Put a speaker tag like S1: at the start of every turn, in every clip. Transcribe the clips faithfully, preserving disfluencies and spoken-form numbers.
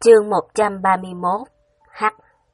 S1: Chương một trăm ba mươi mốt. H.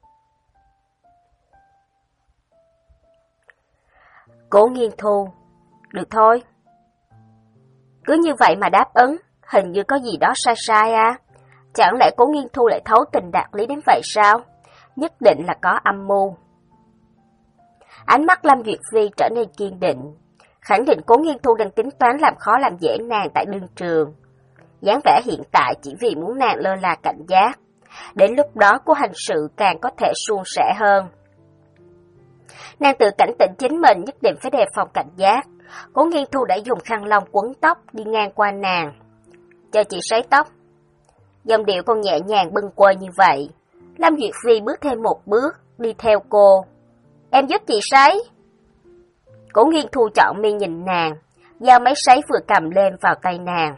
S1: Cố Nghiên Thu. Được thôi. Cứ như vậy mà đáp ứng, hình như có gì đó sai sai à. Chẳng lẽ Cố Nghiên Thu lại thấu tình đạt lý đến vậy sao? Nhất định là có âm mưu. Ánh mắt Lâm Duyệt Phi trở nên kiên định, khẳng định Cố Nghiên Thu đang tính toán làm khó làm dễ nàng tại đương trường. Dáng vẻ hiện tại chỉ vì muốn nàng lơ là cảnh giác. Đến lúc đó cô hành sự càng có thể suôn sẻ hơn. Nàng tự cảnh tỉnh chính mình nhất định phải đề phòng cảnh giác. Cố Nghiên Thu đã dùng khăn lông quấn tóc đi ngang qua nàng. Cho chị sấy tóc. Dòng điệu còn nhẹ nhàng bâng quơ như vậy. Lâm Duyệt Phi bước thêm một bước, đi theo cô. Em giúp chị sấy. Cố Nghiên Thu chọn mi nhìn nàng, dao máy sấy vừa cầm lên vào tay nàng.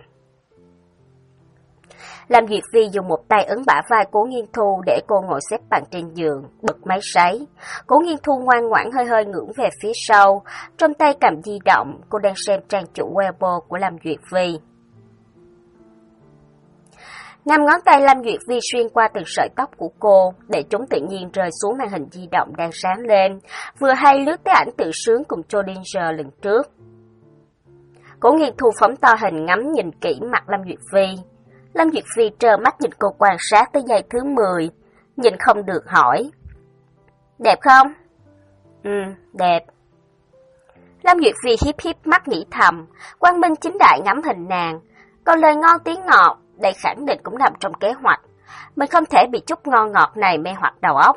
S1: Lâm Duyệt Phi dùng một tay ấn bả vai Cố Nghiên Thu để cô ngồi xếp bằng trên giường, bật máy sấy. Cố Nghiên Thu ngoan ngoãn hơi hơi ngưỡng về phía sau, trong tay cầm di động, cô đang xem trang chủ Weibo của Lâm Duyệt Phi. Năm ngón tay Lâm Duyệt Phi xuyên qua từng sợi tóc của cô, để chúng tự nhiên rơi xuống màn hình di động đang sáng lên, vừa hay lướt tới ảnh tự sướng cùng Schrödinger lần trước. Cố Nghiên Thu phóng to hình ngắm nhìn kỹ mặt Lâm Duyệt Phi. Lâm Duyệt Phi trơ mắt nhìn cô quan sát tới giây thứ mười, nhìn không được hỏi. Đẹp không? Ừ, đẹp. Lâm Duyệt Phi hiếp hiếp mắt nghĩ thầm, quang minh chính đại ngắm hình nàng, còn lời ngon tiếng ngọt, đây khẳng định cũng nằm trong kế hoạch. Mình không thể bị chút ngon ngọt này mê hoặc đầu óc.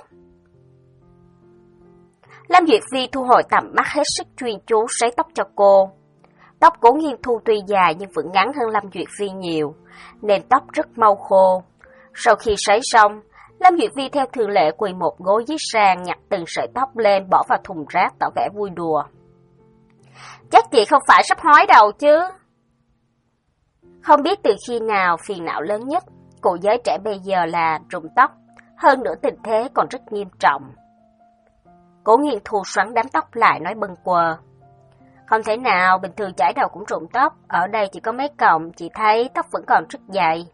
S1: Lâm Duyệt Phi thu hồi tầm mắt hết sức chuyên chú sấy tóc cho cô. Tóc Cố Nghiên Thu tuy dài nhưng vẫn ngắn hơn Lâm Duyệt Phi nhiều, nên tóc rất mau khô. Sau khi sấy xong, Lâm Duyệt Phi theo thường lệ quỳ một gối dưới sàn nhặt từng sợi tóc lên bỏ vào thùng rác tỏ vẻ vui đùa. Chắc chị không phải sắp hói đầu chứ? Không biết từ khi nào phiền não lớn nhất của giới trẻ bây giờ là rụng tóc, hơn nữa tình thế còn rất nghiêm trọng. Cố Nghiên Thu xoắn đám tóc lại nói bâng quơ. Không thể nào, bình thường chải đầu cũng rụng tóc, ở đây chỉ có mấy cọng, chị thấy tóc vẫn còn rất dày.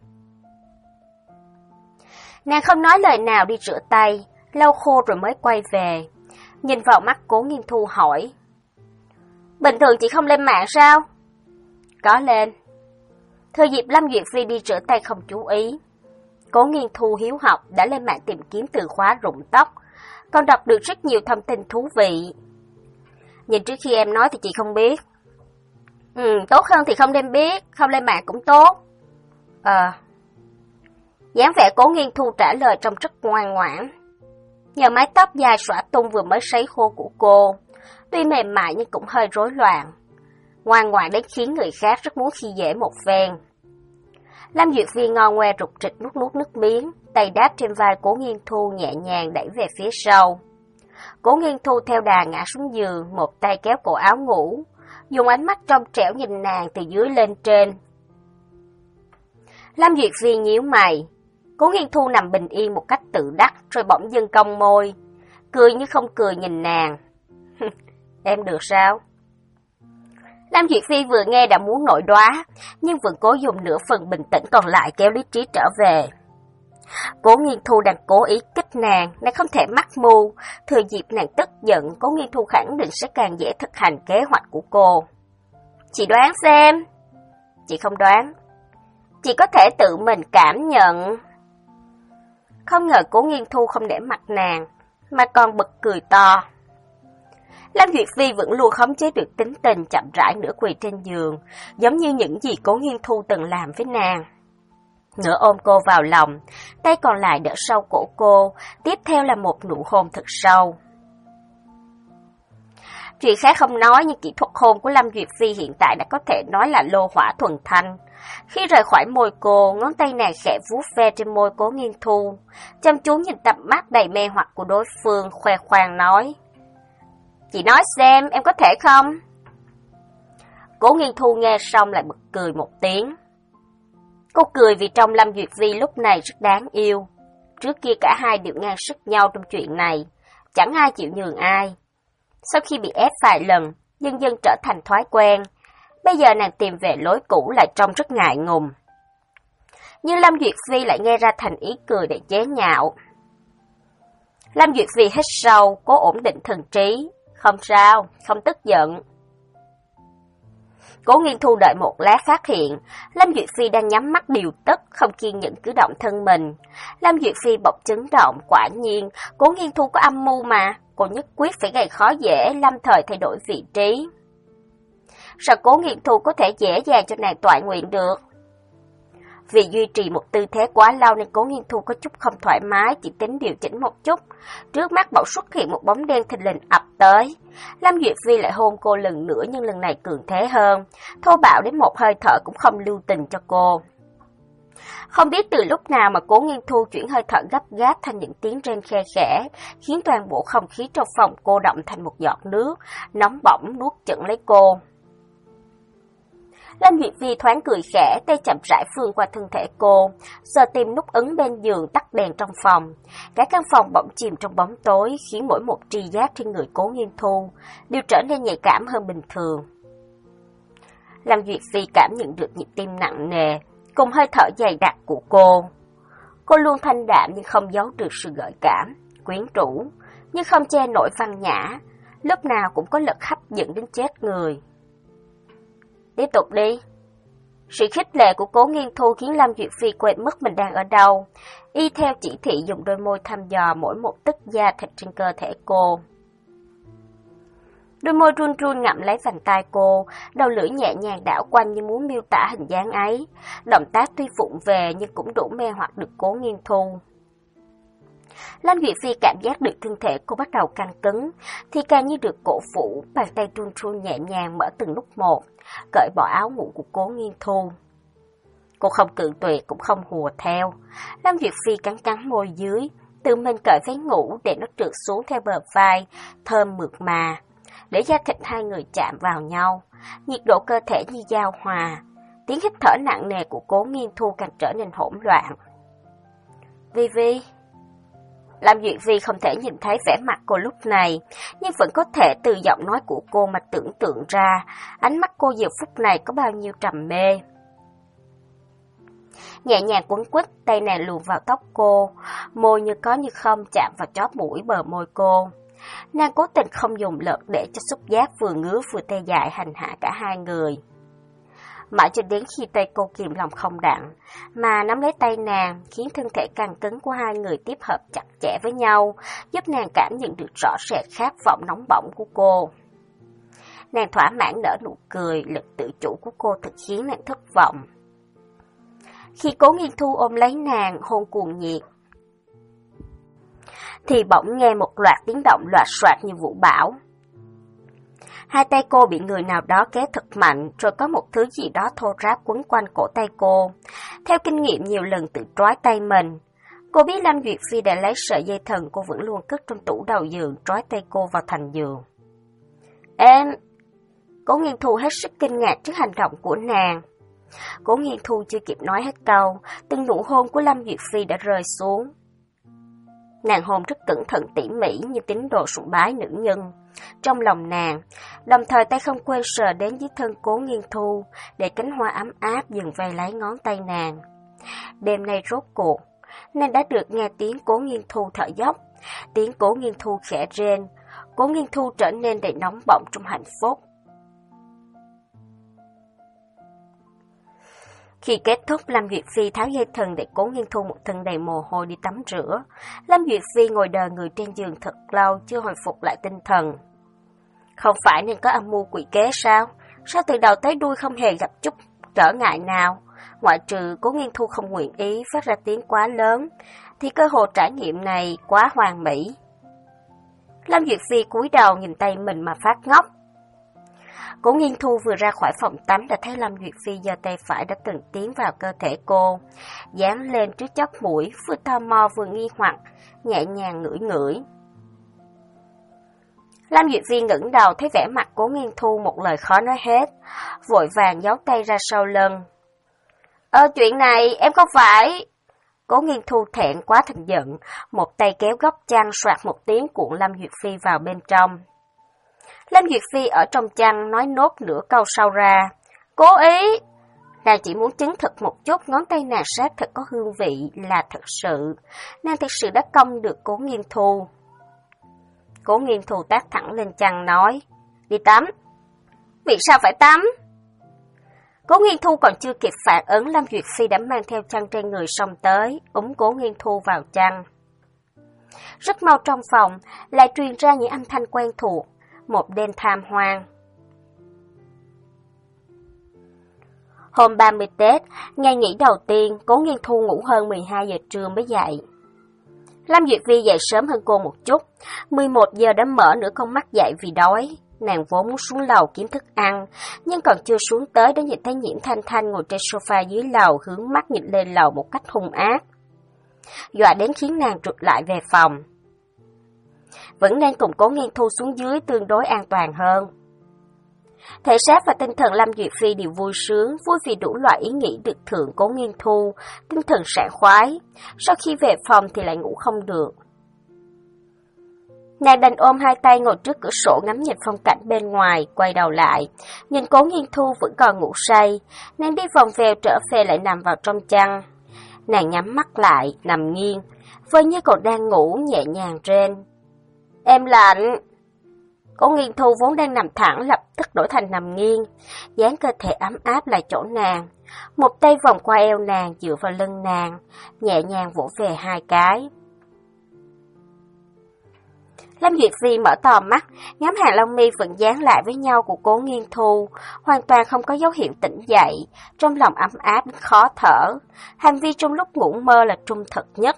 S1: Nàng không nói lời nào đi rửa tay, lau khô rồi mới quay về. Nhìn vào mắt Cố Nghiên Thu hỏi. Bình thường chị không lên mạng sao? Có lên. Thừa dịp Lâm Duyệt Phi đi rửa tay không chú ý. Cố Nghiên Thu hiếu học đã lên mạng tìm kiếm từ khóa rụng tóc, còn đọc được rất nhiều thông tin thú vị. Nhìn trước khi em nói thì chị không biết. Ừ, tốt hơn thì không nên biết, không lên mạng cũng tốt. Ờ. Dáng vẻ Cố Nghiên Thu trả lời trông rất ngoan ngoãn. Nhờ mái tóc dài xõa tung vừa mới sấy khô của cô, tuy mềm mại nhưng cũng hơi rối loạn. Ngoan ngoãn đến khiến người khác rất muốn khi dễ một phen. Lâm Duyệt Phi ngon ngoe rụt rịch nuốt nuốt nước miếng, tay đáp trên vai Cố Nghiên Thu nhẹ nhàng đẩy về phía sau. Cố Nghiên Thu theo đà ngã xuống giường, một tay kéo cổ áo ngủ, dùng ánh mắt trong trẻo nhìn nàng từ dưới lên trên. Lâm Duyệt Phi nhíu mày, Cố Nghiên Thu nằm bình yên một cách tự đắc, rồi bỗng dưng cong môi, cười như không cười nhìn nàng. Em được sao? Lâm Duyệt Phi vừa nghe đã muốn nổi đoá, nhưng vẫn cố dùng nửa phần bình tĩnh còn lại kéo lý trí trở về. Cố Nghiên Thu đang cố ý kích nàng, nàng không thể mắc mưu, thừa dịp nàng tức giận, Cố Nghiên Thu khẳng định sẽ càng dễ thực hành kế hoạch của cô. Chị đoán xem. Chị không đoán. Chị có thể tự mình cảm nhận. Không ngờ Cố Nghiên Thu không để mặt nàng, mà còn bật cười to. Lâm Duyệt Phi vẫn luôn khống chế được tính tình, chậm rãi nửa quỳ trên giường, giống như những gì Cố Nghiên Thu từng làm với nàng. Nửa ôm cô vào lòng, tay còn lại đỡ sau cổ cô, tiếp theo là một nụ hôn thật sâu. Chuyện khác không nói, nhưng kỹ thuật hôn của Lâm Duyệt Phi hiện tại đã có thể nói là lô hỏa thuần thanh. Khi rời khỏi môi cô, ngón tay nàng khẽ vuốt ve trên môi Cố Nghiên Thu, chăm chú nhìn cặp mắt đầy mê hoặc của đối phương, khoe khoang nói. Chị nói xem, em có thể không? Cố Nghiên Thu nghe xong lại bật cười một tiếng. Cô cười vì trong Lâm Duyệt Phi lúc này rất đáng yêu. Trước kia cả hai đều ngang sức nhau trong chuyện này, chẳng ai chịu nhường ai. Sau khi bị ép vài lần, dần dần trở thành thói quen. Bây giờ nàng tìm về lối cũ lại trông rất ngại ngùng. Nhưng Lâm Duyệt Phi lại nghe ra thành ý cười để chế nhạo. Lâm Duyệt Phi hít sâu, cố ổn định thần trí. Không sao, không tức giận. Cố Nghiên Thu đợi một lát phát hiện, Lâm Duyệt Phi đang nhắm mắt điều tức, không kiên nhẫn cử động thân mình. Lâm Duyệt Phi bỗng chấn động, quả nhiên, Cố Nghiên Thu có âm mưu mà, cô nhất quyết phải gây khó dễ, lâm thời thay đổi vị trí. Sao Cố Nghiên Thu có thể dễ dàng cho nàng toại nguyện được? Vì duy trì một tư thế quá lâu nên Cố Nghiên Thu có chút không thoải mái, chỉ tính điều chỉnh một chút. Trước mắt bỗng xuất hiện một bóng đen thình lình ập tới. Lâm Duyệt Phi lại hôn cô lần nữa nhưng lần này cường thế hơn, thô bạo đến một hơi thở cũng không lưu tình cho cô. Không biết từ lúc nào mà Cố Nghiên Thu chuyển hơi thở gấp gáp thành những tiếng rên khe khẽ, khiến toàn bộ không khí trong phòng cô động thành một giọt nước, nóng bỏng nuốt chửng lấy cô. Lâm Duyệt Phi thoáng cười khẽ, tay chậm rãi phương qua thân thể cô, giờ tìm nút ấn bên giường tắt đèn trong phòng. Cả căn phòng bỗng chìm trong bóng tối, khiến mỗi một tri giác trên người Cố Nghiên Thu đều trở nên nhạy cảm hơn bình thường. Lâm Duyệt Phi cảm nhận được nhịp tim nặng nề, cùng hơi thở dày đặc của cô. Cô luôn thanh đạm nhưng không giấu được sự gợi cảm, quyến rũ, nhưng không che nổi văn nhã, lúc nào cũng có lực hấp dẫn đến chết người. Tiếp tục đi. Sự khích lệ của Cố Nghiên Thu khiến Lâm Duyệt Phi quên mất mình đang ở đâu, y theo chỉ thị dùng đôi môi thăm dò mỗi một tấc da thịt trên cơ thể cô. Đôi môi run run ngậm lấy vành tai cô, đầu lưỡi nhẹ nhàng đảo quanh như muốn miêu tả hình dáng ấy. Động tác tuy vụng về nhưng cũng đủ mê hoặc được Cố Nghiên Thu. Lâm Duyệt Phi cảm giác được thân thể cô bắt đầu căng cứng, thì càng như được cổ vũ, bàn tay run run nhẹ nhàng mở từng nút một, cởi bỏ áo ngủ của Cố Nghiên Thu. Cô không cự tuyệt cũng không hùa theo. Lâm Duyệt Phi cắn cắn môi dưới, tự mình cởi váy ngủ để nó trượt xuống theo bờ vai, thơm mượt mà, để da thịt hai người chạm vào nhau, nhiệt độ cơ thể như giao hòa. Tiếng hít thở nặng nề của Cố Nghiên Thu càng trở nên hỗn loạn. Vi Vi. Lâm Duyệt Phi không thể nhìn thấy vẻ mặt cô lúc này, nhưng vẫn có thể từ giọng nói của cô mà tưởng tượng ra ánh mắt cô giờ phút này có bao nhiêu trầm mê. Nhẹ nhàng quấn quýt, tay nàng luồn vào tóc cô, môi như có như không chạm vào chóp mũi bờ môi cô. Nàng cố tình không dùng lực để cho xúc giác vừa ngứa vừa tê dại hành hạ cả hai người. Mãi cho đến khi tay cô kìm lòng không đặng, mà nắm lấy tay nàng, khiến thân thể căng cứng của hai người tiếp hợp chặt chẽ với nhau, giúp nàng cảm nhận được rõ rệt khát vọng nóng bỏng của cô. Nàng thỏa mãn nở nụ cười, lực tự chủ của cô thực khiến nàng thất vọng. Khi Cố Nghiên Thu ôm lấy nàng, hôn cuồng nhiệt, thì bỗng nghe một loạt tiếng động loạt soạt như vũ bão. Hai tay cô bị người nào đó kéo thật mạnh, rồi có một thứ gì đó thô ráp quấn quanh cổ tay cô. Theo kinh nghiệm nhiều lần tự trói tay mình, cô biết Lâm Duyệt Phi đã lấy sợi dây thần cô vẫn luôn cất trong tủ đầu giường trói tay cô vào thành giường. Em... Cố Nghiên Thu hết sức kinh ngạc trước hành động của nàng. Cố Nghiên Thu chưa kịp nói hết câu, từng nụ hôn của Lâm Duyệt Phi đã rơi xuống. Nàng hôn rất cẩn thận tỉ mỉ như tín đồ sùng bái nữ nhân trong lòng nàng, đồng thời tay không quên sờ đến dưới thân Cố Nghiên Thu để cánh hoa ấm áp dừng vây lấy ngón tay nàng. Đêm nay rốt cuộc, nàng đã được nghe tiếng Cố Nghiên Thu thở dốc, tiếng Cố Nghiên Thu khẽ rên. Cố Nghiên Thu trở nên đầy nóng bỏng trong hạnh phúc. Khi kết thúc, Lâm Duyệt Phi tháo dây thần để Cố Nghiên Thu một thân đầy mồ hôi đi tắm rửa. Lâm Duyệt Phi ngồi đờ người trên giường thật lâu chưa hồi phục lại tinh thần. Không phải nên có âm mưu quỷ kế sao? Sao từ đầu tới đuôi không hề gặp chút trở ngại nào? Ngoại trừ Cố Nghiên Thu không nguyện ý phát ra tiếng quá lớn, thì cơ hội trải nghiệm này quá hoàn mỹ. Lâm Duyệt Phi cúi đầu nhìn tay mình mà phát ngốc. Cố Nghiên Thu vừa ra khỏi phòng tắm đã thấy Lâm Duyệt Phi giơ tay phải đã từng tiến vào cơ thể cô, dán lên trước chóp mũi, vừa tò mò vừa nghi hoặc, nhẹ nhàng ngửi ngửi. Lâm Duyệt Phi ngẩng đầu thấy vẻ mặt Cố Nghiên Thu một lời khó nói hết, vội vàng giấu tay ra sau lưng. Ờ, chuyện này em không phải... Cố Nghiên Thu thẹn quá thành giận, một tay kéo góc chăn soạt một tiếng cuộn Lâm Duyệt Phi vào bên trong. Lâm Duyệt Phi ở trong chăn nói nốt nửa câu sau ra. Cố ý! Nàng chỉ muốn chứng thực một chút ngón tay nàng sát thật có hương vị là thật sự. Nàng thật sự đã cong được Cố Nghiên Thu. Cố Nghiên Thu tát thẳng lên chăn nói, đi tắm. Vì sao phải tắm? Cố Nghiên Thu còn chưa kịp phản ứng, Lâm Duyệt Phi đã mang theo chăn trên người xông tới, úng Cố Nghiên Thu vào chăn. Rất mau trong phòng lại truyền ra những âm thanh quen thuộc, một đêm tham hoang. Hôm ba mươi Tết, ngày nghỉ đầu tiên, Cố Nghiên Thu ngủ hơn mười hai giờ trưa mới dậy. Lâm Duyệt Phi dậy sớm hơn cô một chút, mười một giờ đã mở nửa con mắt dậy vì đói. Nàng vốn muốn xuống lầu kiếm thức ăn, nhưng còn chưa xuống tới đã nhìn thấy Nhiễm Thanh Thanh ngồi trên sofa dưới lầu, hướng mắt nhìn lên lầu một cách hung ác, dọa đến khiến nàng rụt lại về phòng. Vẫn nên cùng Cố Nghiên Thu xuống dưới tương đối an toàn hơn. Thể xác và tinh thần Lâm Duyệt Phi đều vui sướng, vui vì đủ loại ý nghĩ được thưởng Cố Nghiên Thu, tinh thần sảng khoái. Sau khi về phòng thì lại ngủ không được. Nàng đành ôm hai tay ngồi trước cửa sổ ngắm nhìn phong cảnh bên ngoài, quay đầu lại, nhìn Cố Nghiên Thu vẫn còn ngủ say. Nàng đi vòng vèo trở về lại nằm vào trong chăn. Nàng nhắm mắt lại, nằm nghiêng, vơi như còn đang ngủ, nhẹ nhàng rên. Em lạnh. Cố Nghiên Thu vốn đang nằm thẳng lập tức đổi thành nằm nghiêng, dáng cơ thể ấm áp lại chỗ nàng. Một tay vòng qua eo nàng, dựa vào lưng nàng, nhẹ nhàng vỗ về hai cái. Lâm Duyệt Phi mở to mắt, ngắm hàng lông mi vẫn dán lại với nhau của Cố Nghiên Thu, hoàn toàn không có dấu hiệu tỉnh dậy, trong lòng ấm áp đến khó thở. Hành vi trong lúc ngủ mơ là trung thực nhất.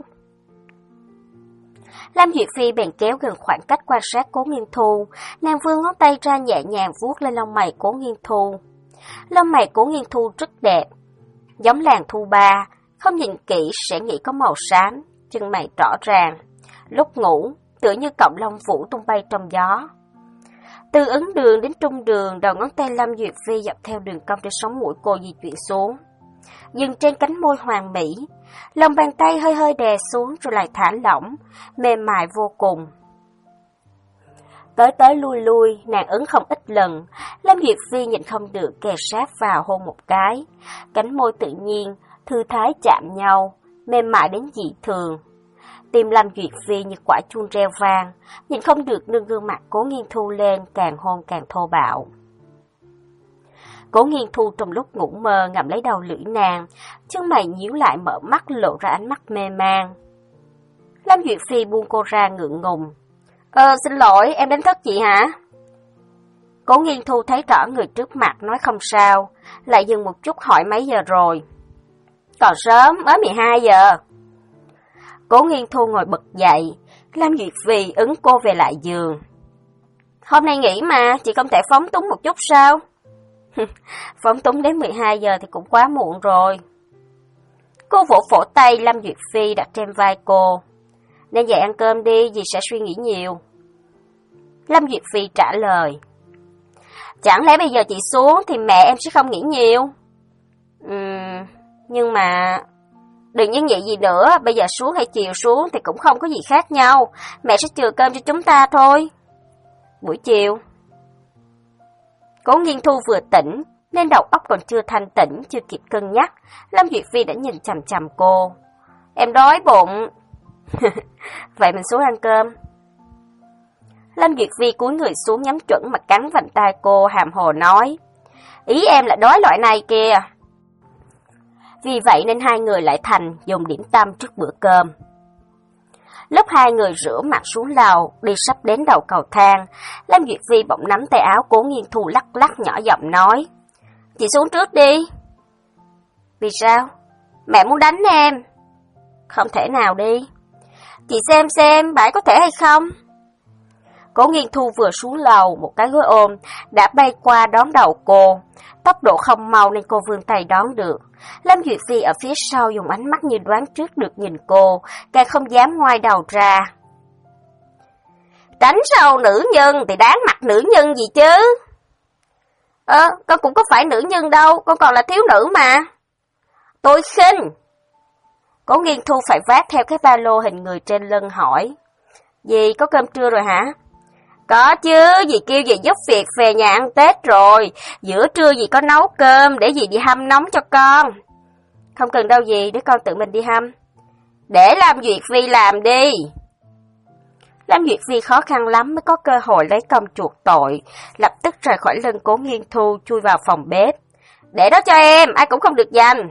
S1: Lâm Duyệt Phi bèn kéo gần khoảng cách quan sát Cố Nghiên Thu, nàng vươn ngón tay ra nhẹ nhàng vuốt lên lông mày Cố Nghiên Thu. Lông mày Cố Nghiên Thu rất đẹp, giống làn thu ba, không nhìn kỹ sẽ nghĩ có màu xám, chân mày rõ ràng. Lúc ngủ, tựa như cọng lông vũ tung bay trong gió. Từ ấn đường đến trung đường, đầu ngón tay Lâm Duyệt Phi dọc theo đường cong trên sống mũi cô di chuyển xuống, dừng trên cánh môi hoàn mỹ. Lòng bàn tay hơi hơi đè xuống rồi lại thả lỏng, mềm mại vô cùng. Tới tới lui lui, nàng ấn không ít lần, Lâm Duyệt Phi nhìn không được kề sát vào hôn một cái. Cánh môi tự nhiên, thư thái chạm nhau, mềm mại đến dị thường. Tim Lâm Duyệt Phi như quả chuông reo vang, nhìn không được nâng gương mặt Cố Nghiên Thu lên, càng hôn càng thô bạo. Cố Nghiên Thu trong lúc ngủ mơ ngậm lấy đầu lưỡi nàng, chân mày nhíu lại mở mắt lộ ra ánh mắt mê man. Lâm Duyệt Phi buông cô ra ngượng ngùng. Ờ, xin lỗi, em đánh thức chị hả? Cố Nghiên Thu thấy rõ người trước mặt nói không sao, lại dừng một chút hỏi mấy giờ rồi. Còn sớm, mới mười hai giờ. Cố Nghiên Thu ngồi bật dậy, Lâm Duyệt Phi ấn cô về lại giường. Hôm nay nghỉ mà, chị không thể phóng túng một chút sao? Phóng túng đến mười hai giờ thì cũng quá muộn rồi. Cô vỗ vỗ tay Lâm Duyệt Phi đặt trên vai cô. Nên dậy ăn cơm đi, dì sẽ suy nghĩ nhiều. Lâm Duyệt Phi trả lời. Chẳng lẽ bây giờ chị xuống thì mẹ em sẽ không nghĩ nhiều? Ừm, nhưng mà... Đừng nhân nhị gì nữa, bây giờ xuống hay chiều xuống thì cũng không có gì khác nhau. Mẹ sẽ chừa cơm cho chúng ta thôi. Buổi chiều. Cố Nghiên Thu vừa tỉnh, nên đầu óc còn chưa thanh tỉnh, chưa kịp cân nhắc. Lâm Duyệt Phi đã nhìn chằm chằm cô. Em đói bụng. Vậy mình xuống ăn cơm. Lâm Duyệt Phi cúi người xuống nhắm chuẩn mà cắn vành tai cô, hàm hồ nói. Ý em là đói loại này kìa. Vì vậy nên hai người lại thành dùng điểm tâm trước bữa cơm. Lúc hai người rửa mặt xuống lầu, đi sắp đến đầu cầu thang, Lâm Duyệt Phi bỗng nắm tay áo Cố Nghiên Thu lắc lắc nhỏ giọng nói. Chị xuống trước đi. Vì sao? Mẹ muốn đánh em. Không thể nào đi. Chị xem xem, bãi có thể hay không? Cố Nghiên Thu vừa xuống lầu, một cái gối ôm đã bay qua đón đầu cô. Tốc độ không mau nên cô vươn tay đón được. Lâm Duyệt Phi ở phía sau dùng ánh mắt như đoán trước được nhìn cô, càng không dám ngoai đầu ra. Tránh sau nữ nhân thì đáng mặt nữ nhân gì chứ? Ờ, con cũng có phải nữ nhân đâu, con còn là thiếu nữ mà. Tôi khinh. Cố Nghiên Thu phải vác theo cái ba lô hình người trên lưng hỏi. Dì có cơm trưa rồi hả? Có chứ, dì kêu dì giúp việc về nhà ăn Tết rồi. Giữa trưa dì có nấu cơm để dì đi hâm nóng cho con. Không cần đâu dì, để con tự mình đi hâm. Để Lam Duyệt Vi làm đi. Lam Duyệt Vi khó khăn lắm mới có cơ hội lấy công chuộc tội, lập tức rời khỏi lưng Cố Nghiên Thu chui vào phòng bếp. Để đó cho em, ai cũng không được giành.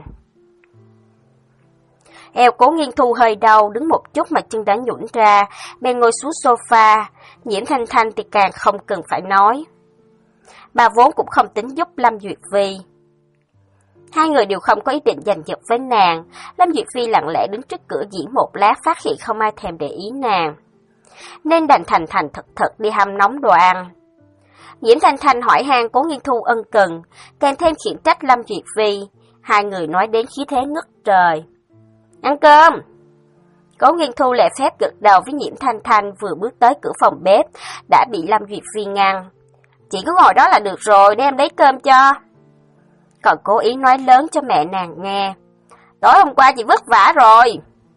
S1: Eo Cố Nghiên Thu hơi đau, đứng một chút mà chân đã nhũn ra, bèn ngồi xuống sofa. Nhiễm Thanh Thanh thì càng không cần phải nói. Bà vốn cũng không tính giúp Lam Duyệt Vi. Hai người đều không có ý định giành giật với nàng. Lam Duyệt Vi lặng lẽ đứng trước cửa diễn một lát, phát hiện không ai thèm để ý nàng, nên đành thành thành thật thật đi hâm nóng đồ ăn. Nhiễm Thanh Thanh hỏi han Cố Nghiên Thu ân cần, càng thêm khiển trách Lam Duyệt Vi. Hai người nói đến khí thế ngất trời. Ăn cơm. Cố Nghiên Thu lễ phép gật đầu với Nhiễm Thanh Thanh, vừa bước tới cửa phòng bếp đã bị Lam Duyệt Vi ngăn. Chị cứ ngồi đó là được rồi, để em lấy cơm cho. Còn cố ý nói lớn cho mẹ nàng nghe. Tối hôm qua chị vất vả rồi.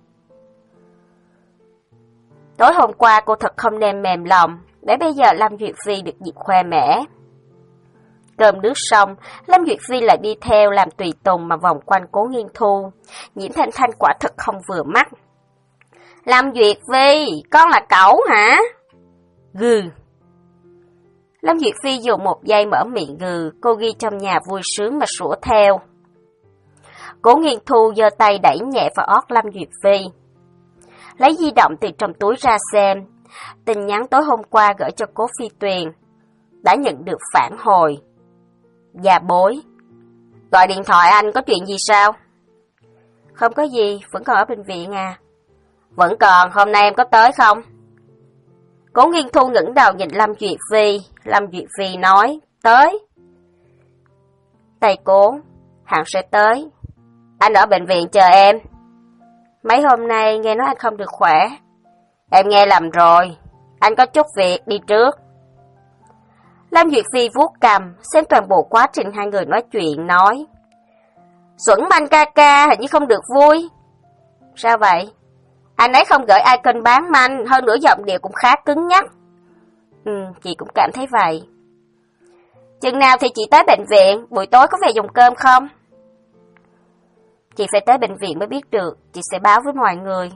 S1: Tối hôm qua cô thật không nên mềm lòng, để bây giờ Lam Duyệt Vi được dịp khoe mẽ. Cơm nước xong, Lam Duyệt Vi lại đi theo làm tùy tùng mà vòng quanh Cố Nghiên Thu. Nhiễm Thanh Thanh quả thật không vừa mắt. Lam Duyệt Vi, con là cẩu hả? Gừ. Lam Duyệt Vi dùng một giây mở miệng gừ, cô ghi trong nhà vui sướng mà sủa theo. Cố Nghiên Thu giơ tay đẩy nhẹ vào ót Lam Duyệt Vi. Lấy di động từ trong túi ra xem, tin nhắn tối hôm qua gửi cho Cố Phi Tuyền. Đã nhận được phản hồi. Dạ bối. Gọi điện thoại anh có chuyện gì sao? Không có gì, vẫn còn ở bệnh viện à. Vẫn còn, hôm nay em có tới không? Cố Nghiên Thu ngẩng đầu nhìn Lam Duyệt Vi. Lam Duyệt Vi nói, tới. Tay cố, hẳn sẽ tới. Anh ở bệnh viện chờ em. Mấy hôm nay nghe nói anh không được khỏe. Em nghe lầm rồi, anh có chút việc đi trước. Lam Duyệt Vi vuốt cằm, xem toàn bộ quá trình hai người nói chuyện, nói. Xuẩn Manh ca ca hình như không được vui. Sao vậy? Anh ấy không gửi icon bán manh, hơn nữa giọng điệu cũng khá cứng nhắc. Ừ, chị cũng cảm thấy vậy. Chừng nào thì chị tới bệnh viện, buổi tối có về dùng cơm không? Chị phải tới bệnh viện mới biết được, chị sẽ báo với mọi người.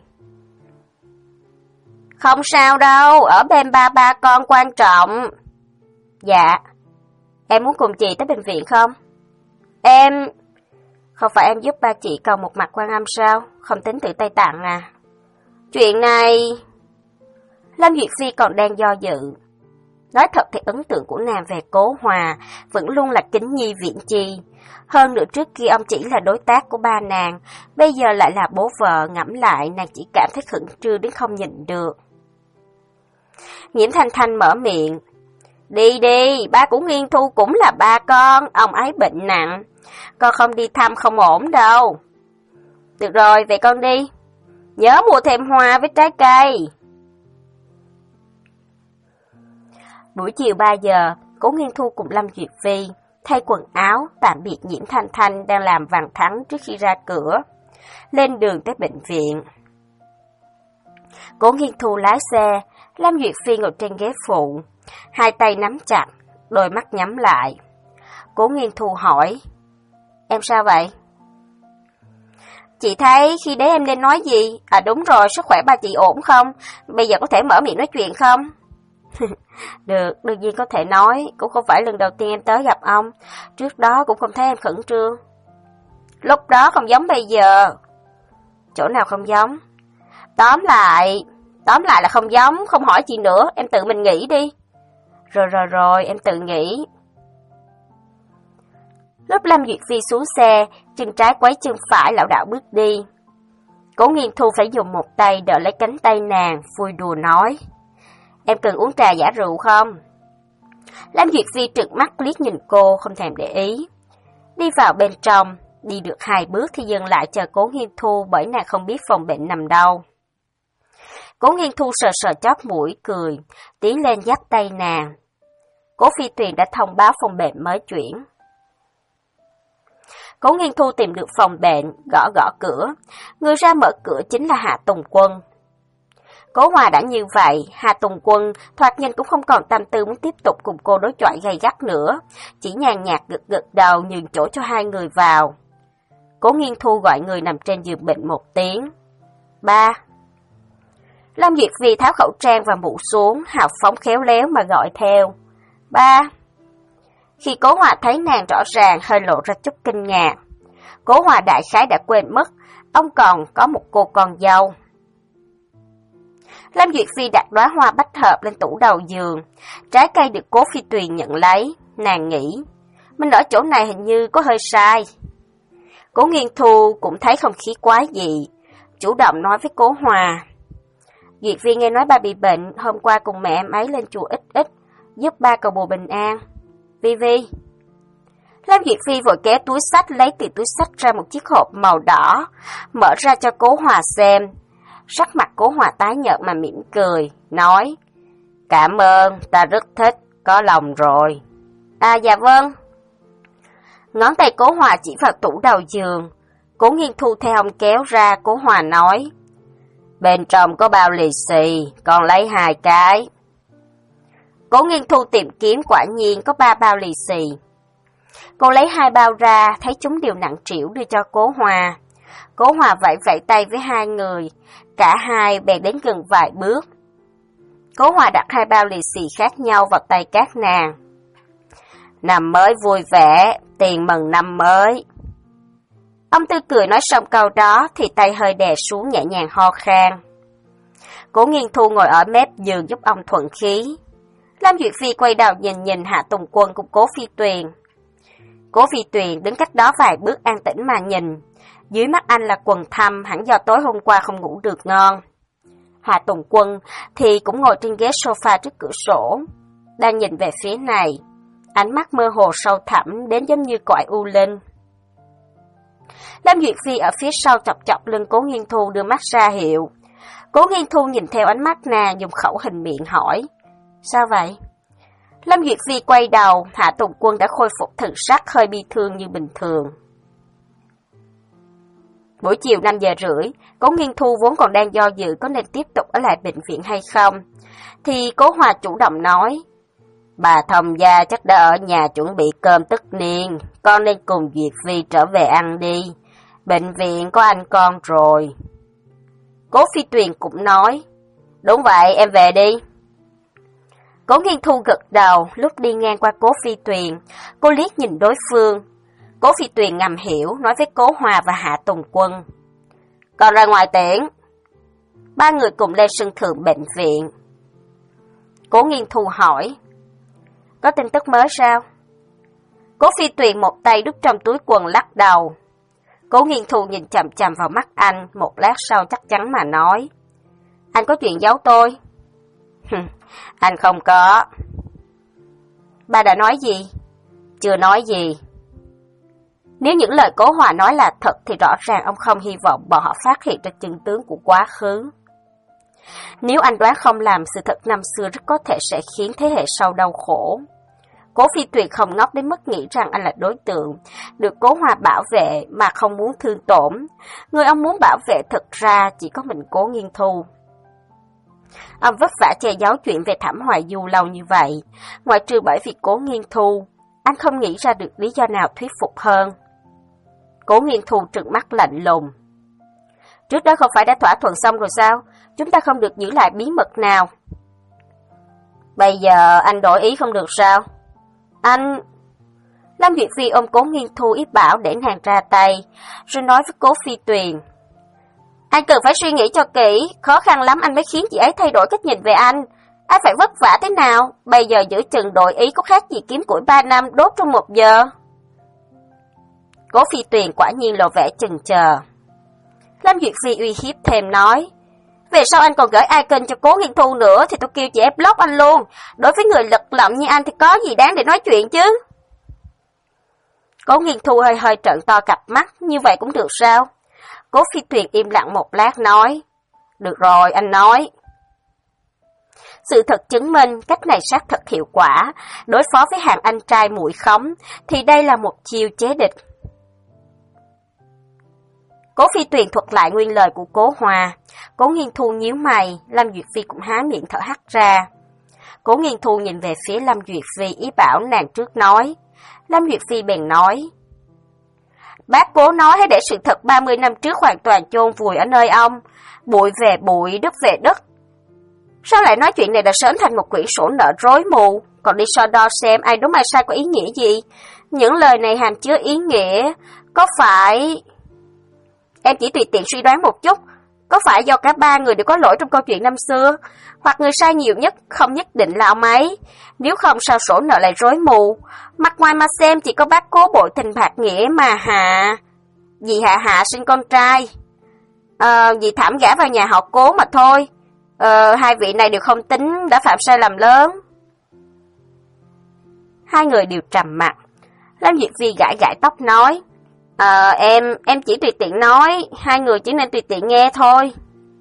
S1: Không sao đâu, ở bên ba ba con quan trọng. Dạ. Em muốn cùng chị tới bệnh viện không? Em... Không phải em giúp ba chị cầu một mặt Quan Âm sao? Không tính tự tay tặng à? Chuyện này... Lam Duyệt Vi còn đang do dự. Nói thật thì ấn tượng của nàng về Cố Hòa vẫn luôn là kính nhi viễn chi. Hơn nữa trước kia ông chỉ là đối tác của ba nàng, bây giờ lại là bố vợ, ngẫm lại nàng chỉ cảm thấy khẩn trương đến không nhịn được. Nhiễm Thanh Thanh mở miệng. Đi đi, ba của Nghiên Thu cũng là ba con, ông ấy bệnh nặng. Con không đi thăm không ổn đâu. Được rồi, vậy con đi. Nhớ mua thêm hoa với trái cây. Buổi chiều ba giờ, Cố Nghiên Thu cùng Lâm Duyệt Vi thay quần áo, tạm biệt Nhiễm Thanh Thanh đang làm vàng thắng trước khi ra cửa, lên đường tới bệnh viện. Cố Nghiên Thu lái xe, Lâm Duyệt Vi ngồi trên ghế phụ, hai tay nắm chặt, đôi mắt nhắm lại. Cố Nghiên Thu hỏi, em sao vậy? Chị thấy khi đấy em nên nói gì? À đúng rồi, sức khỏe ba chị ổn không? Bây giờ có thể mở miệng nói chuyện không? Được, đương nhiên có thể nói, cũng không phải lần đầu tiên em tới gặp ông, trước đó cũng không thấy em khẩn trương. Lúc đó không giống bây giờ. Chỗ nào không giống? Tóm lại, tóm lại là không giống, không hỏi chị nữa, em tự mình nghĩ đi. Rồi rồi rồi, em tự nghĩ. Lúc Lâm Duyệt Vi xuống xe, chân trái quấy chân phải lảo đảo bước đi. Cố Nghiên Thu phải dùng một tay đỡ lấy cánh tay nàng, vui đùa nói. Em cần uống trà giả rượu không? Lâm Duyệt Vi trừng mắt liếc nhìn cô, không thèm để ý. Đi vào bên trong, đi được hai bước thì dừng lại chờ Cố Nghiên Thu bởi nàng không biết phòng bệnh nằm đâu. Cố Nghiên Thu sờ sờ chóp mũi, cười, tiến lên dắt tay nàng. Cố Phi Tuyền đã thông báo phòng bệnh mới chuyển. Cố Nghiên Thu tìm được phòng bệnh, gõ gõ cửa. Người ra mở cửa chính là Hạ Tùng Quân. Cố Hòa đã như vậy, Hà Tùng Quân thoạt nhìn cũng không còn tâm tư muốn tiếp tục cùng cô đối chọi gay gắt nữa, chỉ nhàn nhạt gật gật đầu nhường chỗ cho hai người vào. Cố Nghiên Thu gọi người nằm trên giường bệnh một tiếng. Ba. Lâm Duyệt Phi tháo khẩu trang và mũ xuống, hào phóng khéo léo mà gọi theo. Ba. Khi Cố Hòa thấy nàng rõ ràng hơi lộ ra chút kinh ngạc. Cố Hòa đại khái đã quên mất, ông còn có một cô con dâu. Lâm Duyệt Phi đặt đóa hoa bách hợp lên tủ đầu giường. Trái cây được Cố Phi Tuyền nhận lấy. Nàng nghĩ, mình ở chỗ này hình như có hơi sai. Cố Nghiên Thu cũng thấy không khí quái dị, chủ động nói với Cố Hòa. Duyệt Phi nghe nói ba bị bệnh, hôm qua cùng mẹ em ấy lên chùa ít ít, giúp ba cầu bùa bình an. Vi Vi. Lâm Duyệt Phi vội kéo túi xách lấy từ túi xách ra một chiếc hộp màu đỏ, mở ra cho Cố Hòa xem. Sắc mặt Cố Hòa tái nhợt mà mỉm cười, nói, cảm ơn, ta rất thích, có lòng rồi. À dạ vâng. Ngón tay Cố Hòa chỉ vào tủ đầu giường. Cố Nghiên Thu theo ông kéo ra, Cố Hòa nói, bên trong có bao lì xì, còn lấy hai cái. Cố Nghiên Thu tìm kiếm quả nhiên có ba bao lì xì. Cô lấy hai bao ra, thấy chúng đều nặng trĩu đưa cho Cố Hòa. Cố Hòa vẫy vẫy tay với hai người, cả hai bèn đến gần vài bước. Cố Hòa đặt hai bao lì xì khác nhau vào tay các nàng. Năm mới vui vẻ, tiền mừng năm mới. Ông Tư cười nói xong câu đó thì tay hơi đè xuống nhẹ nhàng ho khan. Cố Nghiên Thu ngồi ở mép giường giúp ông thuận khí. Lâm Duyệt Phi quay đầu nhìn nhìn Hạ Tùng Quân cùng Cố Phi Tuyền. Cố Phi Tuyền đứng cách đó vài bước an tĩnh mà nhìn. Dưới mắt anh là quầng thâm, hẳn do tối hôm qua không ngủ được ngon. Hạ Tùng Quân thì cũng ngồi trên ghế sofa trước cửa sổ, đang nhìn về phía này. Ánh mắt mơ hồ sâu thẳm đến giống như cõi u linh. Lâm Duyệt Phi ở phía sau chọc chọc lưng Cố Nghiên Thu đưa mắt ra hiệu. Cố Nghiên Thu nhìn theo ánh mắt nàng dùng khẩu hình miệng hỏi, sao vậy? Lâm Duyệt Phi quay đầu, Hạ Tùng Quân đã khôi phục thần sắc hơi bi thương như bình thường. Buổi chiều năm giờ rưỡi, Cố Nghiên Thu vốn còn đang do dự có nên tiếp tục ở lại bệnh viện hay không, thì Cố Hòa chủ động nói, bà Thông gia chắc đã ở nhà chuẩn bị cơm tất niên, con nên cùng Duyệt Phi trở về ăn đi, bệnh viện có anh con rồi. Cố Phi Tuyền cũng nói, đúng vậy, em về đi. Cố Nghiên Thu gật đầu, lúc đi ngang qua Cố Phi Tuyền, cô liếc nhìn đối phương. Cố Phi Tuyền ngầm hiểu, nói với Cố Hòa và Hạ Tùng Quân. Còn ra ngoài tiễn. Ba người cùng lên sân thượng bệnh viện. Cố Nghiên Thu hỏi, có tin tức mới sao? Cố Phi Tuyền một tay đút trong túi quần lắc đầu. Cố Nghiên Thu nhìn chằm chằm vào mắt anh, một lát sau chắc chắn mà nói, anh có chuyện giấu tôi? Anh không có. Ba đã nói gì? Chưa nói gì. Nếu những lời Cố Hòa nói là thật thì rõ ràng ông không hy vọng bọn họ phát hiện ra chân tướng của quá khứ. Nếu anh đoán không làm, sự thật năm xưa rất có thể sẽ khiến thế hệ sau đau khổ. Cố Phi Tuyền không ngốc đến mức nghĩ rằng anh là đối tượng được Cố Hòa bảo vệ mà không muốn thương tổn. Người ông muốn bảo vệ thực ra chỉ có mình Cố Nghiên Thu. Ông vất vả che giấu chuyện về Thẩm Hoài Du lâu như vậy, ngoại trừ bởi vì Cố Nghiên Thu, anh không nghĩ ra được lý do nào thuyết phục hơn. Cố Nghiên Thu trừng mắt lạnh lùng. Trước đó không phải đã thỏa thuận xong rồi sao? Chúng ta không được giữ lại bí mật nào. Bây giờ anh đổi ý không được sao? Anh... Lâm Duyệt Phi ôm Cố Nghiên Thu ý bảo để nàng ra tay, rồi nói với Cố Phi Tuyền. Anh cần phải suy nghĩ cho kỹ, khó khăn lắm anh mới khiến chị ấy thay đổi cách nhìn về anh. Anh phải vất vả thế nào, bây giờ giữ chừng đổi ý có khác gì kiếm củi ba năm đốt trong một giờ. Cố Phi Tuyền quả nhiên lộ vẻ chần chờ. Lâm Duyệt Phi uy hiếp thêm nói, về sau anh còn gửi icon cho Cố Nghiên Thu nữa thì tôi kêu chị ấy block anh luôn. Đối với người lật lọng như anh thì có gì đáng để nói chuyện chứ. Cố Nghiên Thu hơi hơi trợn to cặp mắt, như vậy cũng được sao? Cố Phi Tuyền im lặng một lát nói, được rồi, anh nói. Sự thật chứng minh cách này xác thật hiệu quả, đối phó với hàng anh trai muội khống thì đây là một chiêu chế địch. Cố Phi Tuyền thuật lại nguyên lời của Cố Hòa. Cố Nghiên Thu nhíu mày, Lâm Duyệt Phi cũng há miệng thở hắt ra. Cố Nghiên Thu nhìn về phía Lâm Duyệt Phi ý bảo nàng trước nói. Lâm Duyệt Phi bèn nói. Bác Cố nói hãy để sự thật ba mươi năm trước hoàn toàn chôn vùi ở nơi ông. Bụi về bụi, đất về đất. Sao lại nói chuyện này đã sớm thành một quyển sổ nợ rối mù, còn đi so đo xem ai đúng ai sai có ý nghĩa gì? Những lời này hàm chứa ý nghĩa, có phải... Em chỉ tùy tiện suy đoán một chút, có phải do cả ba người đều có lỗi trong câu chuyện năm xưa, hoặc người sai nhiều nhất không nhất định là ông ấy, nếu không sao sổ nợ lại rối mù, mặt ngoài mà xem chỉ có bác Cố bội tình bạc nghĩa mà hạ. Dì Hạ Hạ sinh con trai, à, dì Thẩm gả vào nhà họ Cố mà thôi. Ờ, hai vị này đều không tính đã phạm sai lầm lớn. Hai người đều trầm mặc. Lâm Duyệt Vi gãi gãi tóc nói, Ờ, em, em chỉ tùy tiện nói, hai người chỉ nên tùy tiện nghe thôi.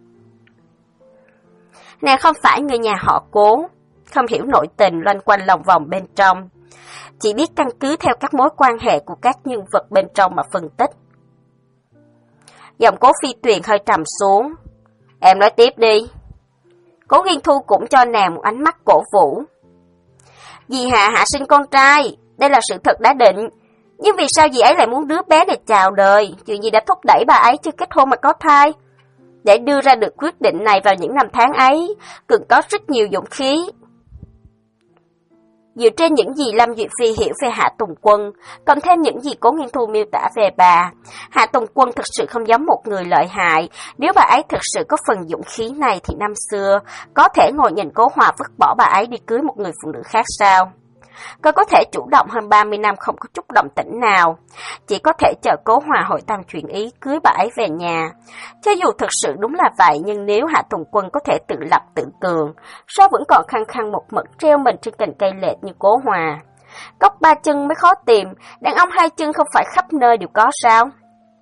S1: Nàng không phải người nhà họ Cố, không hiểu nội tình loanh quanh lòng vòng bên trong, chỉ biết căn cứ theo các mối quan hệ của các nhân vật bên trong mà phân tích. Giọng Cố Phi Tuyền hơi trầm xuống. Em nói tiếp đi. Cố Nghiên Thu cũng cho nàng một ánh mắt cổ vũ. Dì Hạ Hạ sinh con trai, đây là sự thật đã định. Nhưng vì sao dì ấy lại muốn đứa bé này chào đời? Chuyện gì đã thúc đẩy bà ấy chưa kết hôn mà có thai? Để đưa ra được quyết định này vào những năm tháng ấy, cần có rất nhiều dũng khí. Dựa trên những gì Lâm Duyệt Phi hiểu về Hạ Tùng Quân, cộng thêm những gì Cố Nghiên Thu miêu tả về bà, Hạ Tùng Quân thực sự không giống một người lợi hại. Nếu bà ấy thực sự có phần dũng khí này thì năm xưa có thể ngồi nhìn Cố Hòa vứt bỏ bà ấy đi cưới một người phụ nữ khác sao? Cô có thể chủ động hơn ba mươi năm không có chút động tĩnh nào, chỉ có thể chờ Cố Hòa hội tâm chuyển ý cưới bà ấy về nhà. Cho dù thực sự đúng là vậy, nhưng nếu Hạ Tùng Quân có thể tự lập tự cường, sao vẫn còn khăng khăng một mực treo mình trên cành cây lệch như Cố Hòa? Cốc ba chân mới khó tìm, đàn ông hai chân không phải khắp nơi đều có sao?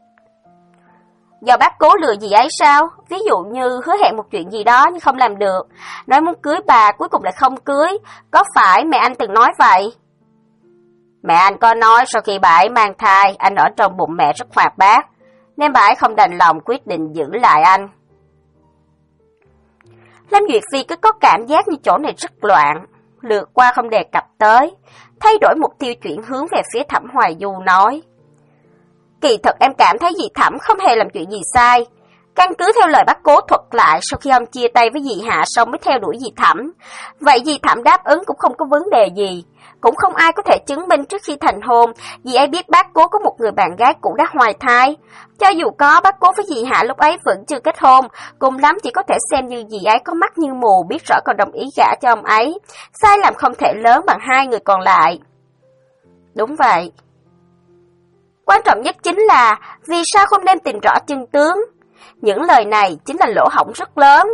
S1: Do bác Cố lừa gì ấy sao? Ví dụ như hứa hẹn một chuyện gì đó nhưng không làm được, nói muốn cưới bà cuối cùng lại không cưới, có phải mẹ anh từng nói vậy? Mẹ anh có nói sau khi bà ấy mang thai, anh ở trong bụng mẹ rất hoạt bát, nên bà ấy không đành lòng quyết định giữ lại anh. Lâm Duyệt Phi cứ có cảm giác như chỗ này rất loạn, lượt qua không đề cập tới, thay đổi mục tiêu chuyển hướng về phía Thẩm Hoài Du nói. Kỳ thật em cảm thấy dì Thẩm không hề làm chuyện gì sai. Căn cứ theo lời bác Cố thuật lại, sau khi ông chia tay với dì Hạ xong mới theo đuổi dì Thẩm. Vậy dì Thẩm đáp ứng cũng không có vấn đề gì. Cũng không ai có thể chứng minh trước khi thành hôn, dì ấy biết bác Cố có một người bạn gái cũ đã hoài thai. Cho dù có, bác Cố với dì Hạ lúc ấy vẫn chưa kết hôn, cùng lắm chỉ có thể xem như dì ấy có mắt như mù, biết rõ còn đồng ý gả cho ông ấy. Sai lầm không thể lớn bằng hai người còn lại. Đúng vậy. Quan trọng nhất chính là vì sao không đem tìm rõ chân tướng. Những lời này chính là lỗ hổng rất lớn.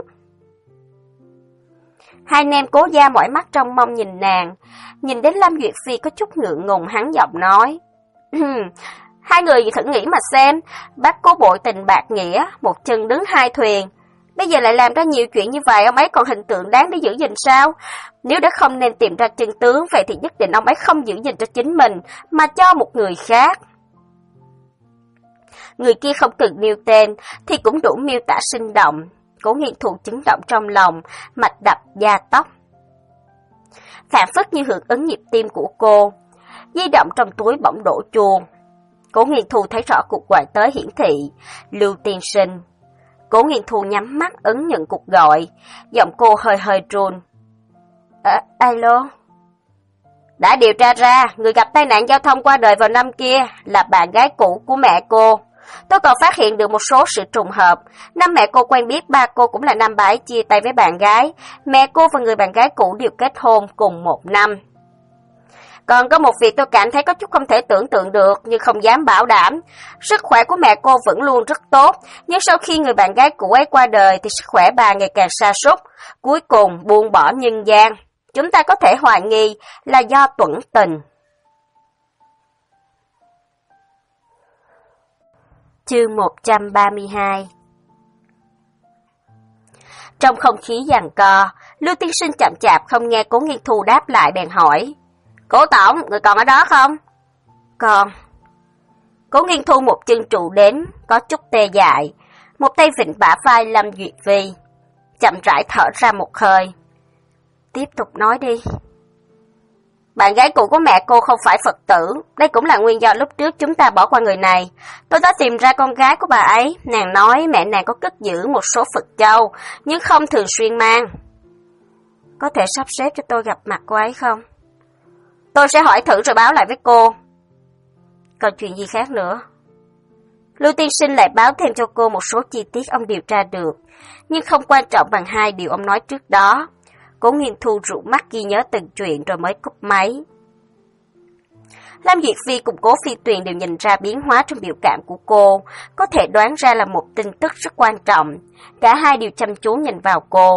S1: Hai anh em Cố gia mỏi mắt trong mong nhìn nàng. Nhìn đến Lâm Duyệt Phi có chút ngượng ngùng, hắn giọng nói. Hai người thử nghĩ mà xem, bác Cố bội tình bạc nghĩa, một chân đứng hai thuyền. Bây giờ lại làm ra nhiều chuyện như vậy, ông ấy còn hình tượng đáng để giữ gìn sao? Nếu đã không nên tìm ra chân tướng, vậy thì nhất định ông ấy không giữ gìn cho chính mình, mà cho một người khác. Người kia không cần nêu tên thì cũng đủ miêu tả sinh động. Cố Nghiên Thu chấn động trong lòng, mạch đập da tóc, phản phất như hưởng ứng nhịp tim của cô. Di động trong túi bỗng đổ chuông. Cố Nghiên Thu thấy rõ cuộc gọi tới hiển thị Lưu tiên sinh. Cố Nghiên Thu nhắm mắt ấn nhận cuộc gọi, giọng cô hơi hơi run. À, alo. Đã điều tra ra, người gặp tai nạn giao thông qua đời vào năm kia là bạn gái cũ của mẹ cô. Tôi còn phát hiện được một số sự trùng hợp. Năm mẹ cô quen biết ba cô cũng là năm bà ấy chia tay với bạn gái. Mẹ cô và người bạn gái cũ đều kết hôn cùng một năm. Còn có một việc tôi cảm thấy có chút không thể tưởng tượng được, nhưng không dám bảo đảm. Sức khỏe của mẹ cô vẫn luôn rất tốt, nhưng sau khi người bạn gái cũ ấy qua đời thì sức khỏe bà ngày càng sa sút, cuối cùng buông bỏ nhân gian. Chúng ta có thể hoài nghi là do tuẫn tình. Chương một trăm ba mươi hai. Trong không khí giằng co, Lưu tiên sinh chậm chạp không nghe Cố Nghiên Thu đáp lại, bèn hỏi. Cố tổng, người còn ở đó không? Còn. Cố Nghiên Thu một chân trụ đến, có chút tê dại, một tay vịn bả vai Lâm Duyệt Phi, chậm rãi thở ra một hơi. Tiếp tục nói đi. Bạn gái cũ của mẹ cô không phải Phật tử, đây cũng là nguyên do lúc trước chúng ta bỏ qua người này. Tôi đã tìm ra con gái của bà ấy, nàng nói mẹ nàng có cất giữ một số Phật châu, nhưng không thường xuyên mang. Có thể sắp xếp cho tôi gặp mặt cô ấy không? Tôi sẽ hỏi thử rồi báo lại với cô. Còn chuyện gì khác nữa? Lưu tiên sinh lại báo thêm cho cô một số chi tiết ông điều tra được, nhưng không quan trọng bằng hai điều ông nói trước đó. Cố Nghiên Thu rũ mắt ghi nhớ từng chuyện rồi mới cúp máy. Lâm Duyệt Phi cùng Cố Phi Tuyền đều nhìn ra biến hóa trong biểu cảm của cô, có thể đoán ra là một tin tức rất quan trọng. Cả hai đều chăm chú nhìn vào cô.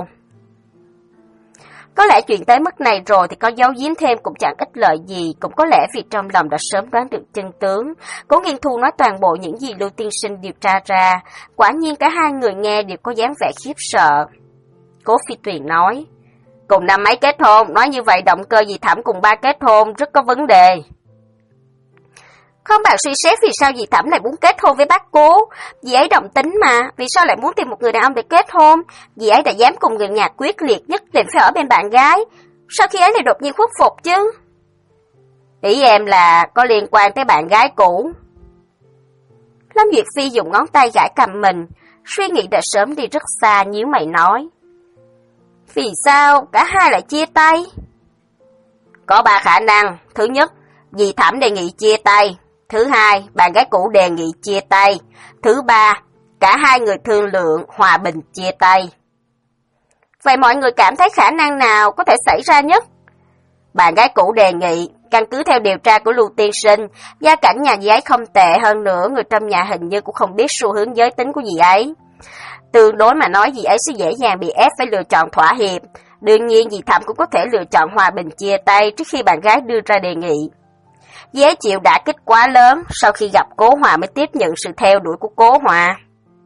S1: Có lẽ chuyện tới mức này rồi thì có giấu giếm thêm cũng chẳng ích lợi gì, cũng có lẽ vì trong lòng đã sớm đoán được chân tướng. Cố Nghiên Thu nói toàn bộ những gì Lưu tiên sinh điều tra ra, quả nhiên cả hai người nghe đều có dáng vẻ khiếp sợ. Cố Phi Tuyền nói, cùng năm mấy kết hôn, nói như vậy động cơ dì Thẩm cùng ba kết hôn rất có vấn đề. Không bạn suy xét vì sao dì Thẩm lại muốn kết hôn với bác Cố, dì ấy đồng tính mà, vì sao lại muốn tìm một người đàn ông để kết hôn, dì ấy đã dám cùng người nhà quyết liệt nhất định phải ở bên bạn gái, sao khi ấy lại đột nhiên khuất phục chứ? Ý em là có liên quan tới bạn gái cũ. Lâm Duyệt Phi dùng ngón tay gãi cằm mình, suy nghĩ đã sớm đi rất xa, nhíu mày nói. Vì sao cả hai lại chia tay? Có ba khả năng. Thứ nhất, dì Thẩm đề nghị chia tay. Thứ hai, bạn gái cũ đề nghị chia tay. Thứ ba, cả hai người thương lượng hòa bình chia tay. Vậy mọi người cảm thấy khả năng nào có thể xảy ra nhất? Bạn gái cũ đề nghị, căn cứ theo điều tra của Lưu tiên sinh, gia cảnh nhà dì ấy không tệ, hơn nữa người trong nhà hình như cũng không biết xu hướng giới tính của dì ấy. Tương đối mà nói dì ấy sẽ dễ dàng bị ép phải lựa chọn thỏa hiệp. Đương nhiên dì Thẩm cũng có thể lựa chọn hòa bình chia tay trước khi bạn gái đưa ra đề nghị. Dì ấy chịu đả kích quá lớn, sau khi gặp Cố Hòa mới tiếp nhận sự theo đuổi của Cố Hòa.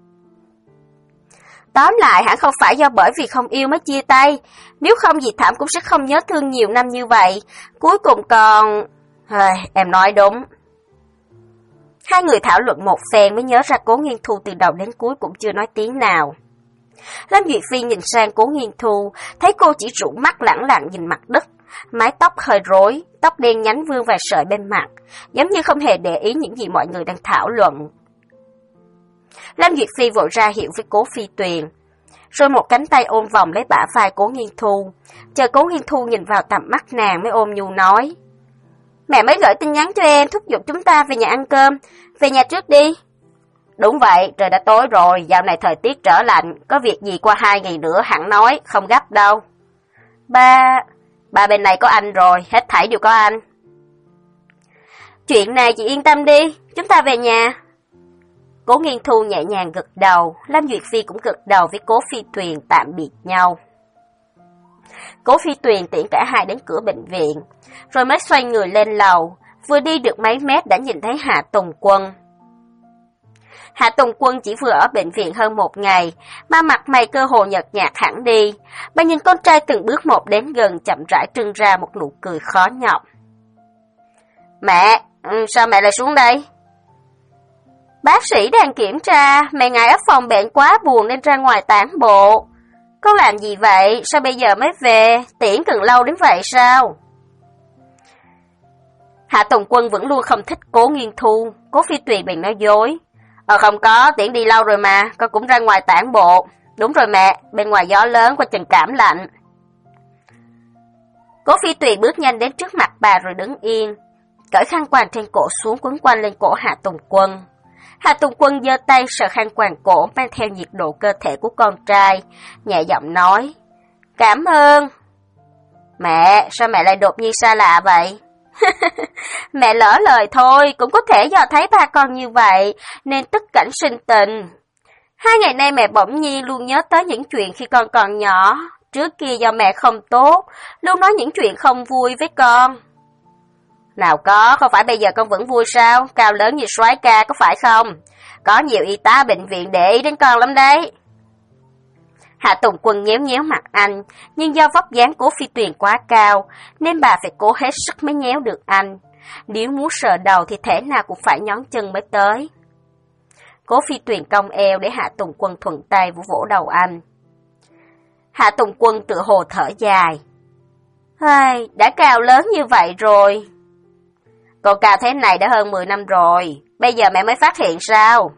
S1: Tóm lại hẳn không phải do bởi vì không yêu mới chia tay, nếu không dì Thẩm cũng sẽ không nhớ thương nhiều năm như vậy. Cuối cùng còn... À, em nói đúng. Hai người thảo luận một phen mới nhớ ra Cố Nghiên Thu từ đầu đến cuối cũng chưa nói tiếng nào. Lâm Duyệt Phi nhìn sang Cố Nghiên Thu, thấy cô chỉ rũ mắt lẳng lặng nhìn mặt đất, mái tóc hơi rối, tóc đen nhánh vương vài sợi bên mặt, giống như không hề để ý những gì mọi người đang thảo luận. Lâm Duyệt Phi vội ra hiệu với Cố Phi Tuyền, rồi một cánh tay ôm vòng lấy bả vai Cố Nghiên Thu, chờ Cố Nghiên Thu nhìn vào tầm mắt nàng mới ôm nhu nói. Mẹ mới gửi tin nhắn cho em thúc giục chúng ta về nhà ăn cơm, về nhà trước đi. Đúng vậy, trời đã tối rồi, dạo này thời tiết trở lạnh, có việc gì qua hai ngày nữa hẳn nói, không gấp đâu. Ba, ba bên này có anh rồi, hết thảy đều có anh. Chuyện này chị yên tâm đi, chúng ta về nhà. Cố Nghiên Thu nhẹ nhàng gật đầu, Lâm Duyệt Phi cũng gật đầu với Cố Phi Tuyền tạm biệt nhau. Cố Phi Tuyền tiễn cả hai đến cửa bệnh viện, rồi mới xoay người lên lầu, vừa đi được mấy mét đã nhìn thấy Hạ Tùng Quân. Hạ Tùng Quân chỉ vừa ở bệnh viện hơn một ngày, mà mặt mày cơ hồ nhợt nhạt hẳn đi. Bà nhìn con trai từng bước một đến gần, chậm rãi trưng ra một nụ cười khó nhọc. Mẹ, sao mẹ lại xuống đây? Bác sĩ đang kiểm tra, mẹ ngài ở phòng bệnh quá buồn nên ra ngoài tản bộ. Con làm gì vậy? Sao bây giờ mới về? Tiễn cần lâu đến vậy sao? Hạ Tùng Quân vẫn luôn không thích Cố Nghiên Thu. Cố Phi Tuyền bèn nói dối. Ờ không có, Tiễn đi lâu rồi mà, con cũng ra ngoài tản bộ. Đúng rồi mẹ, bên ngoài gió lớn qua chừng cảm lạnh. Cố Phi Tuyền bước nhanh đến trước mặt bà rồi đứng yên, cởi khăn quàng trên cổ xuống quấn quanh lên cổ Hạ Tùng Quân. Hạ Tùng Quân giơ tay sờ khăn quàng cổ mang theo nhiệt độ cơ thể của con trai, nhẹ giọng nói, cảm ơn. Mẹ, sao mẹ lại đột nhiên xa lạ vậy? Mẹ lỡ lời thôi, cũng có thể do thấy ba con như vậy, nên tức cảnh sinh tình. Hai ngày nay mẹ bỗng nhiên luôn nhớ tới những chuyện khi con còn nhỏ, trước kia do mẹ không tốt, luôn nói những chuyện không vui với con. Nào có, không phải bây giờ con vẫn vui sao? Cao lớn như soái ca có phải không? Có nhiều y tá bệnh viện để ý đến con lắm đấy. Hạ Tùng Quân nhéo nhéo mặt anh, nhưng do vóc dáng Cố Phi Tuyền quá cao, nên bà phải cố hết sức mới nhéo được anh. nếu muốn sờ đầu thì thể nào cũng phải nhón chân mới tới. Cố Phi Tuyền cong eo để Hạ Tùng Quân thuận tay vỗ vỗ đầu anh. Hạ Tùng Quân tự hồ thở dài. Ai, đã cao lớn như vậy rồi. Còn cao thế này đã hơn mười năm rồi, bây giờ mẹ mới phát hiện sao?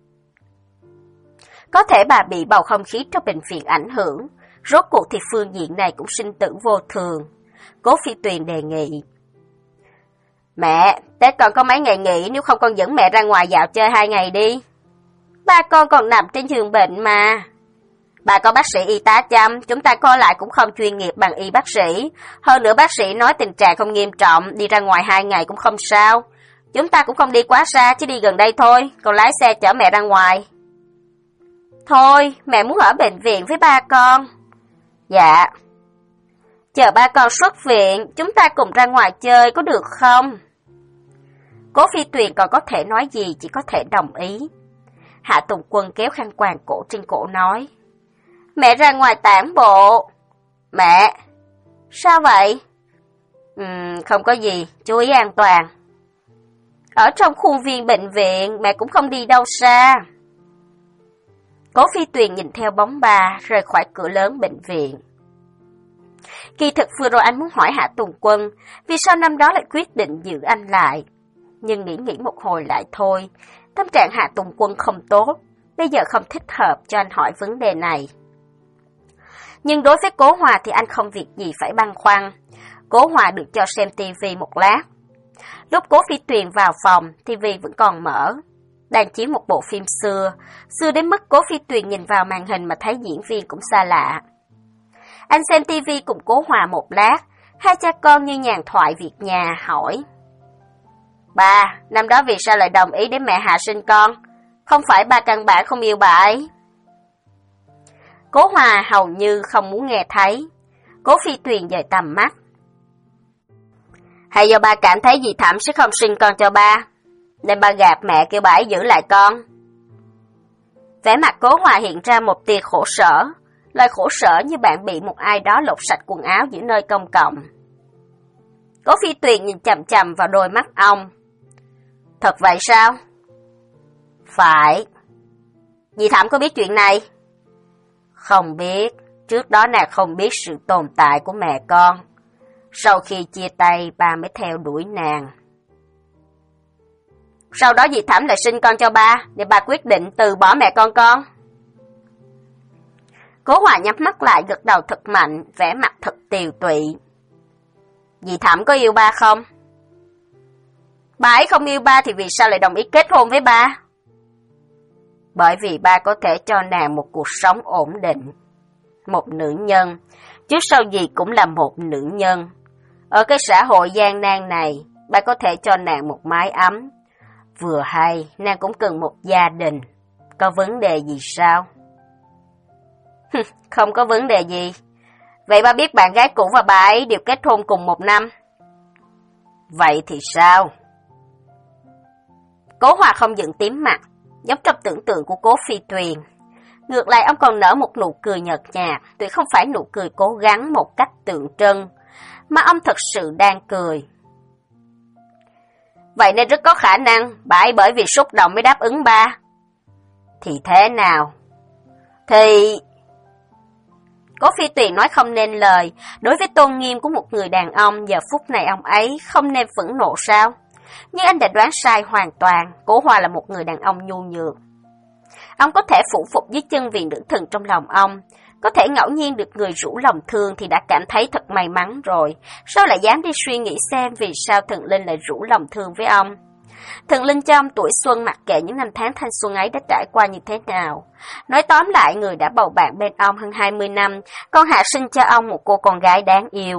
S1: Có thể bà bị bầu không khí trong bệnh viện ảnh hưởng, rốt cuộc thì phương diện này cũng sinh tử vô thường. Cố Phi Tuyền đề nghị. Mẹ, Tết con có mấy ngày nghỉ, nếu không con dẫn mẹ ra ngoài dạo chơi hai ngày đi. Ba con còn nằm trên giường bệnh mà. Bà có bác sĩ y tá chăm, chúng ta coi lại cũng không chuyên nghiệp bằng y bác sĩ. Hơn nữa bác sĩ nói tình trạng không nghiêm trọng, đi ra ngoài hai ngày cũng không sao. Chúng ta cũng không đi quá xa, chỉ đi gần đây thôi, còn lái xe chở mẹ ra ngoài. Thôi, mẹ muốn ở bệnh viện với ba con. Dạ. Chờ ba con xuất viện, chúng ta cùng ra ngoài chơi có được không? Cố Phi Tuyền còn có thể nói gì, chỉ có thể đồng ý. Hạ Tùng Quân kéo khăn quàng cổ trên cổ nói. Mẹ ra ngoài tản bộ. Mẹ. Sao vậy? Ừm, không có gì, chú ý an toàn. Ở trong khuôn viên bệnh viện, mẹ cũng không đi đâu xa. Cố Phi Tuyền nhìn theo bóng bà, rời khỏi cửa lớn bệnh viện. Kỳ thực vừa rồi anh muốn hỏi Hạ Tùng Quân, vì sao năm đó lại quyết định giữ anh lại. Nhưng nghĩ nghĩ một hồi lại thôi, tâm trạng Hạ Tùng Quân không tốt, bây giờ không thích hợp cho anh hỏi vấn đề này. Nhưng đối với Cố Hòa thì anh không việc gì phải băn khoăn. Cố Hòa được cho xem tivi một lát. Lúc Cố Phi Tuyền vào phòng, tivi vẫn còn mở. Đang chiếu một bộ phim xưa, xưa đến mức Cố Phi Tuyền nhìn vào màn hình mà thấy diễn viên cũng xa lạ. Anh xem tivi cùng Cố Hòa một lát, hai cha con như nhàn thoại việc nhà hỏi. Ba, năm đó vì sao lại đồng ý để mẹ Hạ sinh con? Không phải ba căn bản không yêu bà ấy. Cố Hòa hầu như không muốn nghe thấy. Cố Phi Tuyền dời tầm mắt. Hay do ba cảm thấy dì Thẩm sẽ không sinh con cho ba, nên ba gạt mẹ kêu bà ấy giữ lại con. Vẻ mặt Cố Hòa hiện ra một tia khổ sở, lời khổ sở như bạn bị một ai đó lột sạch quần áo giữa nơi công cộng. Cố Phi Tuyền nhìn chằm chằm vào đôi mắt ông. Thật vậy sao? Phải. Dì Thẩm có biết chuyện này? Không biết, trước đó nàng không biết sự tồn tại của mẹ con. Sau khi chia tay, ba mới theo đuổi nàng. Sau đó dì Thẩm lại sinh con cho ba, để ba quyết định từ bỏ mẹ con con. Cố Hòa nhắm mắt lại gật đầu thật mạnh, vẻ mặt thật tiều tụy. Dì Thẩm có yêu ba không? Bà ấy không yêu ba thì vì sao lại đồng ý kết hôn với ba? Bởi vì ba có thể cho nàng một cuộc sống ổn định. Một nữ nhân, trước sau gì cũng là một nữ nhân. Ở cái xã hội gian nan này, ba có thể cho nàng một mái ấm. Vừa hay, nàng cũng cần một gia đình. Có vấn đề gì sao? Không có vấn đề gì. Vậy ba biết bạn gái cũ và bà ấy đều kết hôn cùng một năm. Vậy thì sao? Cố Hòa không giận tím mặt, giống trong tưởng tượng của Cố Phi Tuyền. Ngược lại ông còn nở một nụ cười nhợt nhạt, tuyệt không phải nụ cười cố gắng một cách tượng trưng, mà ông thật sự đang cười. Vậy nên rất có khả năng bà ấy bởi vì xúc động mới đáp ứng ba. Thì thế nào? Thì... Cố Phi Tuyền nói không nên lời, đối với tôn nghiêm của một người đàn ông, giờ phút này ông ấy không nên phẫn nộ sao? Nhưng anh đã đoán sai hoàn toàn, Cố Hòa là một người đàn ông nhu nhược. Ông có thể phủ phục dưới chân vị nữ thần trong lòng ông, có thể ngẫu nhiên được người rủ lòng thương thì đã cảm thấy thật may mắn rồi, sao lại dám đi suy nghĩ xem vì sao thần linh lại rủ lòng thương với ông. Thần linh cho ông tuổi xuân mặc kệ những năm tháng thanh xuân ấy đã trải qua như thế nào. Nói tóm lại, người đã bầu bạn bên ông hơn hai mươi năm, còn hạ sinh cho ông một cô con gái đáng yêu.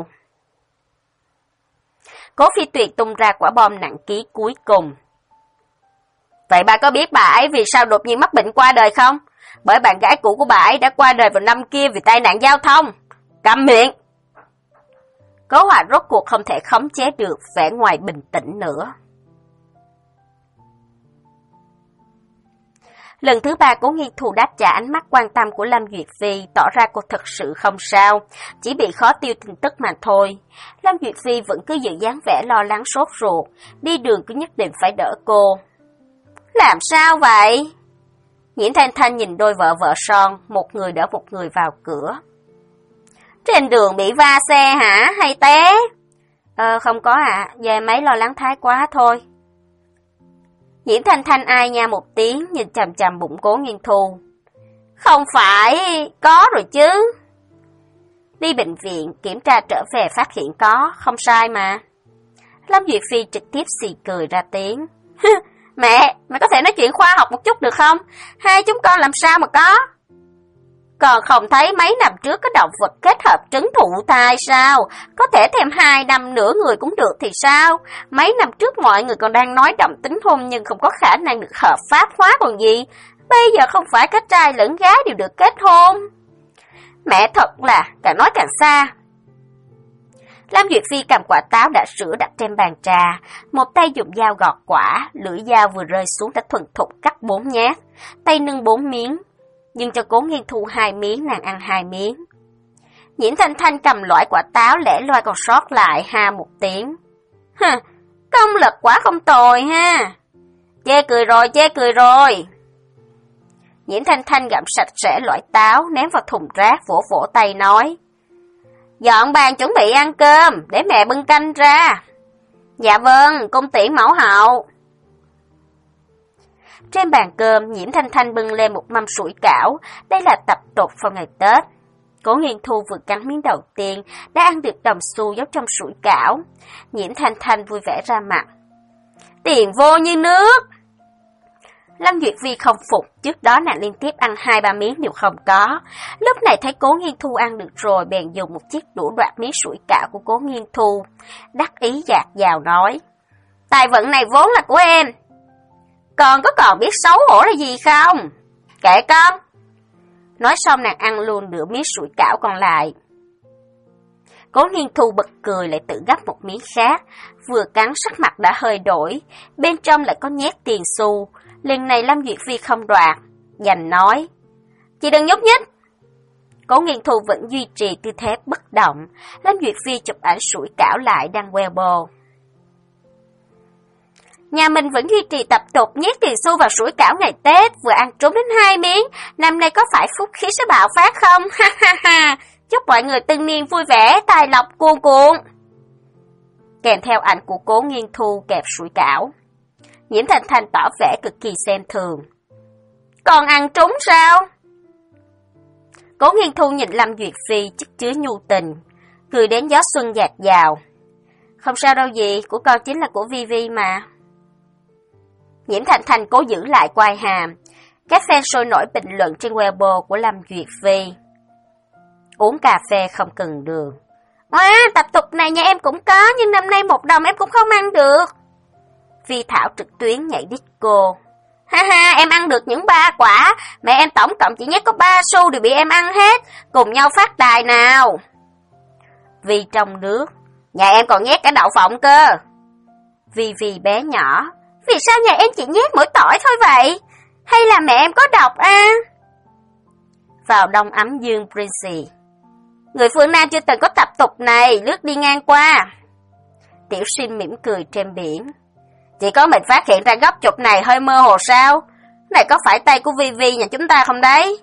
S1: Cố Phi Tuyền tung ra quả bom nặng ký cuối cùng. Vậy bà có biết bà ấy vì sao đột nhiên mắc bệnh qua đời không? Bởi bạn gái cũ của bà ấy đã qua đời vào năm kia vì tai nạn giao thông. Câm miệng! Cố Hòa rốt cuộc không thể khống chế được vẻ ngoài bình tĩnh nữa. Lần thứ ba Cố Nghiên Thu đáp trả ánh mắt quan tâm của Lâm Duyệt Phi, tỏ ra cô thật sự không sao, chỉ bị khó tiêu tin tức mà thôi. Lâm Duyệt Phi vẫn cứ giữ dáng vẻ lo lắng sốt ruột, đi đường cứ nhất định phải đỡ cô. Làm sao vậy? Nhiễm Thanh Thanh nhìn đôi vợ vợ son, một người đỡ một người vào cửa. Trên đường bị va xe hả, hay té? Ờ, không có ạ, à, giờ em ấy lo lắng thái quá thôi. Nhiễm Thanh Thanh ai nha một tiếng, nhìn chằm chằm bụng Cố Nghiên Thu. Không phải, có rồi chứ. Đi bệnh viện, kiểm tra trở về phát hiện có, không sai mà. Lâm Duyệt Phi trực tiếp xì cười ra tiếng. Mẹ, mẹ có thể nói chuyện khoa học một chút được không? Hai chúng con làm sao mà có? Còn không thấy mấy năm trước có động vật kết hợp trứng thụ thai sao? Có thể thêm hai năm nửa người cũng được thì sao? Mấy năm trước mọi người còn đang nói đồng tính hôn nhưng không có khả năng được hợp pháp hóa còn gì. Bây giờ không phải cả trai lẫn gái đều được kết hôn. Mẹ thật là càng nói càng xa. Lam Duyệt Phi cầm quả táo đã rửa đặt trên bàn trà, một tay dùng dao gọt quả, lưỡi dao vừa rơi xuống đã thuần thục cắt bốn nhát, tay nâng bốn miếng, nhưng cho Cố Nghiên Thu hai miếng, nàng ăn hai miếng. Nhiễm Thanh Thanh cầm loại quả táo lẻ loi còn sót lại, ha một tiếng. Hừ, công lực quả không tồi ha. Chê cười rồi, chê cười rồi. Nhiễm Thanh Thanh gặm sạch sẽ loại táo, ném vào thùng rác, vỗ vỗ tay nói. Dọn bàn chuẩn bị ăn cơm, để mẹ bưng canh ra. Dạ vâng, cung tiễn mẫu hậu. Trên bàn cơm, Nhiễm Thanh Thanh bưng lên một mâm sủi cảo, đây là tập tục vào ngày Tết. Cố Nghiên Thu vừa cắn miếng đầu tiên, đã ăn được đồng xu giấu trong sủi cảo. Nhiễm Thanh Thanh vui vẻ ra mặt. Tiền vô như nước. Lâm Duyệt Phi không phục, trước đó nàng liên tiếp ăn hai ba miếng đều không có. Lúc này thấy Cố Nghiên Thu ăn được rồi, bèn dùng một chiếc đũa đoạt miếng sủi cảo của Cố Nghiên Thu. Đắc ý dạt dào nói, tài vận này vốn là của em. Con có còn biết xấu hổ là gì không? Kệ con. Nói xong nàng ăn luôn nửa miếng sủi cảo còn lại. Cố Nghiên Thu bật cười lại tự gắp một miếng khác, vừa cắn sắc mặt đã hơi đổi, bên trong lại có nhét tiền xu. Lần này Lâm Duyệt Phi không đoạt, dành nói, chị đừng nhúc nhích. Cố Nghiên Thu vẫn duy trì tư thế bất động. Lâm Duyệt Phi chụp ảnh sủi cảo lại đăng Weibo. Nhà mình vẫn duy trì tập tục nhét tiền xu vào sủi cảo ngày Tết, vừa ăn trúng đến hai miếng, năm nay có phải phúc khí sẽ bạo phát không? Ha ha ha, chúc mọi người tân niên vui vẻ, tài lộc cuồn cuộn. Kèm theo ảnh của Cố Nghiên Thu kẹp sủi cảo. Nhiễm Thanh Thanh tỏ vẻ cực kỳ xem thường. Còn ăn trúng sao? Cố Nghiên Thu nhìn Lâm Duyệt Phi chất chứa nhu tình, cười đến gió xuân dạt dào. Không sao đâu gì, của con chính là của Vi Vi mà. Nhiễm Thanh Thanh cố giữ lại quai hàm. Các fan sôi nổi bình luận trên Weibo của Lâm Duyệt Phi. Uống cà phê không cần đường. À, tập tục này nhà em cũng có, nhưng năm nay một đồng em cũng không ăn được. Vi Thảo trực tuyến nhảy disco. Ha ha, em ăn được những ba quả, mẹ em tổng cộng chỉ nhét có ba xu đều bị em ăn hết, cùng nhau phát tài nào. Vi trong nước, nhà em còn nhét cả đậu phộng cơ. Vi Vi bé nhỏ, vì sao nhà em chỉ nhét mỗi tỏi thôi vậy? Hay là mẹ em có độc à? Vào đông ấm dương Prince. Người phương Nam chưa từng có tập tục này, lướt đi ngang qua. Tiểu Sinh mỉm cười trên biển. Chỉ có mình phát hiện ra góc chụp này hơi mơ hồ sao? Này có phải tay của Vi Vi nhà chúng ta không đấy?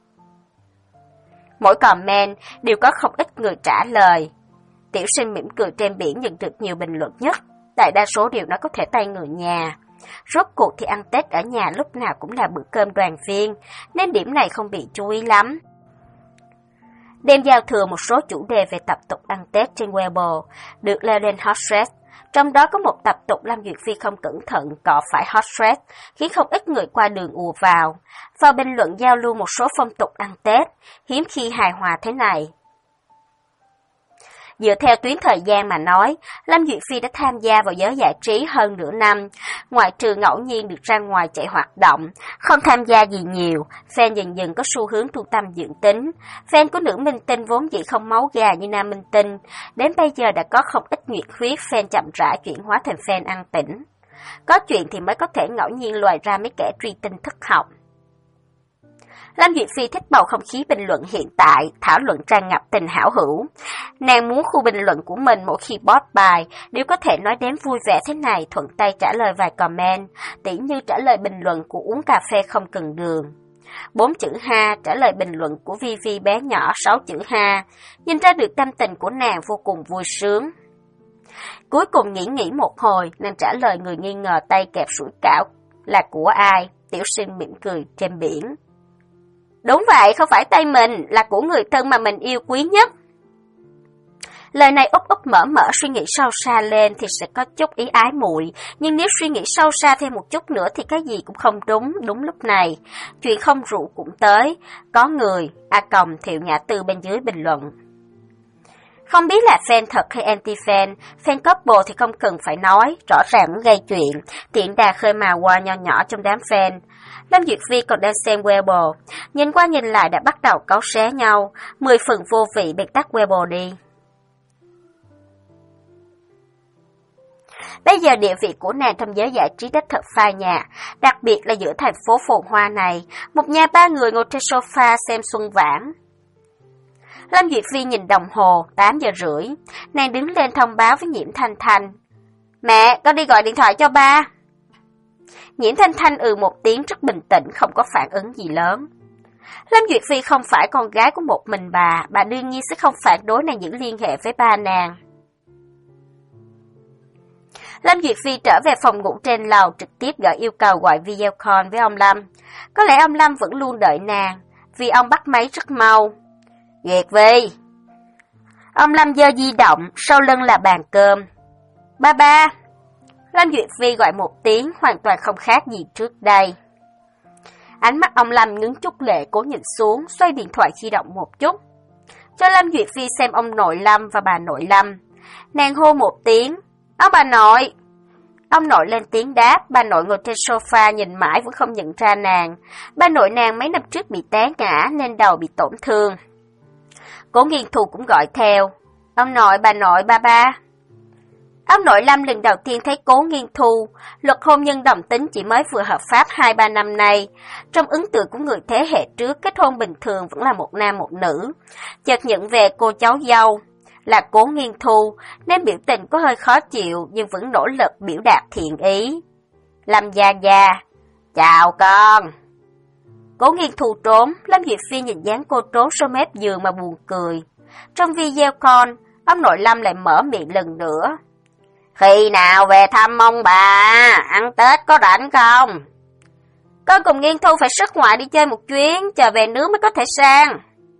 S1: Mỗi comment đều có không ít người trả lời. Tiểu Sinh mỉm cười trên biển nhận được nhiều bình luận nhất. Đại đa số đều nói có thể tay người nhà. Rốt cuộc thì ăn Tết ở nhà lúc nào cũng là bữa cơm đoàn viên, nên điểm này không bị chú ý lắm. Đêm giao thừa một số chủ đề về tập tục ăn Tết trên Weibo được leo lên hot thread. Trong đó có một tập tục Lâm Duyệt Phi không cẩn thận cọ phải hot thread, khiến không ít người qua đường ùa vào. Vào bình luận giao lưu một số phong tục ăn Tết, hiếm khi hài hòa thế này. Dựa theo tuyến thời gian mà nói, Lâm Duyệt Phi đã tham gia vào giới giải trí hơn nửa năm, ngoại trừ ngẫu nhiên được ra ngoài chạy hoạt động, không tham gia gì nhiều, fan dần dần có xu hướng tu tâm dưỡng tính. Fan của nữ minh tinh vốn dĩ không máu gà như nam minh tinh, đến bây giờ đã có không ít nhiệt huyết, fan chậm rãi chuyển hóa thành fan ăn tĩnh. Có chuyện thì mới có thể ngẫu nhiên loại ra mấy kẻ truy tinh thất học. Lâm Duyệt Phi thích bầu không khí bình luận hiện tại, thảo luận tràn ngập tình hảo hữu. Nàng muốn khu bình luận của mình mỗi khi post bài đều có thể nói đến vui vẻ thế này, thuận tay trả lời vài comment, tỉ như trả lời bình luận của uống cà phê không cần đường. Bốn chữ ha trả lời bình luận của Vi Vi bé nhỏ sáu chữ ha, nhìn ra được tâm tình của nàng vô cùng vui sướng. Cuối cùng nghĩ nghĩ một hồi, nàng trả lời người nghi ngờ tay kẹp sủi cảo là của ai, tiểu sinh mỉm cười trên biển. Đúng vậy, không phải tay mình, là của người thân mà mình yêu quý nhất. Lời này úp úp mở mở suy nghĩ sâu xa lên thì sẽ có chút ý ái muội, nhưng nếu suy nghĩ sâu xa thêm một chút nữa thì cái gì cũng không đúng. Đúng lúc này, chuyện không rượu cũng tới, có người, A Còng Thiệu Nhã Tư bên dưới bình luận. Không biết là fan thật hay anti-fan, fan couple thì không cần phải nói, rõ ràng muốn gây chuyện, tiện đà khơi mào qua nho nhỏ trong đám fan. Lâm Duyệt Phi còn đang xem Weibo, nhìn qua nhìn lại đã bắt đầu cáu xé nhau, mười phần vô vị bèn tắt Weibo đi. Bây giờ địa vị của nàng trong giới giải trí đích thực phai nhạt, đặc biệt là giữa thành phố phồn hoa này, một nhà ba người ngồi trên sofa xem xuân vãn. Lâm Duyệt Phi nhìn đồng hồ, tám giờ rưỡi, nàng đứng lên thông báo với Nhiễm Thanh Thanh. Mẹ, con đi gọi điện thoại cho ba. Nhiễm Thanh Thanh ừ một tiếng rất bình tĩnh, không có phản ứng gì lớn. Lâm Duyệt Phi không phải con gái của một mình bà, bà đương nhiên sẽ không phản đối nàng giữ liên hệ với ba nàng. Lâm Duyệt Phi trở về phòng ngủ trên lầu, trực tiếp gọi yêu cầu gọi video call với ông Lâm. Có lẽ ông Lâm vẫn luôn đợi nàng, vì ông bắt máy rất mau. Duyệt Phi. Ông Lâm giơ di động, sau lưng là bàn cơm. Ba ba. Lâm Duyệt Phi gọi một tiếng, hoàn toàn không khác gì trước đây. Ánh mắt ông Lâm ngấn chút lệ, cố nhìn xuống, xoay điện thoại di động một chút. Cho Lâm Duyệt Phi xem ông nội Lâm và bà nội Lâm. Nàng hô một tiếng. Ông bà nội. Ông nội lên tiếng đáp, bà nội ngồi trên sofa nhìn mãi vẫn không nhận ra nàng. Bà nội nàng mấy năm trước bị té ngã nên đầu bị tổn thương. Cố Nghiên Thu cũng gọi theo. Ông nội, bà nội, ba ba. Ông nội Lâm lần đầu tiên thấy Cố Nghiên Thu, luật hôn nhân đồng tính chỉ mới vừa hợp pháp hai ba năm nay. Trong ấn tượng của người thế hệ trước, kết hôn bình thường vẫn là một nam một nữ. Chợt nhận về cô cháu dâu là Cố Nghiên Thu, nên biểu tình có hơi khó chịu nhưng vẫn nỗ lực biểu đạt thiện ý. Lâm gia gia, chào con. Cố Nghiên Thu trốn, Lâm Duyệt Phi nhìn dáng cô trốn sau mép giường mà buồn cười. Trong video call, ông nội Lâm lại mở miệng lần nữa. Khi nào về thăm ông bà, ăn Tết có rảnh không? Con cùng Nghiên Thu phải xuất ngoại đi chơi một chuyến, chờ về nước mới có thể sang.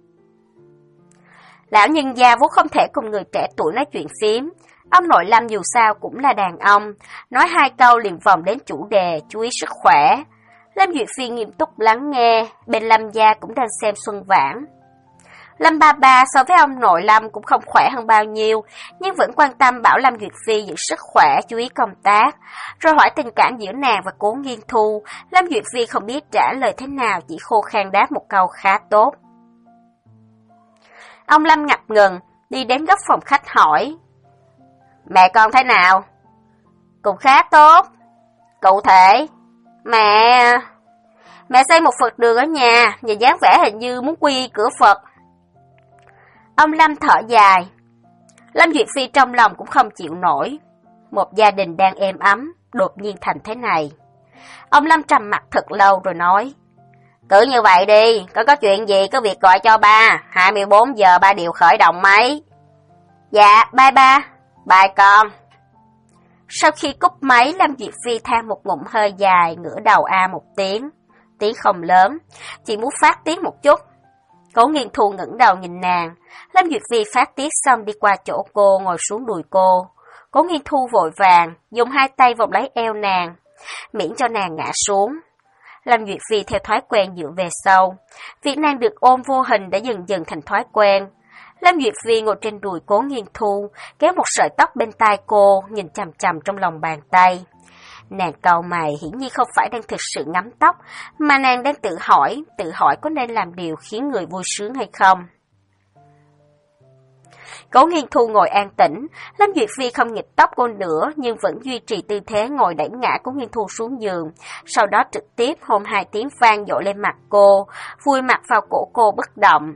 S1: Lão nhân gia vốn không thể cùng người trẻ tuổi nói chuyện phiếm. Ông nội Lâm dù sao cũng là đàn ông, nói hai câu liền vòng đến chủ đề, chú ý sức khỏe. Lâm Duyệt Phi nghiêm túc lắng nghe, bên Lâm gia cũng đang xem xuân vãn. Lâm ba ba so với ông nội Lâm cũng không khỏe hơn bao nhiêu, nhưng vẫn quan tâm bảo Lâm Duyệt Phi giữ sức khỏe, chú ý công tác. Rồi hỏi tình cảm giữa nàng và Cố Nghiên Thu, Lâm Duyệt Phi không biết trả lời thế nào, chỉ khô khan đáp một câu khá tốt. Ông Lâm ngập ngừng, đi đến góc phòng khách hỏi. Mẹ con thế nào? Cũng khá tốt. Cụ thể, mẹ... Mẹ xây một Phật đường ở nhà, nhìn dáng vẻ hình như muốn quy cửa Phật. Ông Lâm thở dài. Lâm Duyệt Phi trong lòng cũng không chịu nổi. Một gia đình đang êm ấm, đột nhiên thành thế này. Ông Lâm trầm mặt thật lâu rồi nói. Cứ như vậy đi, có có chuyện gì cứ việc gọi cho ba, hai mươi bốn giờ ba đều khởi động máy. Dạ, bye ba, bye con. Sau khi cúp máy, Lâm Duyệt Phi than một ngụm hơi dài, ngửa đầu a một tiếng. Tiếng không lớn, chỉ muốn phát tiếng một chút. Cố Nghiên Thu ngẩng đầu nhìn nàng. Lâm Duyệt Phi phát tiết xong đi qua chỗ cô, ngồi xuống đùi cô. Cố Nghiên Thu vội vàng, dùng hai tay vòng lấy eo nàng, miễn cho nàng ngã xuống. Lâm Duyệt Phi theo thói quen dựa về sau. Việc nàng được ôm vô hình đã dần dần thành thói quen. Lâm Duyệt Phi ngồi trên đùi Cố Nghiên Thu, kéo một sợi tóc bên tai cô, nhìn chằm chằm trong lòng bàn tay. Nàng cau mày hiển nhiên không phải đang thực sự ngắm tóc, mà nàng đang tự hỏi, tự hỏi có nên làm điều khiến người vui sướng hay không. Cố Nghiên Thu ngồi an tĩnh, Lâm Duyệt Phi không nghịch tóc cô nữa nhưng vẫn duy trì tư thế ngồi đẩy ngã Cố Nghiên Thu xuống giường, sau đó trực tiếp hôn hai tiếng vang dội lên mặt cô, vùi mặt vào cổ cô bất động.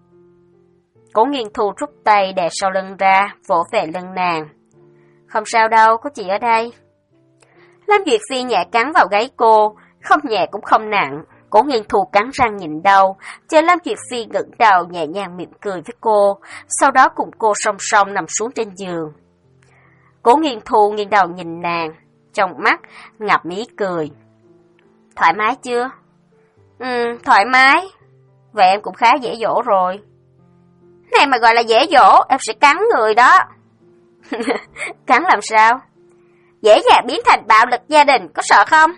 S1: Cố Nghiên Thu rút tay đè sau lưng ra, vỗ về lưng nàng. Không sao đâu, có chị ở đây. Lâm Duyệt Phi nhẹ cắn vào gáy cô, không nhẹ cũng không nặng. Cố Nghiên Thu cắn răng nhịn đau, chờ Lâm Duyệt Phi ngẩng đầu nhẹ nhàng mỉm cười với cô, sau đó cùng cô song song nằm xuống trên giường. Cố Nghiên Thu nghiêng đầu nhìn nàng, trong mắt ngập ý cười. Thoải mái chưa? Ừ, thoải mái. Vậy em cũng khá dễ dỗ rồi. Này mà gọi là dễ dỗ, em sẽ cắn người đó. Cắn làm sao? Dễ dàng biến thành bạo lực gia đình, có sợ không?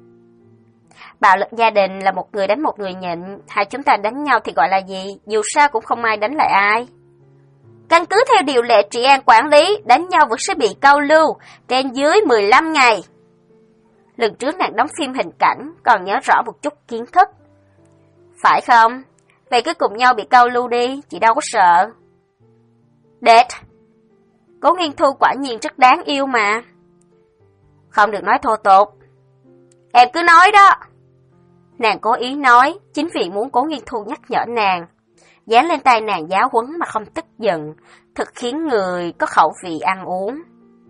S1: Bạo lực gia đình là một người đánh một người nhịn, hai chúng ta đánh nhau thì gọi là gì? Dù sao cũng không ai đánh lại ai. Căn cứ theo điều lệ trị an quản lý, đánh nhau vẫn sẽ bị câu lưu, trên dưới mười lăm ngày. Lần trước nàng đóng phim hình cảnh, còn nhớ rõ một chút kiến thức. Phải không? Vậy cứ cùng nhau bị câu lưu đi, chị đâu có sợ. Đệt! Cố Nghiên Thu quả nhiên rất đáng yêu mà. Không được nói thô tục. Em cứ nói đó. Nàng cố ý nói, chính vì muốn Cố Nghiên Thu nhắc nhở nàng. Dán lên tay nàng giáo huấn mà không tức giận, thực khiến người có khẩu vị ăn uống.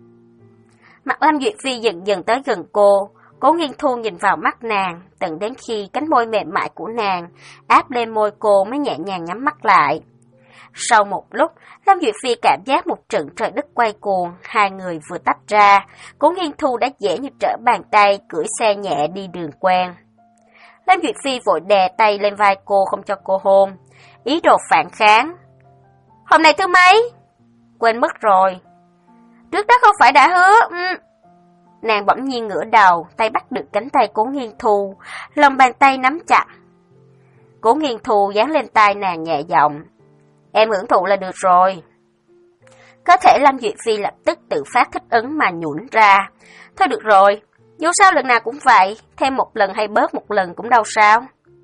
S1: Mặt Lâm Duyệt Phi dần dần tới gần cô, Cố Nghiên Thu nhìn vào mắt nàng, tận đến khi cánh môi mềm mại của nàng áp lên môi cô mới nhẹ nhàng nhắm mắt lại. Sau một lúc, Lâm Duyệt Phi cảm giác một trận trời đất quay cuồng, hai người vừa tách ra, Cố Nghiên Thu đã dễ như trở bàn tay cưỡi xe nhẹ đi đường quen. Lâm Duyệt Phi vội đè tay lên vai cô không cho cô hôn, ý đồ phản kháng. Hôm nay thứ mấy? Quên mất rồi. Trước đó không phải đã hứa... Ừ. Nàng bỗng nhiên ngửa đầu, tay bắt được cánh tay Cố Nghiên Thu, lòng bàn tay nắm chặt. Cố Nghiên Thu dán lên tai nàng nhẹ giọng. Em hưởng thụ là được rồi. Có thể Lâm Duyệt Phi lập tức tự phát thích ứng mà nhũn ra. Thôi được rồi, dù sao lần nào cũng vậy, thêm một lần hay bớt một lần cũng đâu sao.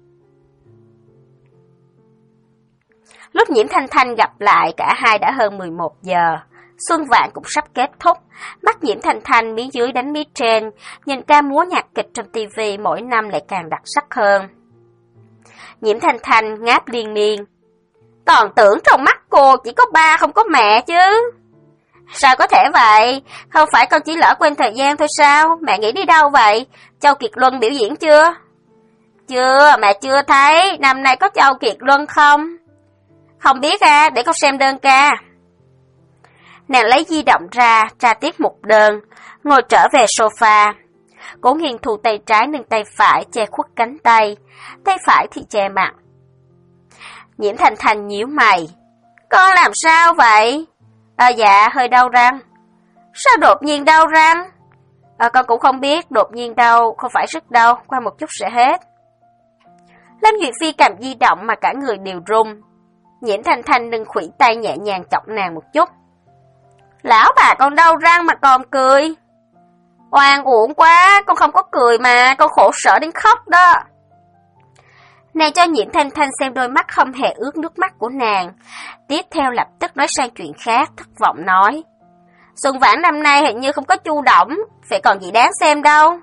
S1: Lúc Nhiễm Thanh Thanh gặp lại, cả hai đã hơn mười một giờ. Xuân vạn cũng sắp kết thúc, mắt Nhiễm Thanh Thanh mí dưới đánh mí trên, nhìn ca múa nhạc kịch trong tivi mỗi năm lại càng đặc sắc hơn. Nhiễm Thanh Thanh ngáp liên miên. Còn tưởng trong mắt cô chỉ có ba không có mẹ chứ. Sao có thể vậy? Không phải con chỉ lỡ quên thời gian thôi sao? Mẹ nghĩ đi đâu vậy? Châu Kiệt Luân biểu diễn chưa? Chưa, mẹ chưa thấy. Năm nay có Châu Kiệt Luân không? Không biết à, để con xem đơn ca. Nàng lấy di động ra, tra tiếp một đơn, ngồi trở về sofa. Cố Nghiên Thu tay trái nâng tay phải che khuất cánh tay, tay phải thì che mặt. Nhiễm Thanh Thanh nhíu mày. Con làm sao vậy? À dạ, hơi đau răng. Sao đột nhiên đau răng? À, con cũng không biết, đột nhiên đau, không phải rất đau, qua một chút sẽ hết. Lâm Duyệt Phi cầm di động mà cả người đều run. Nhiễm Thanh Thanh nâng khuỷu tay nhẹ nhàng chọc nàng một chút. Lão bà con đau răng mà còn cười. Oan uổng quá, con không có cười mà, con khổ sở đến khóc đó. Nàng cho Nhiễm Thanh Thanh xem đôi mắt không hề ướt nước mắt của nàng. Tiếp theo lập tức nói sang chuyện khác, thất vọng nói. Xuân Vãn năm nay hình như không có Chu Đổng, phải còn gì đáng xem đâu.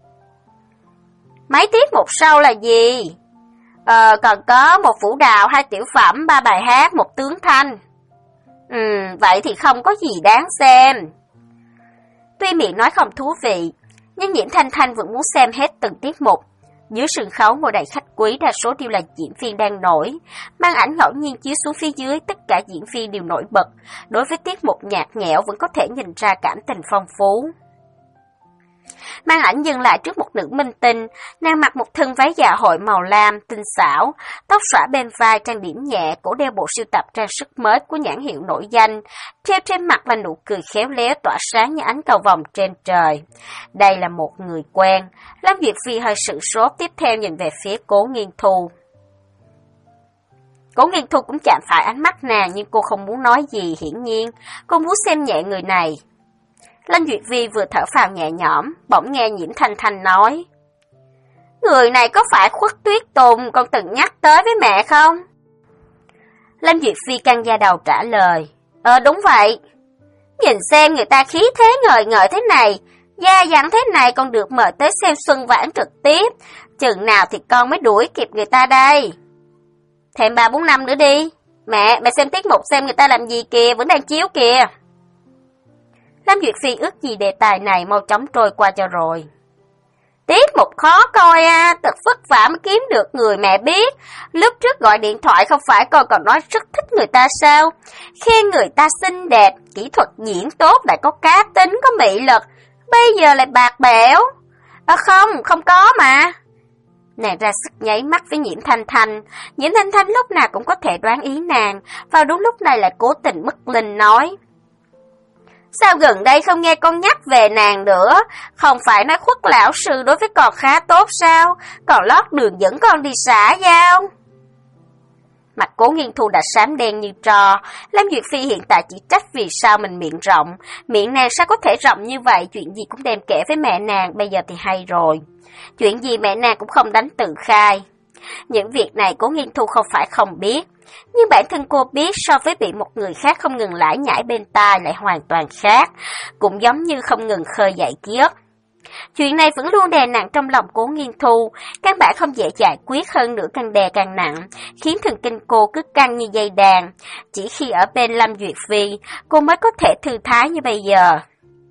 S1: Mấy tiết mục sau là gì? Ờ, còn có một vũ đạo, hai tiểu phẩm, ba bài hát, một tướng thanh. Ừ, vậy thì không có gì đáng xem. Tuy miệng nói không thú vị, nhưng Nhiễm Thanh Thanh vẫn muốn xem hết từng tiết mục. Dưới sân khấu ngồi đầy khách quý, đa số đều là diễn viên đang nổi. Màn ảnh ngẫu nhiên chiếu xuống phía dưới, tất cả diễn viên đều nổi bật. Đối với tiết mục nhạt nhẽo vẫn có thể nhìn ra cảm tình phong phú. Màn ảnh dừng lại trước một nữ minh tinh, nàng mặc một thân váy dạ hội màu lam, tinh xảo, tóc xõa bên vai, trang điểm nhẹ, cổ đeo bộ sưu tập trang sức mới của nhãn hiệu nổi danh, treo trên mặt là nụ cười khéo léo tỏa sáng như ánh cầu vồng trên trời. Đây là một người quen. Lâm Duyệt Phi hơi sửng sốt, tiếp theo nhìn về phía Cố Nghiên Thu. Cố Nghiên Thu cũng chạm phải ánh mắt nàng, nhưng cô không muốn nói gì, hiển nhiên cô muốn xem nhẹ người này. Lâm Duyệt Vi vừa thở phào nhẹ nhõm, bỗng nghe Nhiễm Thanh Thanh nói. Người này có phải Khuất Tuyết Tùng con từng nhắc tới với mẹ không? Lâm Duyệt Vi căng da đầu trả lời. Ờ đúng vậy. Nhìn xem người ta khí thế ngời ngời thế này, gia dặn thế này còn được mời tới xem xuân vãn trực tiếp. Chừng nào thì con mới đuổi kịp người ta đây. Thêm ba bốn năm nữa đi. Mẹ, mẹ xem tiết mục xem người ta làm gì kìa, vẫn đang chiếu kìa. Lâm Duyệt Phi ước gì đề tài này mau chóng trôi qua cho rồi. Tiết mục khó coi à, thật vất vả mới kiếm được người mẹ biết. Lúc trước gọi điện thoại không phải con còn nói rất thích người ta sao? Khen người ta xinh đẹp, kỹ thuật diễn tốt, lại có cá tính, có mị lực. Bây giờ lại bạc bẽo. À không, không có mà. Nàng ra sức nháy mắt với Nhiễm Thanh Thanh. Nhiễm Thanh Thanh lúc nào cũng có thể đoán ý nàng. Vào đúng lúc này lại cố tình mất linh nói. Sao gần đây không nghe con nhắc về nàng nữa? Không phải nói Khuất lão sư đối với con khá tốt sao? Còn lót đường dẫn con đi xã giao. Mặt Cố Nghiên Thu đã xám đen như tro. Lâm Duyệt Phi hiện tại chỉ trách vì sao mình miệng rộng. Miệng nàng sao có thể rộng như vậy? Chuyện gì cũng đem kể với mẹ nàng, bây giờ thì hay rồi. Chuyện gì mẹ nàng cũng không đánh tự khai. Những việc này Cố Nghiên Thu không phải không biết. Nhưng bản thân cô biết so với bị một người khác không ngừng lải nhải bên tai lại hoàn toàn khác. Cũng giống như không ngừng khơi dậy ký ức. Chuyện này vẫn luôn đè nặng trong lòng Cố Nghiên Thu, căn bản không dễ giải quyết, hơn nữa càng đè càng nặng, khiến thần kinh cô cứ căng như dây đàn. Chỉ khi ở bên Lâm Duyệt Phi, cô mới có thể thư thái như bây giờ.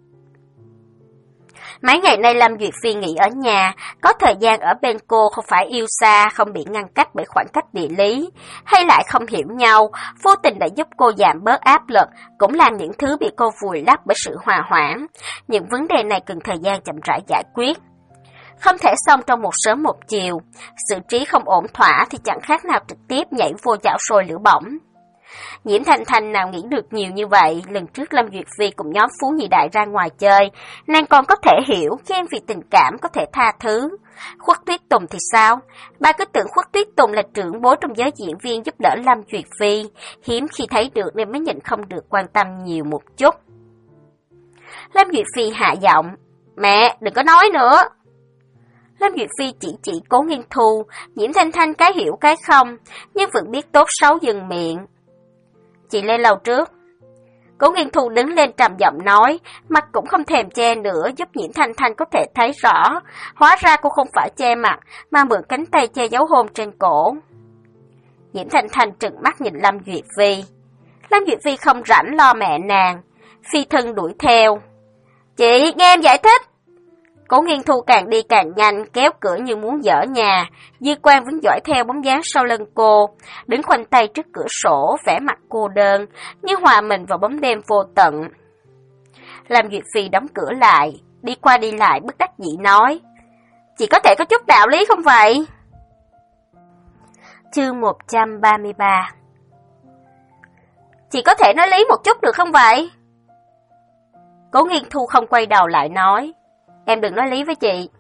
S1: Mấy ngày nay Lâm Duyệt Phi nghỉ ở nhà, có thời gian ở bên cô không phải yêu xa, không bị ngăn cách bởi khoảng cách địa lý, hay lại không hiểu nhau, vô tình đã giúp cô giảm bớt áp lực, cũng làm những thứ bị cô vùi lấp bởi sự hòa hoãn. Những vấn đề này cần thời gian chậm rãi giải quyết. Không thể xong trong một sớm một chiều, sự trí không ổn thỏa thì chẳng khác nào trực tiếp nhảy vô chảo sôi lửa bỏng. Nhiễm Thanh Thanh nào nghĩ được nhiều như vậy, lần trước Lâm Duyệt Phi cùng nhóm Phú Nhị Đại ra ngoài chơi, nàng còn có thể hiểu, khen vì tình cảm có thể tha thứ. Khuất Tuyết Tùng thì sao? Bà cứ tưởng Khuất Tuyết Tùng là trưởng bối trong giới diễn viên giúp đỡ Lâm Duyệt Phi, hiếm khi thấy được nên mới nhịn không được quan tâm nhiều một chút. Lâm Duyệt Phi hạ giọng, mẹ, đừng có nói nữa. Lâm Duyệt Phi chỉ chỉ Cố Nghiên Thu, Nhiễm Thanh Thanh cái hiểu cái không, nhưng vẫn biết tốt xấu dừng miệng. Chị lên lầu trước. Cố Nghiên Thu đứng lên trầm giọng nói, mặt cũng không thèm che nữa, giúp Nhiễm Thanh Thanh có thể thấy rõ. Hóa ra cô không phải che mặt, mà mượn cánh tay che dấu hôn trên cổ. Nhiễm Thanh Thanh trừng mắt nhìn Lâm Duyệt Phi. Lâm Duyệt Phi không rảnh lo mẹ nàng, phi thân đuổi theo. Chị, nghe em giải thích. Cố Nghiên Thu càng đi càng nhanh, kéo cửa như muốn dỡ nhà. Dư Quan vẫn dõi theo bóng dáng sau lưng cô, đứng khoanh tay trước cửa sổ, vẻ mặt cô đơn, như hòa mình vào bóng đêm vô tận. Lâm Duyệt Phi đóng cửa lại, đi qua đi lại bất đắc dĩ nói, chị có thể có chút đạo lý không vậy? Chương một trăm ba mươi ba. Chị có thể nói lý một chút được không vậy? Cố Nghiên Thu không quay đầu lại nói, em đừng nói lý với chị.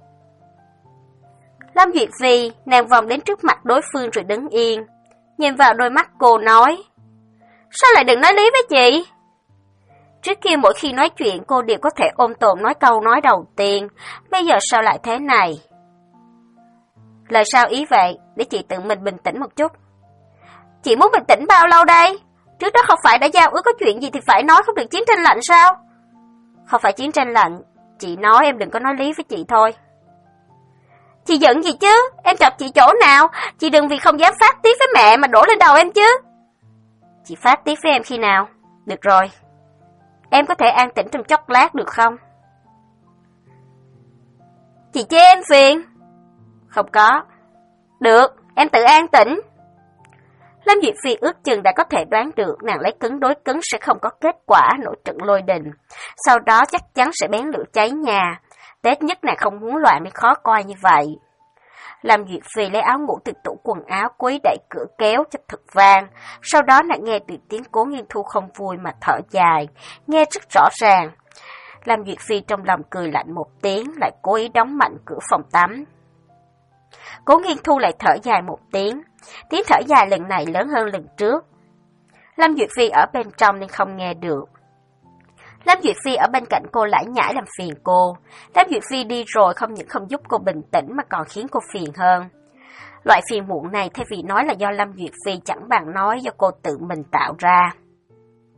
S1: Lâm Duyệt Phi, nàng vòng đến trước mặt đối phương rồi đứng yên, nhìn vào đôi mắt cô nói, sao lại đừng nói lý với chị? Trước kia mỗi khi nói chuyện cô đều có thể ôm tồn nói câu nói đầu tiên, bây giờ sao lại thế này? Lời sao ý vậy, để chị tự mình bình tĩnh một chút. Chị muốn bình tĩnh bao lâu đây? Trước đó không phải đã giao ước có chuyện gì thì phải nói, không được chiến tranh lạnh sao? Không phải chiến tranh lạnh, chị nói em đừng có nói lý với chị thôi. Chị giận gì chứ? Em chọc chị chỗ nào? Chị đừng vì không dám phát tiết với mẹ mà đổ lên đầu em chứ. Chị phát tiết với em khi nào? Được rồi, em có thể an tĩnh trong chốc lát được không? Chị chê em phiền? Không có. Được, em tự an tĩnh. Lâm Duyệt Phi ước chừng đã có thể đoán được nàng lấy cứng đối cứng sẽ không có kết quả, nổi trận lôi đình. Sau đó chắc chắn sẽ bén lửa cháy nhà. Tết nhất nàng không muốn loạn nên khó coi như vậy. Lâm Duyệt Phi lấy áo ngủ từ tủ quần áo, cố ý đẩy cửa kéo cho thật vang. Sau đó nàng nghe được tiếng Cố Nghiên Thu không vui mà thở dài, nghe rất rõ ràng. Lâm Duyệt Phi trong lòng cười lạnh một tiếng, lại cố ý đóng mạnh cửa phòng tắm. Cố Nghiên Thu lại thở dài một tiếng. Tiếng thở dài lần này lớn hơn lần trước. Lâm Duyệt Phi ở bên trong nên không nghe được. Lâm Duyệt Phi ở bên cạnh cô lải nhải làm phiền cô. Lâm Duyệt Phi đi rồi không những không giúp cô bình tĩnh mà còn khiến cô phiền hơn. Loại phiền muộn này thay vì nói là do Lâm Duyệt Phi chẳng bằng nói do cô tự mình tạo ra.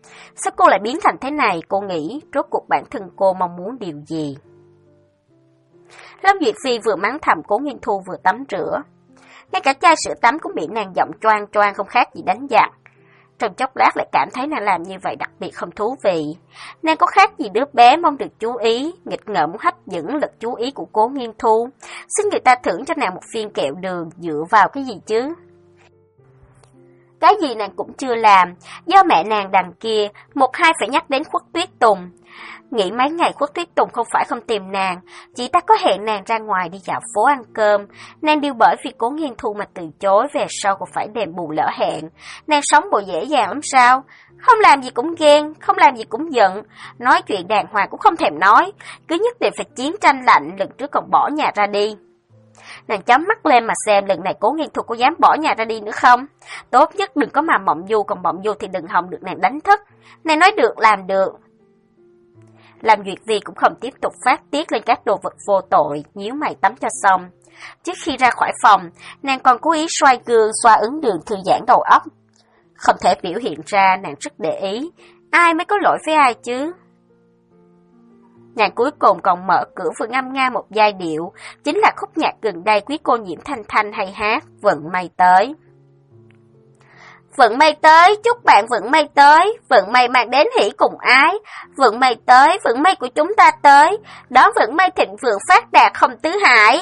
S1: Sao cô lại biến thành thế này? Cô nghĩ rốt cuộc bản thân cô mong muốn điều gì? Lâm Duyệt Phi vừa mắng thầm Cố Nghiên Thu vừa tắm rửa. Ngay cả chai sữa tắm cũng bị nàng giọng choang choang không khác gì đánh giặc. Trong chốc lát lại cảm thấy nàng làm như vậy đặc biệt không thú vị. Nàng có khác gì đứa bé mong được chú ý, nghịch ngợm hấp dẫn lực chú ý của Cố Nghiên Thu. Xin người ta thưởng cho nàng một viên kẹo đường dựa vào cái gì chứ? Cái gì nàng cũng chưa làm, do mẹ nàng đằng kia, một hai phải nhắc đến Khuất Tuyết Tùng. Nghĩ mấy ngày Khuất Tuyết Tùng không phải không tìm nàng, chỉ ta có hẹn nàng ra ngoài đi dạo phố ăn cơm. Nàng đều bởi vì Cố Nghiên Thu mà từ chối, về sau còn phải đền bù lỡ hẹn. Nàng sống bộ dễ dàng lắm sao? Không làm gì cũng ghen, không làm gì cũng giận, nói chuyện đàng hoàng cũng không thèm nói, cứ nhất định phải chiến tranh lạnh, lần trước còn bỏ nhà ra đi. Nàng chấm mắt lên mà xem lần này Cố Nghiên Thu có dám bỏ nhà ra đi nữa không? Tốt nhất đừng có mà mộng du, còn mộng du thì đừng hòng được nàng đánh thức. Nàng nói được làm được. Làm Duyệt Vi cũng không tiếp tục phát tiết lên các đồ vật vô tội, nhíu mày tắm cho xong. Trước khi ra khỏi phòng, nàng còn cố ý xoay gương xoa ứng đường thư giãn đầu óc. Không thể biểu hiện ra nàng rất để ý, ai mới có lỗi với ai chứ? Nàng cuối cùng còn mở cửa vừa ngâm nga một giai điệu, chính là khúc nhạc gần đây quý cô Nhiễm Thanh Thanh hay hát, Vận May Tới. Vận may tới, chúc bạn vận may tới, vận may mang đến hỷ cùng ái, vận may tới, vận may của chúng ta tới, đón vận may thịnh vượng phát đạt không tứ hải.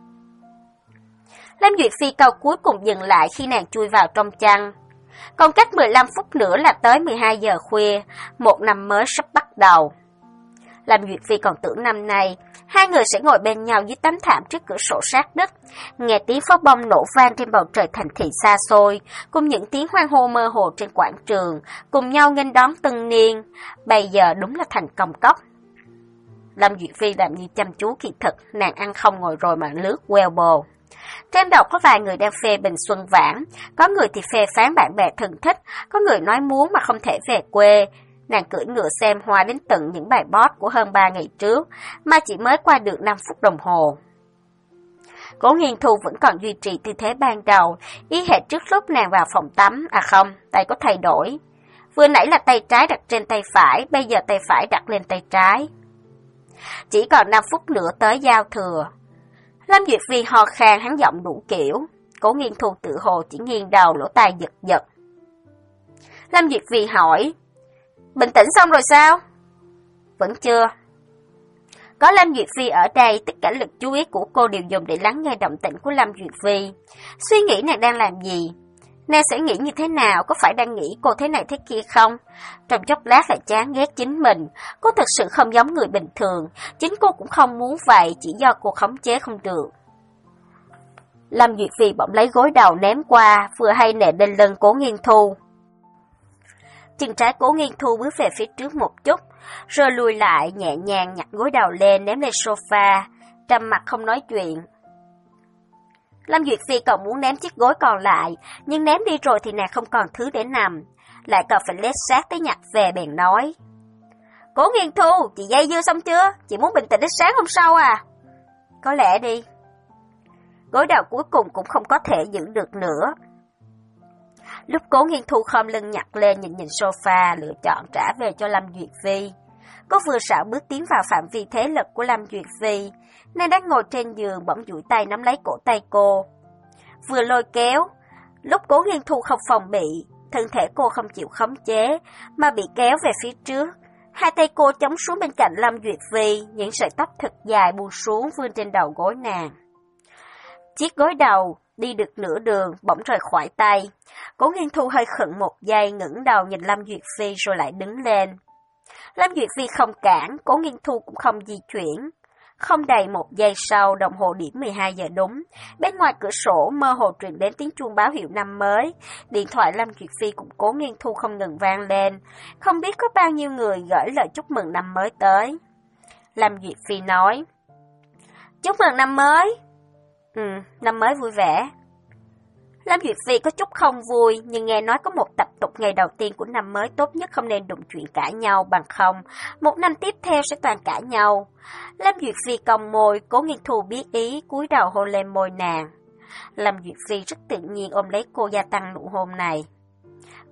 S1: Lâm Duyệt Phi câu cuối cùng dừng lại khi nàng chui vào trong chăn. Còn cách mười lăm phút nữa là tới mười hai giờ khuya, một năm mới sắp bắt đầu. Lâm Duyệt Phi còn tưởng năm nay, hai người sẽ ngồi bên nhau dưới tấm thảm trước cửa sổ sát đất, nghe tiếng pháo bông nổ vang trên bầu trời thành thị xa xôi, cùng những tiếng hoan hô mơ hồ trên quảng trường, cùng nhau nghênh đón tân niên. Bây giờ đúng là thành công cốc. Lâm Duyệt Phi làm như chăm chú kỳ thực, nàng ăn không ngồi rồi mà lướt Weibo. Trên đầu có vài người đang phê bình Xuân Vãn, có người thì phê phán bạn bè thân thích, có người nói muốn mà không thể về quê. Nàng cưỡi ngựa xem hoa đến tận những bài post của hơn ba ngày trước, mà chỉ mới qua được năm phút đồng hồ. Cố Nghiên Thu vẫn còn duy trì tư thế ban đầu, y hệt trước lúc nàng vào phòng tắm, à không, tay có thay đổi. Vừa nãy là tay trái đặt trên tay phải, bây giờ tay phải đặt lên tay trái. Chỉ còn năm phút nữa tới giao thừa. Lâm Duyệt Vi ho khan hắn giọng đủ kiểu, Cố Nghiên Thu tự hồ chỉ nghiêng đầu lỗ tai giật giật. Lâm Duyệt Vi hỏi, bình tĩnh xong rồi sao? Vẫn chưa. Có Lâm Duyệt Vi ở đây, tất cả lực chú ý của cô đều dùng để lắng nghe động tĩnh của Lâm Duyệt Vi. Suy nghĩ nàng đang làm gì? Nàng sẽ nghĩ như thế nào? Có phải đang nghĩ cô thế này thế kia không? Trong chốc lát lại chán ghét chính mình. Cô thực sự không giống người bình thường. Chính cô cũng không muốn vậy, chỉ do cô khống chế không được. Lâm Duyệt Vi bỗng lấy gối đầu ném qua, vừa hay nện lên lưng Cố Nghiên Thu. Chân trái Cố Nghiên Thu bước về phía trước một chút, rồi lùi lại nhẹ nhàng nhặt gối đầu lên ném lên sofa, trầm mặt không nói chuyện. Lâm Duyệt Phi còn muốn ném chiếc gối còn lại, nhưng ném đi rồi thì nàng không còn thứ để nằm, lại còn phải lết sát tới nhặt về bèn nói. Cố Nghiên Thu, chị dây dưa xong chưa? Chị muốn bình tĩnh đến sáng hôm sau à? Có lẽ đi. Gối đầu cuối cùng cũng không có thể giữ được nữa. Lúc Cố Nghiên Thu khom lưng nhặt lên nhìn nhìn sofa, lựa chọn trả về cho Lâm Duyệt Vi. Cô vừa xảo bước tiến vào phạm vi thế lực của Lâm Duyệt Vi, nàng đang ngồi trên giường bỗng duỗi tay nắm lấy cổ tay cô. Vừa lôi kéo, lúc Cố Nghiên Thu không phòng bị, thân thể cô không chịu khống chế, mà bị kéo về phía trước. Hai tay cô chống xuống bên cạnh Lâm Duyệt Vi, những sợi tóc thật dài buông xuống vươn trên đầu gối nàng. Chiếc gối đầu đi được nửa đường, bỗng rời khỏi tay. Cố Nghiên Thu hơi khựng một giây, ngẩng đầu nhìn Lâm Duyệt Vi rồi lại đứng lên. Lâm Duyệt Vi không cản, Cố Nghiên Thu cũng không di chuyển. Không đầy một giây sau, đồng hồ điểm mười hai giờ đúng. Bên ngoài cửa sổ mơ hồ truyền đến tiếng chuông báo hiệu năm mới. Điện thoại Lâm Duyệt Vi cùng Cố Nghiên Thu không ngừng vang lên. Không biết có bao nhiêu người gửi lời chúc mừng năm mới tới. Lâm Duyệt Vi nói, chúc mừng năm mới. Ừ, năm mới vui vẻ. Lâm Duyệt Vi có chút không vui, nhưng nghe nói có một tập tục ngày đầu tiên của năm mới tốt nhất không nên đụng chuyện cãi nhau, bằng không một năm tiếp theo sẽ toàn cãi nhau. Lâm Duyệt Vi cong môi, Cố Nghiên Thu biết ý, cúi đầu hôn lên môi nàng. Lâm Duyệt Vi rất tự nhiên ôm lấy cô, gia tăng nụ hôn này.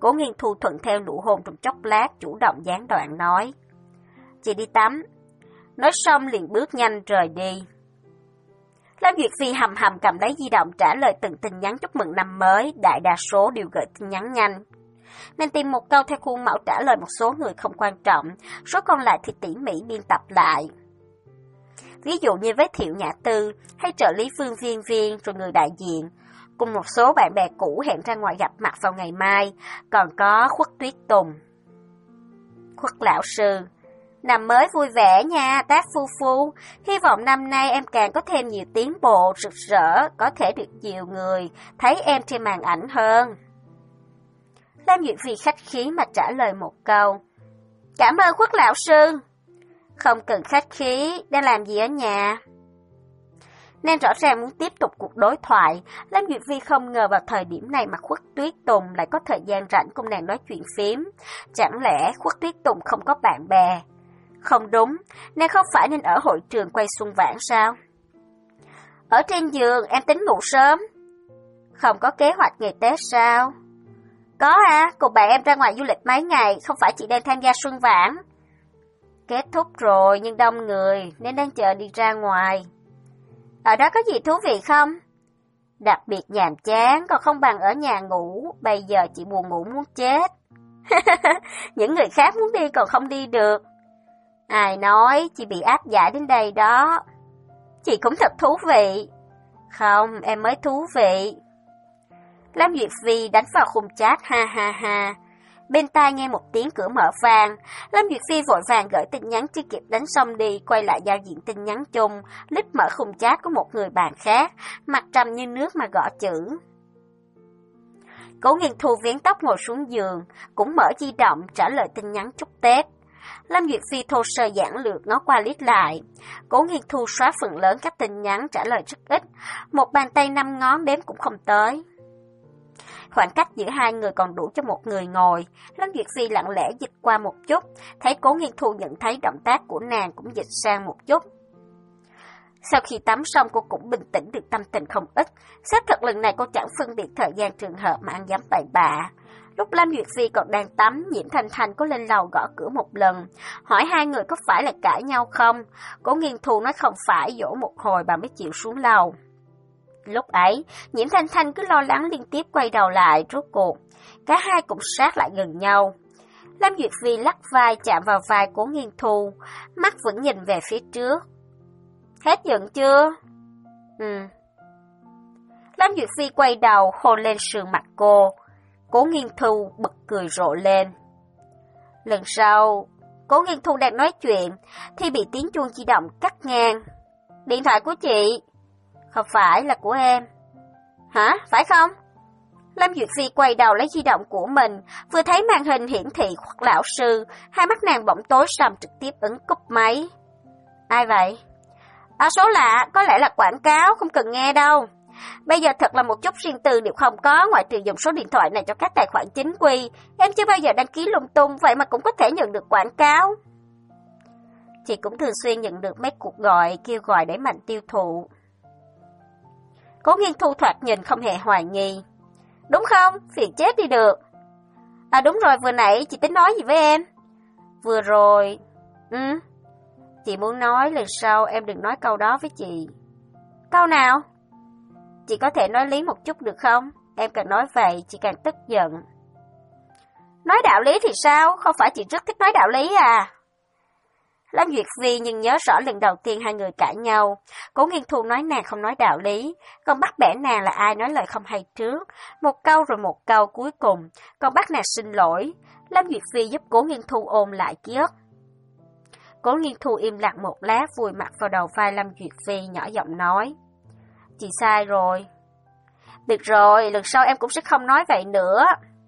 S1: Cố Nghiên Thu thuận theo nụ hôn trong chốc lát, chủ động gián đoạn nói. Chị đi tắm. Nói xong liền bước nhanh rời đi. Lâm Duyệt Phi hầm hầm cầm lấy di động trả lời từng tin nhắn chúc mừng năm mới, đại đa số đều gửi tin nhắn nhanh. Nên tìm một câu theo khuôn mẫu trả lời một số người không quan trọng, số còn lại thì tỉ mỉ biên tập lại. Ví dụ như với Thiệu Nhã Tư hay trợ lý Phương Viên Viên rồi người đại diện, cùng một số bạn bè cũ hẹn ra ngoài gặp mặt vào ngày mai, còn có Khuất Tuyết Tùng. Khuất lão sư, năm mới vui vẻ nha, Tác Phu Phu, hy vọng năm nay em càng có thêm nhiều tiến bộ, rực rỡ, có thể được nhiều người thấy em trên màn ảnh hơn. Lam Duyệt Phi khách khí mà trả lời một câu. Cảm ơn Khuất lão sư. Không cần khách khí, đang làm gì ở nhà? Nên rõ ràng muốn tiếp tục cuộc đối thoại, Lam Duyệt Phi không ngờ vào thời điểm này mà Khuất Tuyết Tùng lại có thời gian rảnh cùng nàng nói chuyện phím. Chẳng lẽ Khuất Tuyết Tùng không có bạn bè? Không đúng, nàng không phải nên ở hội trường quay xuân vãn sao? Ở trên giường, em tính ngủ sớm. Không có kế hoạch ngày Tết sao? Có à, cùng bạn em ra ngoài du lịch mấy ngày, không phải chị đang tham gia xuân vãn. Kết thúc rồi nhưng đông người nên đang chờ đi ra ngoài. Ở đó có gì thú vị không? Đặc biệt nhàm chán, còn không bằng ở nhà ngủ, bây giờ chị buồn ngủ muốn chết. Những người khác muốn đi còn không đi được. Ai nói, chị bị áp giải đến đây đó. Chị cũng thật thú vị. Không, em mới thú vị. Lam Duyệt Phi đánh vào khung chat ha ha ha. Bên tai nghe một tiếng cửa mở vang, Lam Duyệt Phi vội vàng gửi tin nhắn chưa kịp đánh xong đi, quay lại giao diện tin nhắn chung, lít mở khung chat của một người bạn khác, mặt trầm như nước mà gõ chữ. Cố Nghiên Thu vén tóc ngồi xuống giường, cũng mở di động trả lời tin nhắn chúc Tết. Lam Duyệt Phi thô sơ giản lược ngó qua liếc lại. Cố Nghiên Thu xóa phần lớn các tin nhắn trả lời rất ít, một bàn tay năm ngón đếm cũng không tới. Khoảng cách giữa hai người còn đủ cho một người ngồi, Lam Duyệt Phi lặng lẽ dịch qua một chút, thấy Cố Nghiên Thu nhận thấy động tác của nàng cũng dịch sang một chút. Sau khi tắm xong cô cũng bình tĩnh được tâm tình không ít, xác thật lần này cô chẳng phân biệt thời gian trường hợp mà ăn dám bậy bạ. Lúc Lam Duyệt Phi còn đang tắm, Nhiễm Thanh Thanh có lên lầu gõ cửa một lần, hỏi hai người có phải là cãi nhau không. Cố Nghiên Thu nói không phải, dỗ một hồi bà mới chịu xuống lầu. Lúc ấy, Nhiễm Thanh Thanh cứ lo lắng liên tiếp quay đầu lại, rốt cuộc cả hai cũng sát lại gần nhau. Lam Duyệt Phi lắc vai chạm vào vai Cố Nghiên Thu, mắt vẫn nhìn về phía trước. Hết giận chưa? Ừ. Lam Duyệt Phi quay đầu hôn lên sườn mặt cô. Cố Nghiên Thu bật cười rộ lên. Lần sau, Cố Nghiên Thu đang nói chuyện thì bị tiếng chuông di động cắt ngang. Điện thoại của chị. Không phải là của em. Hả? Phải không? Lam Duyệt Phi quay đầu lấy di động của mình, vừa thấy màn hình hiển thị Khuất lão sư, hai mắt nàng bỗng tối sầm trực tiếp ấn cúp máy. Ai vậy? À, số lạ, có lẽ là quảng cáo, không cần nghe đâu. Bây giờ thật là một chút riêng tư đều không có, ngoại trừ dùng số điện thoại này cho các tài khoản chính quy. Em chưa bao giờ đăng ký lung tung, vậy mà cũng có thể nhận được quảng cáo. Chị cũng thường xuyên nhận được mấy cuộc gọi, kêu gọi để mạnh tiêu thụ. Cố Nghiên Thu thoạt nhìn không hề hoài nghi. Đúng không? Phiền chết đi được. À đúng rồi, vừa nãy chị tính nói gì với em? Vừa rồi... Ừ. Chị muốn nói lần sau em đừng nói câu đó với chị. Câu nào? Chị có thể nói lý một chút được không? Em càng nói vậy, chị càng tức giận. Nói đạo lý thì sao? Không phải chị rất thích nói đạo lý à? Lam Duyệt Phi nhưng nhớ rõ lần đầu tiên hai người cãi nhau. Cố Nghiên Thu nói nàng không nói đạo lý, còn bắt bẻ nàng là ai nói lời không hay trước. Một câu rồi một câu cuối cùng, còn bắt nàng xin lỗi. Lam Duyệt Phi giúp Cố Nghiên Thu ôm lại ký ức. Cố Nghiên Thu im lặng một lát, vùi mặt vào đầu vai Lam Duyệt Phi, nhỏ giọng nói. Chị sai rồi. Được rồi, lần sau em cũng sẽ không nói vậy nữa.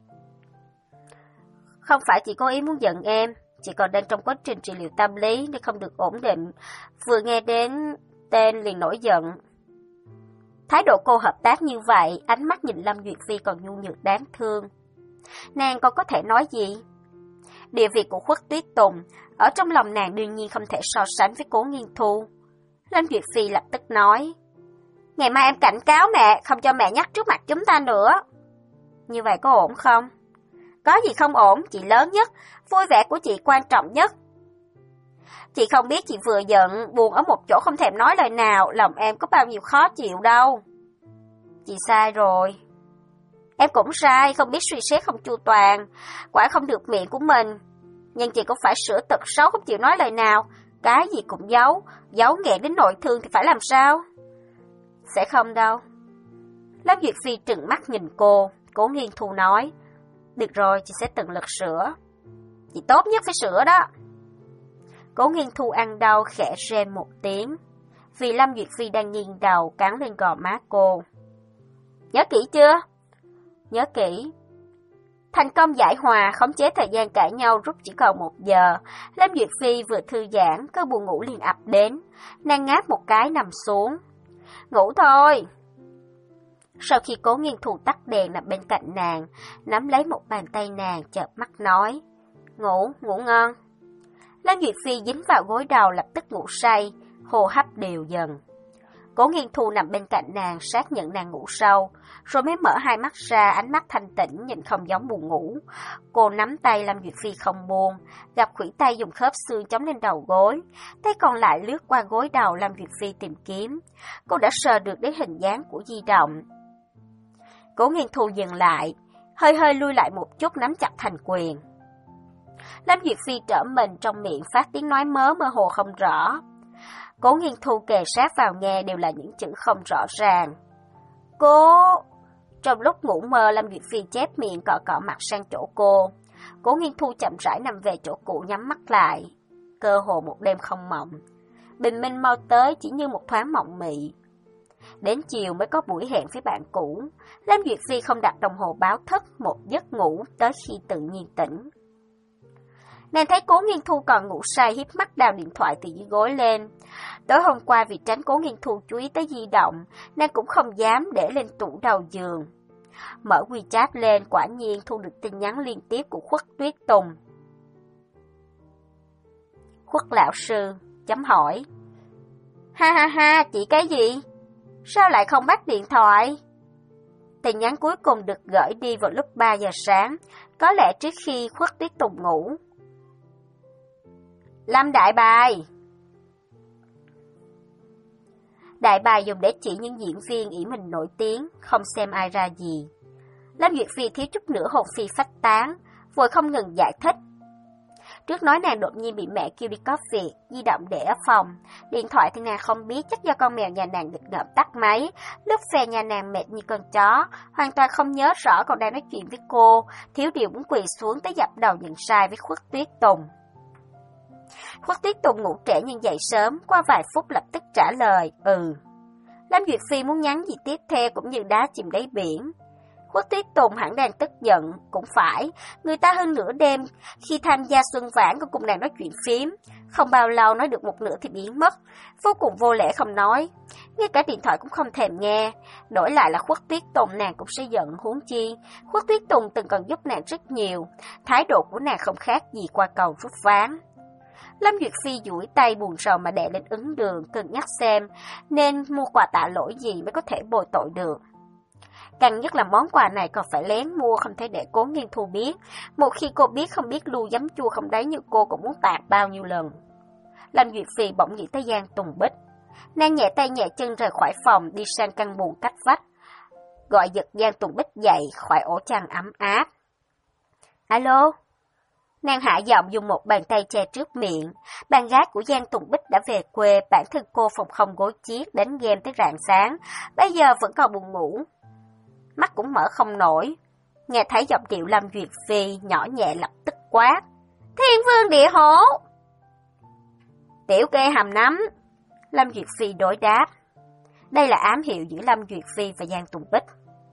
S1: Không phải chị cố ý muốn giận em, chị còn đang trong quá trình trị liệu tâm lý nên không được ổn định. Vừa nghe đến tên liền nổi giận. Thái độ cô hợp tác như vậy, ánh mắt nhìn Lam Duyệt Phi còn nhu nhược đáng thương. Nàng còn có thể nói gì? Địa vị của Khuất Tuyết Tùng, ở trong lòng nàng đương nhiên không thể so sánh với Cố Nghiên Thu. Lam Duyệt Phi lập tức nói. Ngày mai em cảnh cáo mẹ, không cho mẹ nhắc trước mặt chúng ta nữa. Như vậy có ổn không? Có gì không ổn, chị lớn nhất, vui vẻ của chị quan trọng nhất. Chị không biết chị vừa giận, buồn ở một chỗ không thèm nói lời nào, lòng em có bao nhiêu khó chịu đâu. Chị sai rồi. Em cũng sai, không biết suy xét không chu toàn, quả không được miệng của mình. Nhưng chị cũng phải sửa tật xấu không chịu nói lời nào, cái gì cũng giấu, giấu nghẹn đến nội thương thì phải làm sao? Sẽ không đâu. Lâm Duyệt Phi trừng mắt nhìn cô, Cố Nghiên Thu nói, được rồi, chị sẽ tận lực sửa. Chị tốt nhất phải sửa đó. Cố Nghiên Thu ăn đau khẽ rên một tiếng, vì Lâm Duyệt Phi đang nghiêng đầu cắn lên gò má cô. Nhớ kỹ chưa? Nhớ kỹ. Thành công giải hòa, khống chế thời gian cãi nhau rút chỉ còn một giờ. Lâm Duyệt Phi vừa thư giãn, cơn buồn ngủ liền ập đến. Nàng ngáp một cái nằm xuống. Ngủ thôi. Sau khi Cố Nghiên Thu tắt đèn nằm bên cạnh nàng, nắm lấy một bàn tay nàng chợp mắt nói. Ngủ, ngủ ngon. Lâm Duyệt Phi dính vào gối đầu lập tức ngủ say, hô hấp đều dần. Cố Nghiên Thu nằm bên cạnh nàng xác nhận nàng ngủ sâu, rồi mới mở hai mắt ra, ánh mắt thanh tĩnh nhìn không giống buồn ngủ. Cô nắm tay Lâm Duyệt Phi không buông, gặp khuỷu tay dùng khớp xương chống lên đầu gối, tay còn lại lướt qua gối đầu Lâm Duyệt Phi tìm kiếm. Cô đã sờ được đến hình dáng của di động. Cố Nghiên Thu dừng lại, hơi hơi lui lại một chút nắm chặt thành quyền. Lâm Duyệt Phi trở mình trong miệng phát tiếng nói mớ mơ hồ không rõ. Cố Nghiên Thu kề sát vào nghe đều là những chữ không rõ ràng. Cô... Trong lúc ngủ mơ, Lâm Duyệt Phi chép miệng cọ cọ mặt sang chỗ cô. Cố Nghiên Thu chậm rãi nằm về chỗ cũ nhắm mắt lại. Cơ hồ một đêm không mộng. Bình minh mau tới chỉ như một thoáng mộng mị. Đến chiều mới có buổi hẹn với bạn cũ. Lâm Duyệt Phi không đặt đồng hồ báo thức, một giấc ngủ tới khi tự nhiên tỉnh. Nàng thấy Cố Nghiên Thu còn ngủ say, híp mắt đào điện thoại từ dưới gối lên. Tối hôm qua vì tránh Cố Nghiên Thu chú ý tới di động, nàng cũng không dám để lên tủ đầu giường. Mở WeChat lên, quả nhiên thu được tin nhắn liên tiếp của Khuất Tuyết Tùng. Khuất lão sư, chấm hỏi. Ha ha ha, chị cái gì? Sao lại không bắt điện thoại? Tin nhắn cuối cùng được gửi đi vào lúc ba giờ sáng, có lẽ trước khi Khuất Tuyết Tùng ngủ. Lâm đại bài. Đại bài dùng để chỉ những diễn viên ỷ mình nổi tiếng, không xem ai ra gì. Lâm Duyệt Phi thiếu chút nữa hồn phi phách tán, vội không ngừng giải thích. Trước nói nàng đột nhiên bị mẹ kêu đi có việc, di động để ở phòng. Điện thoại thì nàng không biết, chắc do con mèo nhà nàng nghịch ngợm tắt máy. Lúc phè nhà nàng mệt như con chó, hoàn toàn không nhớ rõ còn đang nói chuyện với cô, thiếu điều muốn quỳ xuống tới dập đầu nhận sai với Khuất Tuyết Tùng. Khuất Tuyết Tùng ngủ trễ nhưng dậy sớm, qua vài phút lập tức trả lời, ừ. Lâm Duyệt Phi muốn nhắn gì tiếp theo cũng như đá chìm đáy biển. Khuất Tuyết Tùng hẳn đang tức giận, cũng phải, người ta hơn nửa đêm, khi tham gia xuân vãn còn cùng nàng nói chuyện phím, không bao lâu nói được một nửa thì biến mất, vô cùng vô lễ không nói, ngay cả điện thoại cũng không thèm nghe, đổi lại là Khuất Tuyết Tùng nàng cũng sẽ giận huống chi, Khuất Tuyết Tùng từng còn giúp nàng rất nhiều, thái độ của nàng không khác gì qua cầu rút ván. Lâm Duyệt Phi duỗi tay buồn rầu mà đè lên ứng đường, cân nhắc xem nên mua quà tạ lỗi gì mới có thể bồi tội được. Càng nhất là món quà này còn phải lén mua, không thể để Cố Nghiên Thu biết. Một khi cô biết không biết lưu giấm chua không đáy như cô cũng muốn tạt bao nhiêu lần. Lâm Duyệt Phi bỗng nghĩ tới Giang Tùng Bích. Nàng nhẹ tay nhẹ chân rời khỏi phòng, đi sang căn buồng cách vách, gọi giật Giang Tùng Bích dậy khỏi ổ chăn ấm áp. Alo? Nàng hạ giọng dùng một bàn tay che trước miệng. Bạn gái của Giang Tùng Bích đã về quê, bản thân cô phòng không gối chiếc, đánh game tới rạng sáng, bây giờ vẫn còn buồn ngủ. Mắt cũng mở không nổi. Nghe thấy giọng điệu Lâm Duyệt Phi nhỏ nhẹ lập tức quát. Thiên vương địa hổ! Tiểu kê hầm nắm. Lâm Duyệt Phi đối đáp. Đây là ám hiệu giữa Lâm Duyệt Phi và Giang Tùng Bích.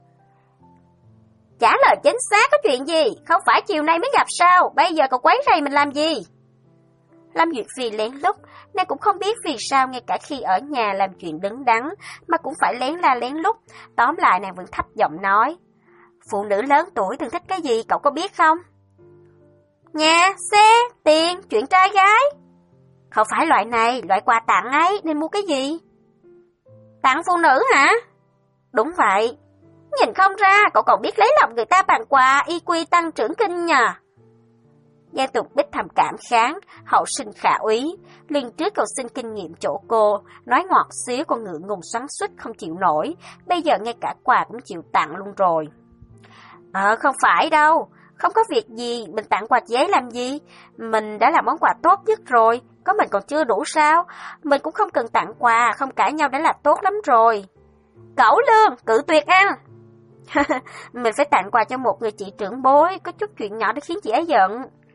S1: Trả lời chính xác, có chuyện gì? Không phải chiều nay mới gặp sao? Bây giờ cậu quấy rầy mình làm gì? Lâm Duyệt Phi lén lút, nàng cũng không biết vì sao ngay cả khi ở nhà làm chuyện đứng đắn mà cũng phải lén la lén lút. Tóm lại nàng vẫn thấp giọng nói. Phụ nữ lớn tuổi thường thích cái gì cậu có biết không? Nhà, xe, tiền, chuyện trai gái. Không phải loại này, loại quà tặng ấy, nên mua cái gì? Tặng phụ nữ hả? Đúng vậy. Nhìn không ra, cậu còn biết lấy lòng người ta bằng quà, i kiu tăng trưởng kinh nhờ. Giang Tục Bích thầm cảm kháng, hậu sinh khả úy, liền trước cầu xin kinh nghiệm chỗ cô, nói ngọt xíu con ngựa ngùng xoắn xuýt không chịu nổi, bây giờ ngay cả quà cũng chịu tặng luôn rồi. Ờ, không phải đâu, không có việc gì, mình tặng quà giấy làm gì, mình đã làm món quà tốt nhất rồi, có mình còn chưa đủ sao, mình cũng không cần tặng quà, không cãi nhau đã là tốt lắm rồi. Cẩu lương, cự tuyệt ăn. Mình phải tặng quà cho một người chị trưởng bối, có chút chuyện nhỏ để khiến chị ấy giận.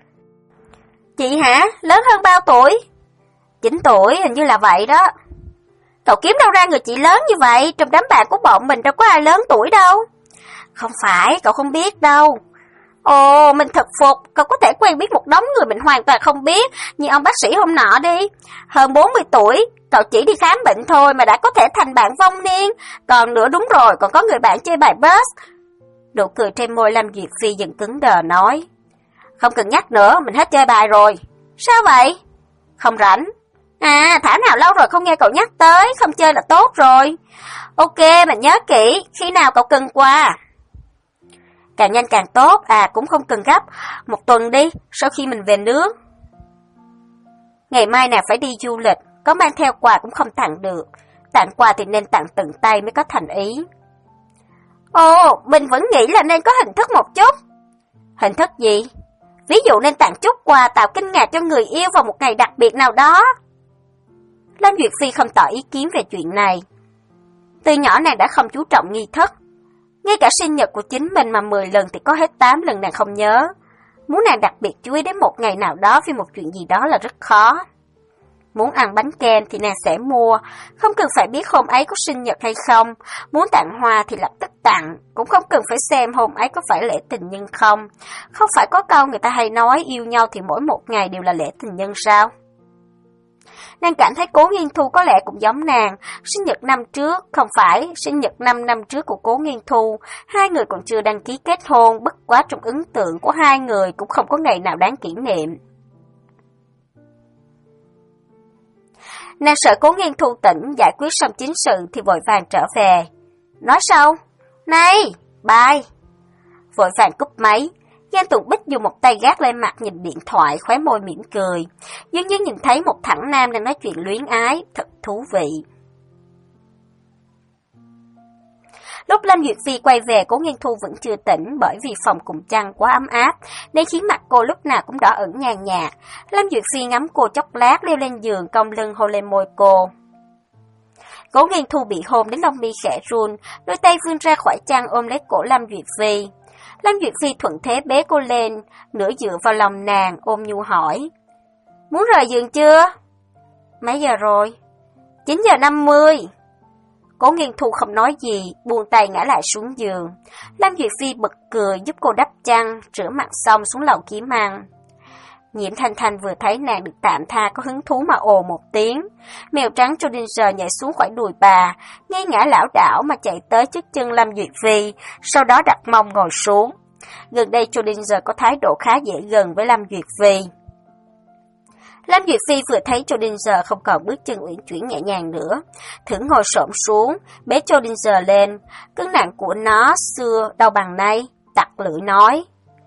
S1: Chị hả? Lớn hơn bao tuổi? chín tuổi, hình như là vậy đó. Cậu kiếm đâu ra người chị lớn như vậy, trong đám bạn của bọn mình đâu có ai lớn tuổi đâu. Không phải, cậu không biết đâu. Ồ, mình thật phục, cậu có thể quen biết một đống người mình hoàn toàn không biết, như ông bác sĩ hôm nọ đi. Hơn bốn mươi tuổi, cậu chỉ đi khám bệnh thôi mà đã có thể thành bạn vong niên. Còn nữa đúng rồi, còn có người bạn chơi bài bus. Nụ cười trên môi Lâm Duyệt Phi dần cứng đờ nói. Không cần nhắc nữa, mình hết chơi bài rồi. Sao vậy? Không rảnh. À, thảo nào lâu rồi không nghe cậu nhắc tới, không chơi là tốt rồi. Ok, mình nhớ kỹ, khi nào cậu cần qua? Càng nhanh càng tốt, à cũng không cần gấp, một tuần đi, sau khi mình về nước. Ngày mai nào phải đi du lịch, có mang theo quà cũng không tặng được. Tặng quà thì nên tặng tận tay mới có thành ý. Ồ, mình vẫn nghĩ là nên có hình thức một chút. Hình thức gì? Ví dụ nên tặng chút quà tạo kinh ngạc cho người yêu vào một ngày đặc biệt nào đó. Lâm Duyệt Phi không tỏ ý kiến về chuyện này. Từ nhỏ nàng đã không chú trọng nghi thức. Ngay cả sinh nhật của chính mình mà mười lần thì có hết tám lần nàng không nhớ. Muốn nàng đặc biệt chú ý đến một ngày nào đó vì một chuyện gì đó là rất khó. Muốn ăn bánh kem thì nàng sẽ mua, không cần phải biết hôm ấy có sinh nhật hay không. Muốn tặng hoa thì lập tức tặng, cũng không cần phải xem hôm ấy có phải lễ tình nhân không. Không phải có câu người ta hay nói yêu nhau thì mỗi một ngày đều là lễ tình nhân sao? Nàng cảm thấy Cố Nghiên Thu có lẽ cũng giống nàng, sinh nhật năm trước, không phải, sinh nhật năm năm trước của Cố Nghiên Thu, hai người còn chưa đăng ký kết hôn, bất quá trong ấn tượng của hai người cũng không có ngày nào đáng kỷ niệm. Nàng sợ Cố Nghiên Thu tỉnh, giải quyết xong chính sự thì vội vàng trở về. Nói sau, này, bye. Vội vàng cúp máy. Giang Tùng Bích dùng một tay gác lên mặt nhìn điện thoại, khóe môi mỉm cười. Dường như nhìn thấy một thằng nam đang nói chuyện luyến ái, thật thú vị. Lúc Lâm Duyệt Phi quay về, Cố Nghiên Thu vẫn chưa tỉnh bởi vì phòng cùng chăn quá ấm áp, nên khiến mặt cô lúc nào cũng đỏ ửng nhàn nhạt. Lâm Duyệt Phi ngắm cô chốc lát, leo lên giường, cong lưng hôn lên môi cô. Cố Nghiên Thu bị hôn đến lông mi khẽ run, đôi tay vươn ra khỏi chăn ôm lấy cổ Lâm Duyệt Phi. Lâm Duyệt Phi thuận thế bế cô lên, nửa dựa vào lòng nàng, ôm nhu hỏi. Muốn rời giường chưa? Mấy giờ rồi? chín giờ năm mươi. Cố Nghiên Thu không nói gì, buông tay ngã lại xuống giường. Lâm Duyệt Phi bật cười giúp cô đắp chăn, rửa mặt xong xuống lầu kiếm ăn. Nhiễm Thanh Thanh vừa thấy nàng được tạm tha có hứng thú mà ồ một tiếng. Mèo trắng Schrödinger nhảy xuống khỏi đùi bà, ngay ngã lảo đảo mà chạy tới trước chân Lâm Duyệt Phi, sau đó đặt mông ngồi xuống. Gần đây Schrödinger có thái độ khá dễ gần với Lâm Duyệt Phi. Lâm Duyệt Phi vừa thấy Schrödinger không còn bước chân uyển chuyển nhẹ nhàng nữa, thử ngồi xổm xuống, bế Schrödinger lên, cân nặng của nó xưa đâu bằng nay, tặc lưỡi nói.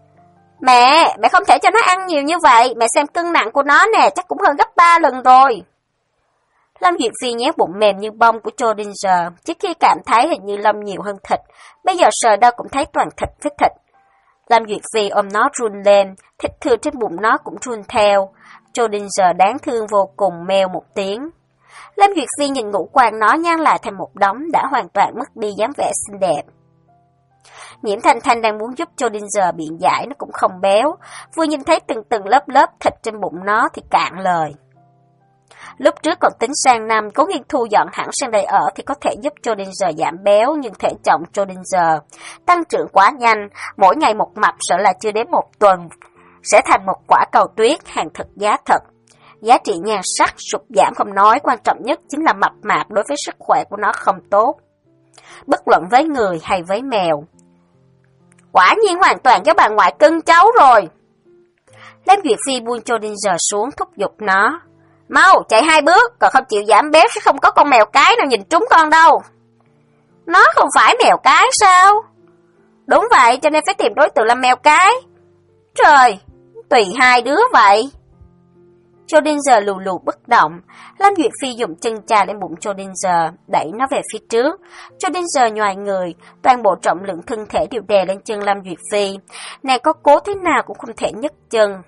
S1: Mẹ, mẹ không thể cho nó ăn nhiều như vậy, mẹ xem cân nặng của nó nè, chắc cũng hơn gấp ba lần rồi. Lâm Duyệt Phi nhéo bụng mềm như bông của Schrödinger, trước khi cảm thấy hình như lông nhiều hơn thịt, bây giờ sờ đâu cũng thấy toàn thịt với thịt. Lâm Duyệt Phi ôm nó run lên, thịt thừa trên bụng nó cũng run theo. Schrödinger đáng thương vô cùng meo một tiếng. Lâm Duyệt Phi nhìn ngũ quan nó nhăn lại thành một đống đã hoàn toàn mất đi dáng vẻ xinh đẹp. Nhiễm Thanh Thanh đang muốn giúp Schrödinger biện giải nó cũng không béo, vừa nhìn thấy từng từng lớp lớp thịt trên bụng nó thì cạn lời. Lúc trước còn tính sang năm Cố Nghiên Thu dọn hẳn sang đây ở thì có thể giúp Schrödinger giảm béo, nhưng thể trọng Schrödinger tăng trưởng quá nhanh, mỗi ngày một mập sợ là chưa đến một tuần sẽ thành một quả cầu tuyết, hàng thật giá thật. Giá trị nhan sắc sụt giảm không nói, quan trọng nhất chính là mập mạp đối với sức khỏe của nó không tốt, bất luận với người hay với mèo. Quả nhiên hoàn toàn do bà ngoại cưng cháu rồi. Lâm Duyệt Phi buông Schrödinger xuống thúc giục nó. Mau, chạy hai bước, còn không chịu giảm béo sẽ không có con mèo cái nào nhìn trúng con đâu. Nó không phải mèo cái sao? Đúng vậy, cho nên phải tìm đối tượng là mèo cái. Trời, tùy hai đứa vậy. Schrödinger lù lù bất động. Lâm Duyệt Phi dùng chân chà lên bụng Schrödinger, đẩy nó về phía trước. Schrödinger nhoài người, toàn bộ trọng lượng thân thể đều đè lên chân Lâm Duyệt Phi. Nàng có cố thế nào cũng không thể nhấc chân.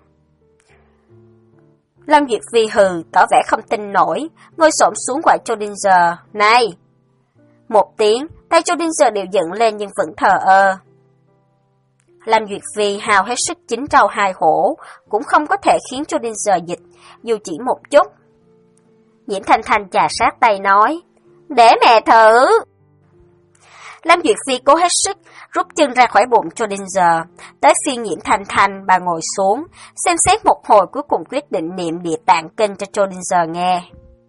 S1: Lâm Duyệt Phi hừ, tỏ vẻ không tin nổi, ngồi xổm xuống gọi Schrödinger. Này! Một tiếng, tay Schrödinger đều dựng lên nhưng vẫn thờ ơ. Lâm Duyệt Phi hào hết sức chín trâu hai hổ, cũng không có thể khiến Schrödinger dịch, dù chỉ một chút. Nhiễm Thanh Thanh chà sát tay nói, để mẹ thử. Lâm Duyệt Phi cố hết sức, rút chân ra khỏi bụng Schrödinger. Tới phiên Nhiễm Thanh Thanh, bà ngồi xuống, xem xét một hồi cuối cùng quyết định niệm địa tạng kinh cho Schrödinger nghe.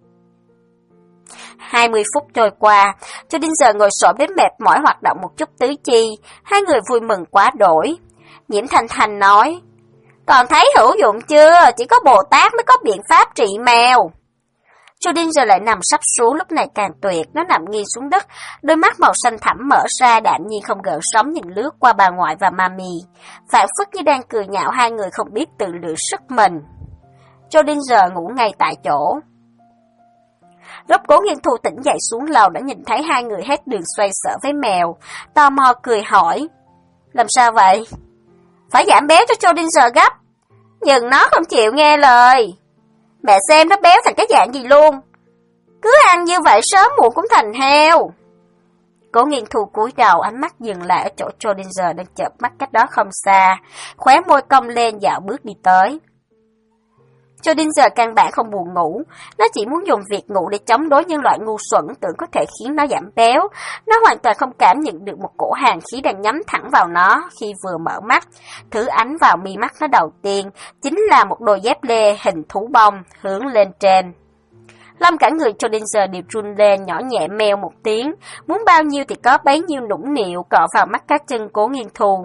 S1: Hai mươi phút trôi qua, Schrödinger ngồi xổm đến mệt mỏi hoạt động một chút tứ chi, hai người vui mừng quá đổi. Nhiễm Thanh Thanh nói, còn thấy hữu dụng chưa, chỉ có Bồ Tát mới có biện pháp trị mèo. Schrödinger lại nằm sắp xuống, lúc này càng tuyệt, nó nằm nghiêng xuống đất, đôi mắt màu xanh thẳm mở ra, đạm nhiên không gợn sóng nhìn lướt qua bà ngoại và Mami, phảng phất như đang cười nhạo hai người không biết tự lượng sức mình. Schrödinger ngủ ngay tại chỗ. Lúc Cố Nghiên Thu tỉnh dậy xuống lầu đã nhìn thấy hai người hết đường xoay sở với mèo, tò mò cười hỏi, làm sao vậy? Phải giảm béo cho Schrödinger gấp, nhưng nó không chịu nghe lời. Mẹ xem nó béo thành cái dạng gì luôn. Cứ ăn như vậy sớm muộn cũng thành heo. Cố Nghiên Thu cúi đầu, ánh mắt dừng lại ở chỗ Schrödinger đang chợp mắt cách đó không xa, khóe môi cong lên dạo bước đi tới. Schrödinger căn bản không buồn ngủ, nó chỉ muốn dùng việc ngủ để chống đối những loại ngu xuẩn tưởng có thể khiến nó giảm béo. Nó hoàn toàn không cảm nhận được một cổ hàn khí đang nhắm thẳng vào nó khi vừa mở mắt. Thứ ánh vào mi mắt nó đầu tiên chính là một đôi dép lê hình thú bông hướng lên trên. Lâm cả người Schrödinger đều run lên, nhỏ nhẹ meo một tiếng, muốn bao nhiêu thì có bấy nhiêu nũng nịu cọ vào mắt cá chân Cố Nghiên Thu.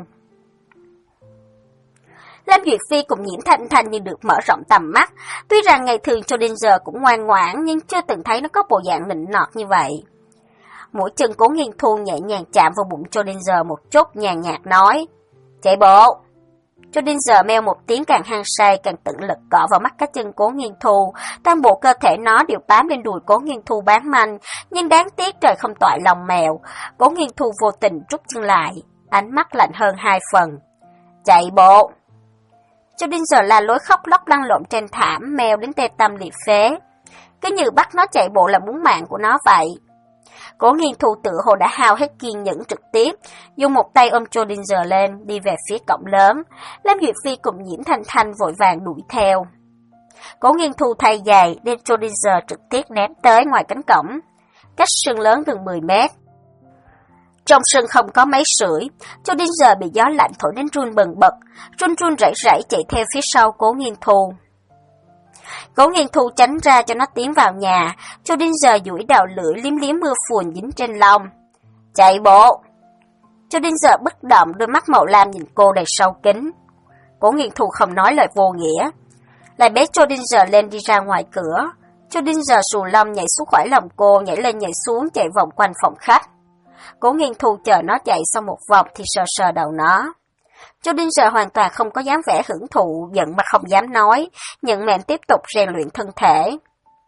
S1: Lâm Duyệt Phi cùng Nhiễm Thanh Thanh như được mở rộng tầm mắt, tuy rằng ngày thường Schrödinger cũng ngoan ngoãn nhưng chưa từng thấy nó có bộ dạng nịnh nọt như vậy. Mũi chân Cố Nghiên Thu nhẹ nhàng chạm vào bụng Schrödinger một chút, nhàn nhạt nói, chạy bộ. Schrödinger meo một tiếng càng hăng say, càng tận lực cọ vào mắt cá chân Cố Nghiên Thu, toàn bộ cơ thể nó đều bám lên đùi Cố Nghiên Thu bán manh, nhưng đáng tiếc trời không toại lòng mèo. Cố Nghiên Thu vô tình rút chân lại, ánh mắt lạnh hơn hai phần. Chạy bộ. Schrödinger la lối khóc lóc lăn lộn trên thảm, mèo đến tê tâm liệt phế. Cứ như bắt nó chạy bộ là muốn mạng của nó vậy. Cố Nghiên Thu tự hồ đã hao hết kiên nhẫn trực tiếp, dùng một tay ôm Schrödinger lên, đi về phía cổng lớn. Lâm Duyệt Phi cùng Nhiễm Thanh Thanh vội vàng đuổi theo. Cố Nghiên Thu thay giày, đem Schrödinger trực tiếp ném tới ngoài cánh cổng, cách sân lớn gần mười mét. Trong sân không có máy sưởi, Schrödinger bị gió lạnh thổi đến run bần bật, run run rẩy rẩy chạy theo phía sau Cố Nghiên Thu. Cố Nghiên Thu tránh ra cho nó tiến vào nhà, Schrödinger duỗi đầu lưỡi liếm liếm mưa phùn dính trên lông. Chạy bộ. Schrödinger bất động, đôi mắt màu lam nhìn cô đầy sâu kín. Cố Nghiên Thu không nói lời vô nghĩa, lại bế Schrödinger lên đi ra ngoài cửa. Schrödinger xù lông nhảy xuống khỏi lòng cô, nhảy lên nhảy xuống chạy vòng quanh phòng khách. Cố Nghiên Thu chờ nó chạy xong một vòng thì sờ sờ đầu nó. Schrödinger hoàn toàn không có dám vẻ hưởng thụ, giận mà không dám nói, nhận mệnh tiếp tục rèn luyện thân thể.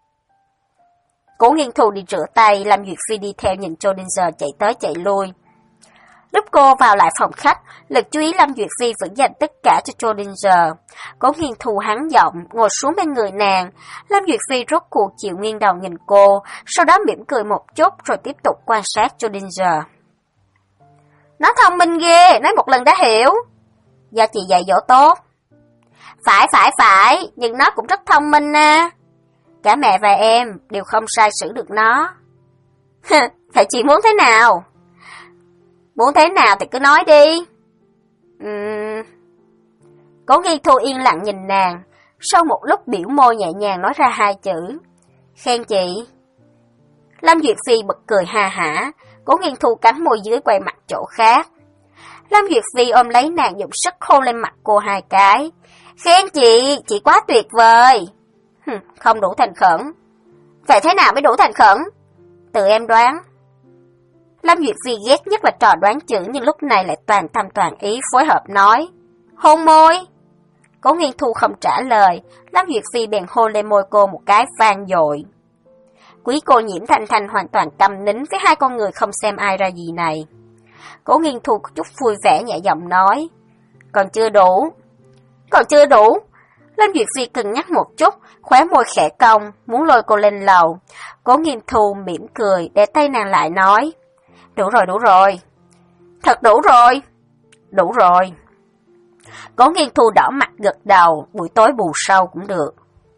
S1: Cố Nghiên Thu đi rửa tay, Lâm Duyệt Phi đi theo nhìn Schrödinger chạy tới chạy lui. Lúc cô vào lại phòng khách, lực chú ý Lâm Duyệt Phi vẫn dành tất cả cho Schrödinger. Cố Nghiên Thu hắn giọng, ngồi xuống bên người nàng. Lâm Duyệt Phi rốt cuộc chịu nghiêng đầu nhìn cô, sau đó mỉm cười một chút rồi tiếp tục quan sát Schrödinger. Nó thông minh ghê, nói một lần đã hiểu. Do chị dạy dỗ tốt. Phải phải phải, nhưng nó cũng rất thông minh à. Cả mẹ và em đều không sai xử được nó. Vậy chị muốn thế nào? Muốn thế nào thì cứ nói đi. Uhm... Cố Nghiên Thu yên lặng nhìn nàng, sau một lúc biểu môi nhẹ nhàng nói ra hai chữ. Khen chị. Lâm Duyệt Phi bật cười ha hả, Cố Nghiên Thu cắn môi dưới quay mặt chỗ khác. Lâm Duyệt Phi ôm lấy nàng dùng sức hôn lên mặt cô hai cái. Khen chị, chị quá tuyệt vời. Hừm, không đủ thành khẩn. Vậy thế nào mới đủ thành khẩn? Tự em đoán. Lâm Duyệt Phi ghét nhất là trò đoán chữ, nhưng lúc này lại toàn tâm toàn ý phối hợp nói. Hôn môi. Cố Nghiên Thu không trả lời, Lâm Duyệt Phi bèn hôn lên môi cô một cái vang dội. Quý cô Nhiễm Thanh Thanh hoàn toàn câm nín với hai con người không xem ai ra gì này. Cố Nghiên Thu có chút vui vẻ nhẹ giọng nói. Còn chưa đủ. Còn chưa đủ. Lâm Duyệt Phi cân nhắc một chút, khóe môi khẽ cong, muốn lôi cô lên lầu. Cố Nghiên Thu mỉm cười, để tay nàng lại nói. Đủ rồi, đủ rồi. Thật đủ rồi. Đủ rồi. Cố Nghiên Thu đỏ mặt gật đầu, buổi tối bù sâu cũng được.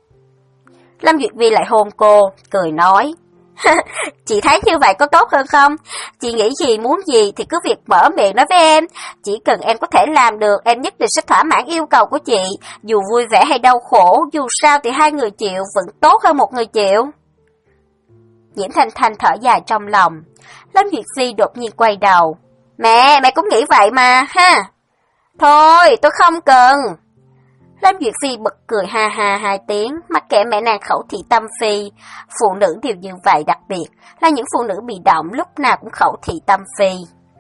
S1: Lâm Duyệt Vi lại hôn cô, cười nói. Chị thấy như vậy có tốt hơn không? Chị nghĩ gì muốn gì thì cứ việc mở miệng nói với em. Chỉ cần em có thể làm được, em nhất định sẽ thỏa mãn yêu cầu của chị. Dù vui vẻ hay đau khổ, dù sao thì hai người chịu vẫn tốt hơn một người chịu. Nhiễm Thanh Thanh thở dài trong lòng. Lâm Duyệt Phi đột nhiên quay đầu. Mẹ, mẹ cũng nghĩ vậy mà, ha. Thôi, tôi không cần. Lâm Duyệt Phi bật cười ha ha hai tiếng, mặc kệ mẹ nàng khẩu thị tâm phi. Phụ nữ đều như vậy, đặc biệt là những phụ nữ bị động lúc nào cũng khẩu thị tâm phi.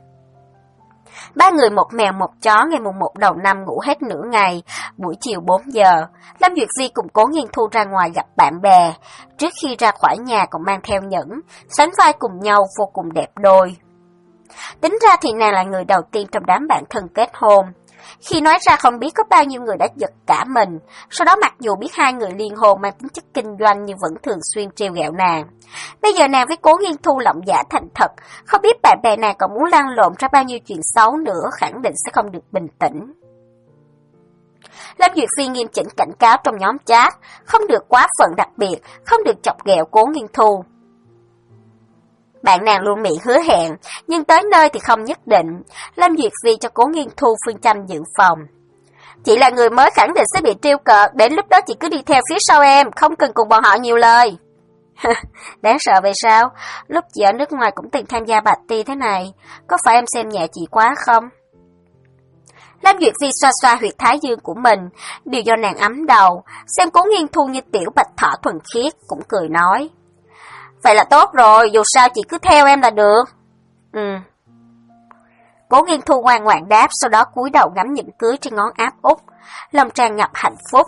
S1: Ba người một mèo một chó ngày mùng một đầu năm ngủ hết nửa ngày. Buổi chiều bốn giờ, Lâm Duyệt Phi cùng Cố Nghiên Thu ra ngoài gặp bạn bè. Trước khi ra khỏi nhà còn mang theo nhẫn, sánh vai cùng nhau vô cùng đẹp đôi. Tính ra thì nàng là người đầu tiên trong đám bạn thân kết hôn. Khi nói ra không biết có bao nhiêu người đã giật cả mình, sau đó mặc dù biết hai người liên hôn mang tính chất kinh doanh nhưng vẫn thường xuyên trêu ghẹo nàng. Bây giờ nàng với Cố Nghiên Thu lộng giả thành thật, không biết bạn bè nàng còn muốn lăn lộn ra bao nhiêu chuyện xấu nữa, khẳng định sẽ không được bình tĩnh. Lâm Duyệt Phi nghiêm chỉnh cảnh cáo trong nhóm chat, không được quá phận, đặc biệt không được chọc ghẹo Cố Nghiên Thu. Bạn nàng luôn miệng hứa hẹn, nhưng tới nơi thì không nhất định. Lâm Duyệt Phi cho Cố Nghiên Thu phương châm dự phòng. Chị là người mới, khẳng định sẽ bị trêu cợt, đến lúc đó chị cứ đi theo phía sau em, không cần cùng bọn họ nhiều lời. Đáng sợ vậy sao? Lúc chị ở nước ngoài cũng từng tham gia party thế này, có phải em xem nhẹ chị quá không? Lâm Duyệt Phi xoa xoa huyệt thái dương của mình, điều do nàng ấm đầu, xem Cố Nghiên Thu như tiểu bạch thỏ thuần khiết, cũng cười nói. Vậy là tốt rồi, dù sao chị cứ theo em là được. Ừ. Cố Nghiên Thu ngoan ngoãn đáp, sau đó cúi đầu ngắm nhẫn cưới trên ngón áp út, lòng tràn ngập hạnh phúc.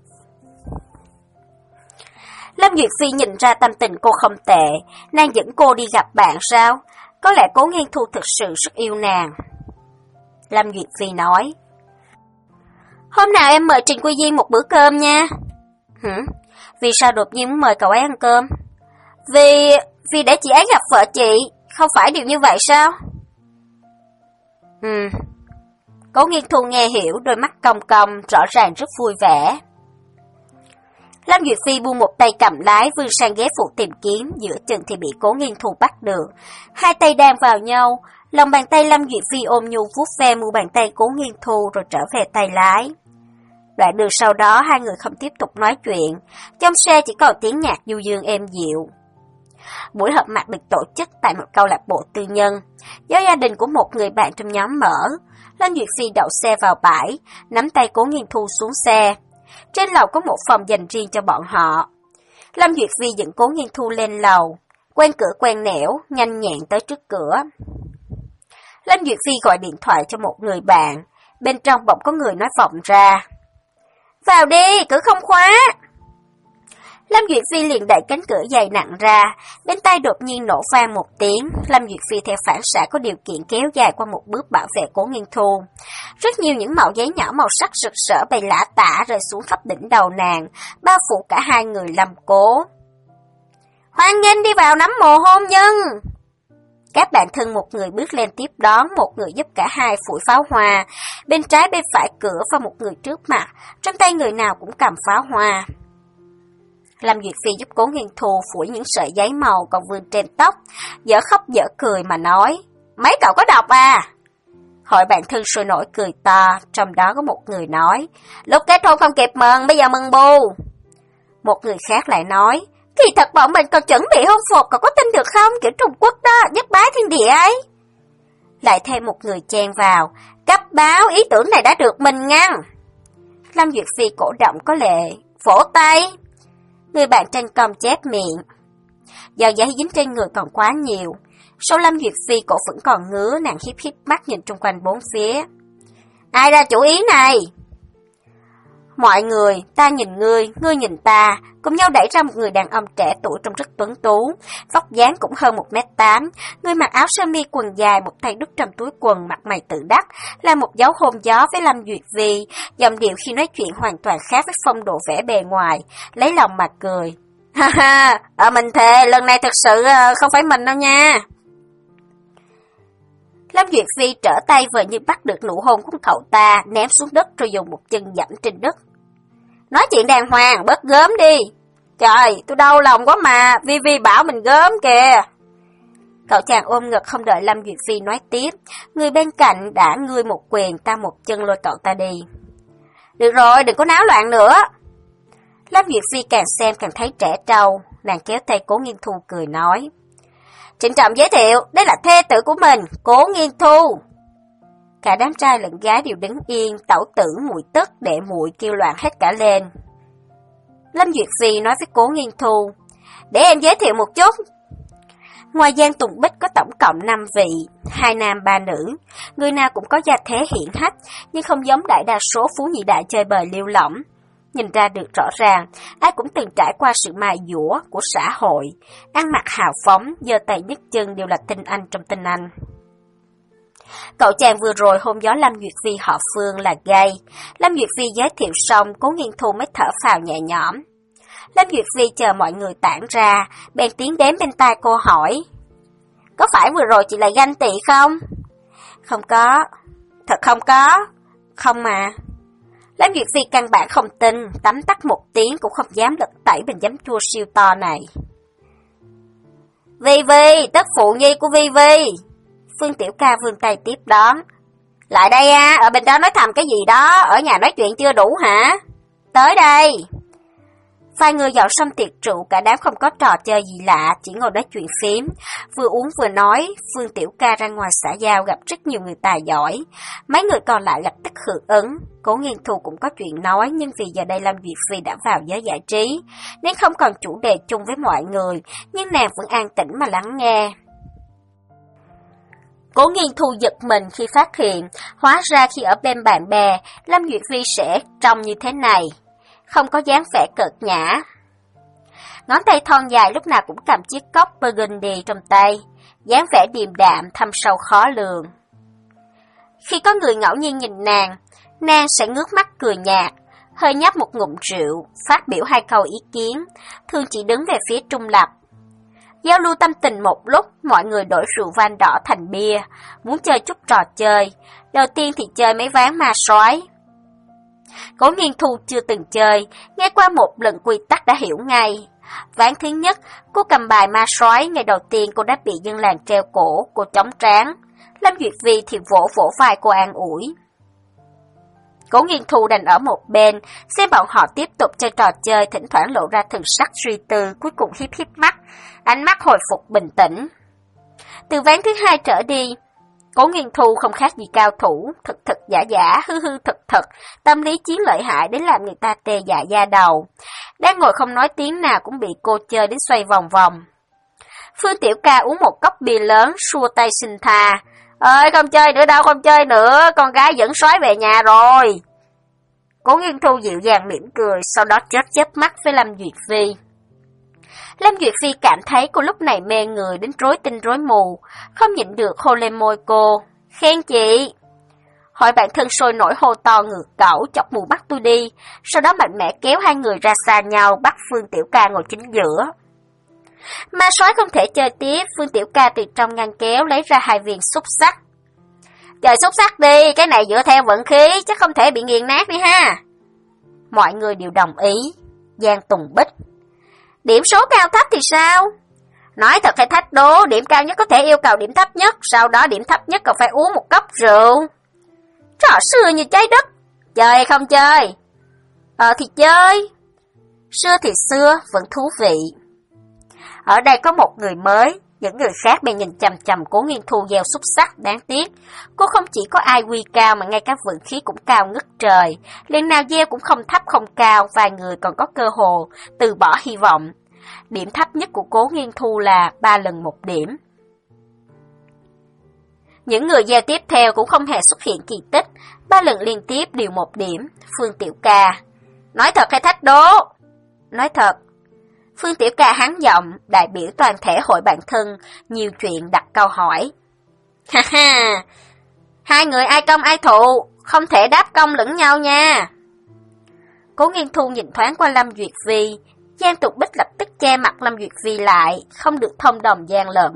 S1: Lâm Duyệt Phi nhìn ra tâm tình cô không tệ, nàng dẫn cô đi gặp bạn sao? Có lẽ Cố Nghiên Thu thực sự rất yêu nàng. Lâm Duyệt Phi nói. Hôm nào em mời Trình Quy Diên một bữa cơm nha. Hử? Vì sao đột nhiên muốn mời cậu ấy ăn cơm? Vì... vì để chị ấy gặp vợ chị, không phải điều như vậy sao? Ừ. Cố Nghiên Thu nghe hiểu, đôi mắt cong cong, rõ ràng rất vui vẻ. Lâm Duyệt Phi buông một tay cầm lái, vươn sang ghế phụ tìm kiếm, giữa chừng thì bị Cố Nghiên Thu bắt được. Hai tay đan vào nhau, lòng bàn tay Lâm Duyệt Phi ôm nhu vuốt ve mu bàn tay Cố Nghiên Thu rồi trở về tay lái. Đoạn đường sau đó hai người không tiếp tục nói chuyện, trong xe chỉ còn tiếng nhạc du dương êm dịu. Buổi họp mặt được tổ chức tại một câu lạc bộ tư nhân, do gia đình của một người bạn trong nhóm mở. Lâm Duyệt Phi đậu xe vào bãi, nắm tay Cố Nghiên Thu xuống xe. Trên lầu có một phòng dành riêng cho bọn họ. Lâm Duyệt Phi dẫn Cố Nghiên Thu lên lầu, quen cửa quen nẻo, nhanh nhẹn tới trước cửa. Lâm Duyệt Phi gọi điện thoại cho một người bạn, bên trong bỗng có người nói vọng ra. Vào đi, cửa không khóa. Lâm Duyệt Phi liền đẩy cánh cửa dày nặng ra, bên tay đột nhiên nổ vang một tiếng. Lâm Duyệt Phi theo phản xạ có điều kiện kéo dài qua một bước bảo vệ Cố Nghiên Thu. Rất nhiều những mẩu giấy nhỏ màu sắc rực rỡ bay lả tả rơi xuống khắp đỉnh đầu nàng, bao phủ cả hai người Lâm Cố. Hoan nghênh đi vào nắm mồ hôn nhân. Các bạn thân một người bước lên tiếp đón, một người giúp cả hai phủi pháo hoa, bên trái bên phải cửa và một người trước mặt, trong tay người nào cũng cầm pháo hoa. Lâm Duyệt Phi giúp Cố Nghiên Thu phủi những sợi giấy màu còn vương trên tóc, dở khóc dở cười mà nói, mấy cậu có độc à? Hội bạn thân sôi nổi cười to, trong đó có một người nói, lúc kết hôn không kịp mừng, bây giờ mừng bù. Một người khác lại nói, kỳ thật bọn mình còn chuẩn bị hôn phục, cậu có tin được không, kiểu Trung Quốc đó, nhất bái thiên địa ấy. Lại thêm một người chen vào, cấp báo ý tưởng này đã được mình ngăn. Lâm Duyệt Phi cổ động có lệ, vỗ tay. Người bạn tranh công chép miệng. Do giấy dính trên người còn quá nhiều, Sau Lâm Duyệt Phi cổ vẫn còn ngứa, nàng hiếp hiếp mắt nhìn chung quanh bốn phía. Ai ra chủ ý này? Mọi người, ta nhìn ngươi, ngươi nhìn ta, cùng nhau đẩy ra một người đàn ông trẻ tuổi trông rất tuấn tú, vóc dáng cũng hơn một mét tám, người mặc áo sơ mi quần dài, một tay đút trong túi quần, mặt mày tự đắc, là một dấu hôn gió với Lâm Duyệt Vi, giọng điệu khi nói chuyện hoàn toàn khác với phong độ vẻ bề ngoài, lấy lòng mà cười. Ha ha, ở mình thề, lần này thật sự không phải mình đâu nha. Lâm Duyệt Vi trở tay vờ như bắt được nụ hôn của cậu ta, ném xuống đất rồi dùng một chân dẫm trên đất. Nói chuyện đàng hoàng, bớt gớm đi. Trời, tôi đau lòng quá mà, Vi Vi bảo mình gớm kìa. Cậu chàng ôm ngực không đợi Lâm Duyệt Vi nói tiếp, người bên cạnh đã ngươi một quyền ta một chân lôi cậu ta đi. Được rồi, đừng có náo loạn nữa. Lâm Duyệt Vi càng xem càng thấy trẻ trâu, nàng kéo tay Cố Nghiên Thu cười nói. Trịnh trọng giới thiệu, đây là thê tử của mình, Cố Nghiên Thu. Cả đám trai lẫn gái đều đứng yên, tẩu tử Mùi Tức, đệ muội kêu loạn hết cả lên. Lâm Duyệt Phi nói với Cố Nghiên Thu, để em giới thiệu một chút. Ngoài Giang Tùng Bích có tổng cộng năm vị, hai nam ba nữ, người nào cũng có gia thế hiển hách, nhưng không giống đại đa số phú nhị đại chơi bời liêu lỏng. Nhìn ra được rõ ràng, ai cũng từng trải qua sự mài dũa của xã hội, ăn mặc hào phóng, giơ tay nhấc chân đều là tinh anh trong tinh anh. Cậu chàng vừa rồi hôn gió Lâm Duyệt Vi họ Phương là gay. Lâm Duyệt Vi giới thiệu xong, Cố Nghiên Thu mới thở phào nhẹ nhõm. Lâm Duyệt Vi chờ mọi người tản ra, bèn tiến đến bên tai cô hỏi. Có phải vừa rồi chị lại ganh tị không? Không có. Thật không có? Không mà. Lâm Duyệt Vi căn bản không tin, tắm tắt một tiếng cũng không dám lật tẩy bình giấm chua siêu to này. Vi Vi, tức phụ nhi của Vi Vi. Phương Tiểu Ca vươn tay tiếp đón. Lại đây à, ở bên đó nói thầm cái gì đó, ở nhà nói chuyện chưa đủ hả? Tới đây. Vài người dọn xong tiệc rượu, cả đám không có trò chơi gì lạ, chỉ ngồi nói chuyện phím. Vừa uống vừa nói, Phương Tiểu Ca ra ngoài xã giao gặp rất nhiều người tài giỏi. Mấy người còn lại lập tức hưởng ứng. Cố Nghiên Thu cũng có chuyện nói, nhưng vì giờ đây Lâm Duyệt Phi đã vào giới giải trí, nên không còn chủ đề chung với mọi người, nhưng nàng vẫn an tĩnh mà lắng nghe. Cố Nghiên Thu giật mình khi phát hiện, hóa ra khi ở bên bạn bè, Lâm Duyệt Phi sẽ trông như thế này, không có dáng vẻ cợt nhã. Ngón tay thon dài lúc nào cũng cầm chiếc cốc burgundy trong tay, dáng vẻ điềm đạm thâm sâu khó lường. Khi có người ngẫu nhiên nhìn nàng, nàng sẽ ngước mắt cười nhạt, hơi nhấp một ngụm rượu, phát biểu hai câu ý kiến, thường chỉ đứng về phía trung lập. Giao lưu tâm tình một lúc, mọi người đổi rượu vang đỏ thành bia, muốn chơi chút trò chơi. Đầu tiên thì chơi mấy ván ma soái. Cố Nghiên Thu chưa từng chơi, nghe qua một lần quy tắc đã hiểu ngay. Ván thứ nhất, cô cầm bài ma soái, ngày đầu tiên cô đã bị dân làng treo cổ, cô chống trán. Lâm Duyệt Vi thì vỗ vỗ vai cô an ủi. Cố Nghiên Thu đành ở một bên, xem bọn họ tiếp tục chơi trò chơi, thỉnh thoảng lộ ra thần sắc suy tư, cuối cùng hiếp hiếp mắt, ánh mắt hồi phục bình tĩnh. Từ ván thứ hai trở đi, Cố Nghiên Thu không khác gì cao thủ, thực thực giả giả, hư hư thực thực, tâm lý chiến lợi hại đến làm người ta tê dại da đầu. Đang ngồi không nói tiếng nào cũng bị cô chơi đến xoay vòng vòng. Phương Tiểu Ca uống một cốc bia lớn, xua tay xin tha. Ơi, không chơi nữa đâu, không chơi nữa, con gái dẫn soái về nhà rồi. Cố Nghiên Thu dịu dàng mỉm cười, sau đó chớp chớp mắt với Lâm Duyệt Vi. Lâm Duyệt Phi cảm thấy cô lúc này mê người đến rối tinh rối mù, không nhịn được hôn lên môi cô. Khen chị. Hỏi bạn thân sôi nổi hô to ngược cẩu, chọc mù bắt tôi đi, sau đó mạnh mẽ kéo hai người ra xa nhau, bắt Phương Tiểu Ca ngồi chính giữa. Ma soái không thể chơi tiếp, Phương Tiểu Ca từ trong ngăn kéo lấy ra hai viên xúc xắc. Chơi xúc xắc đi, cái này dựa theo vận khí, chắc không thể bị nghiền nát đi ha. Mọi người đều đồng ý. Giang Tùng Bích. Điểm số cao thấp thì sao? Nói thật hay thách đố, điểm cao nhất có thể yêu cầu điểm thấp nhất, sau đó điểm thấp nhất còn phải uống một cốc rượu. Trò xưa như trái đất. Chơi hay không chơi? Ờ thì chơi. Xưa thì xưa, vẫn thú vị. Ở đây có một người mới, những người khác bèn nhìn chằm chằm Cố Nghiên Thu gieo xúc xắc, đáng tiếc. Cô không chỉ có ai quy cao mà ngay cả vận khí cũng cao ngất trời. Lần nào gieo cũng không thấp không cao, vài người còn có cơ hồ từ bỏ hy vọng. Điểm thấp nhất của Cố Nghiên Thu là ba lần một điểm. Những người giao tiếp theo cũng không hề xuất hiện kỳ tích, ba lần liên tiếp đều một điểm. Phương Tiểu Ca: Nói thật hay thách đố? Nói thật. Phương Tiểu Ca hắn giọng, đại biểu toàn thể hội bạn thân, nhiều chuyện đặt câu hỏi. Ha ha, hai người ai công ai thụ, không thể đáp công lẫn nhau nha. Cố Nghiên Thu nhìn thoáng qua Lâm Duyệt Vi, Giang Tục Bích lập tức che mặt Lâm Duyệt Vi lại, không được thông đồng gian lận.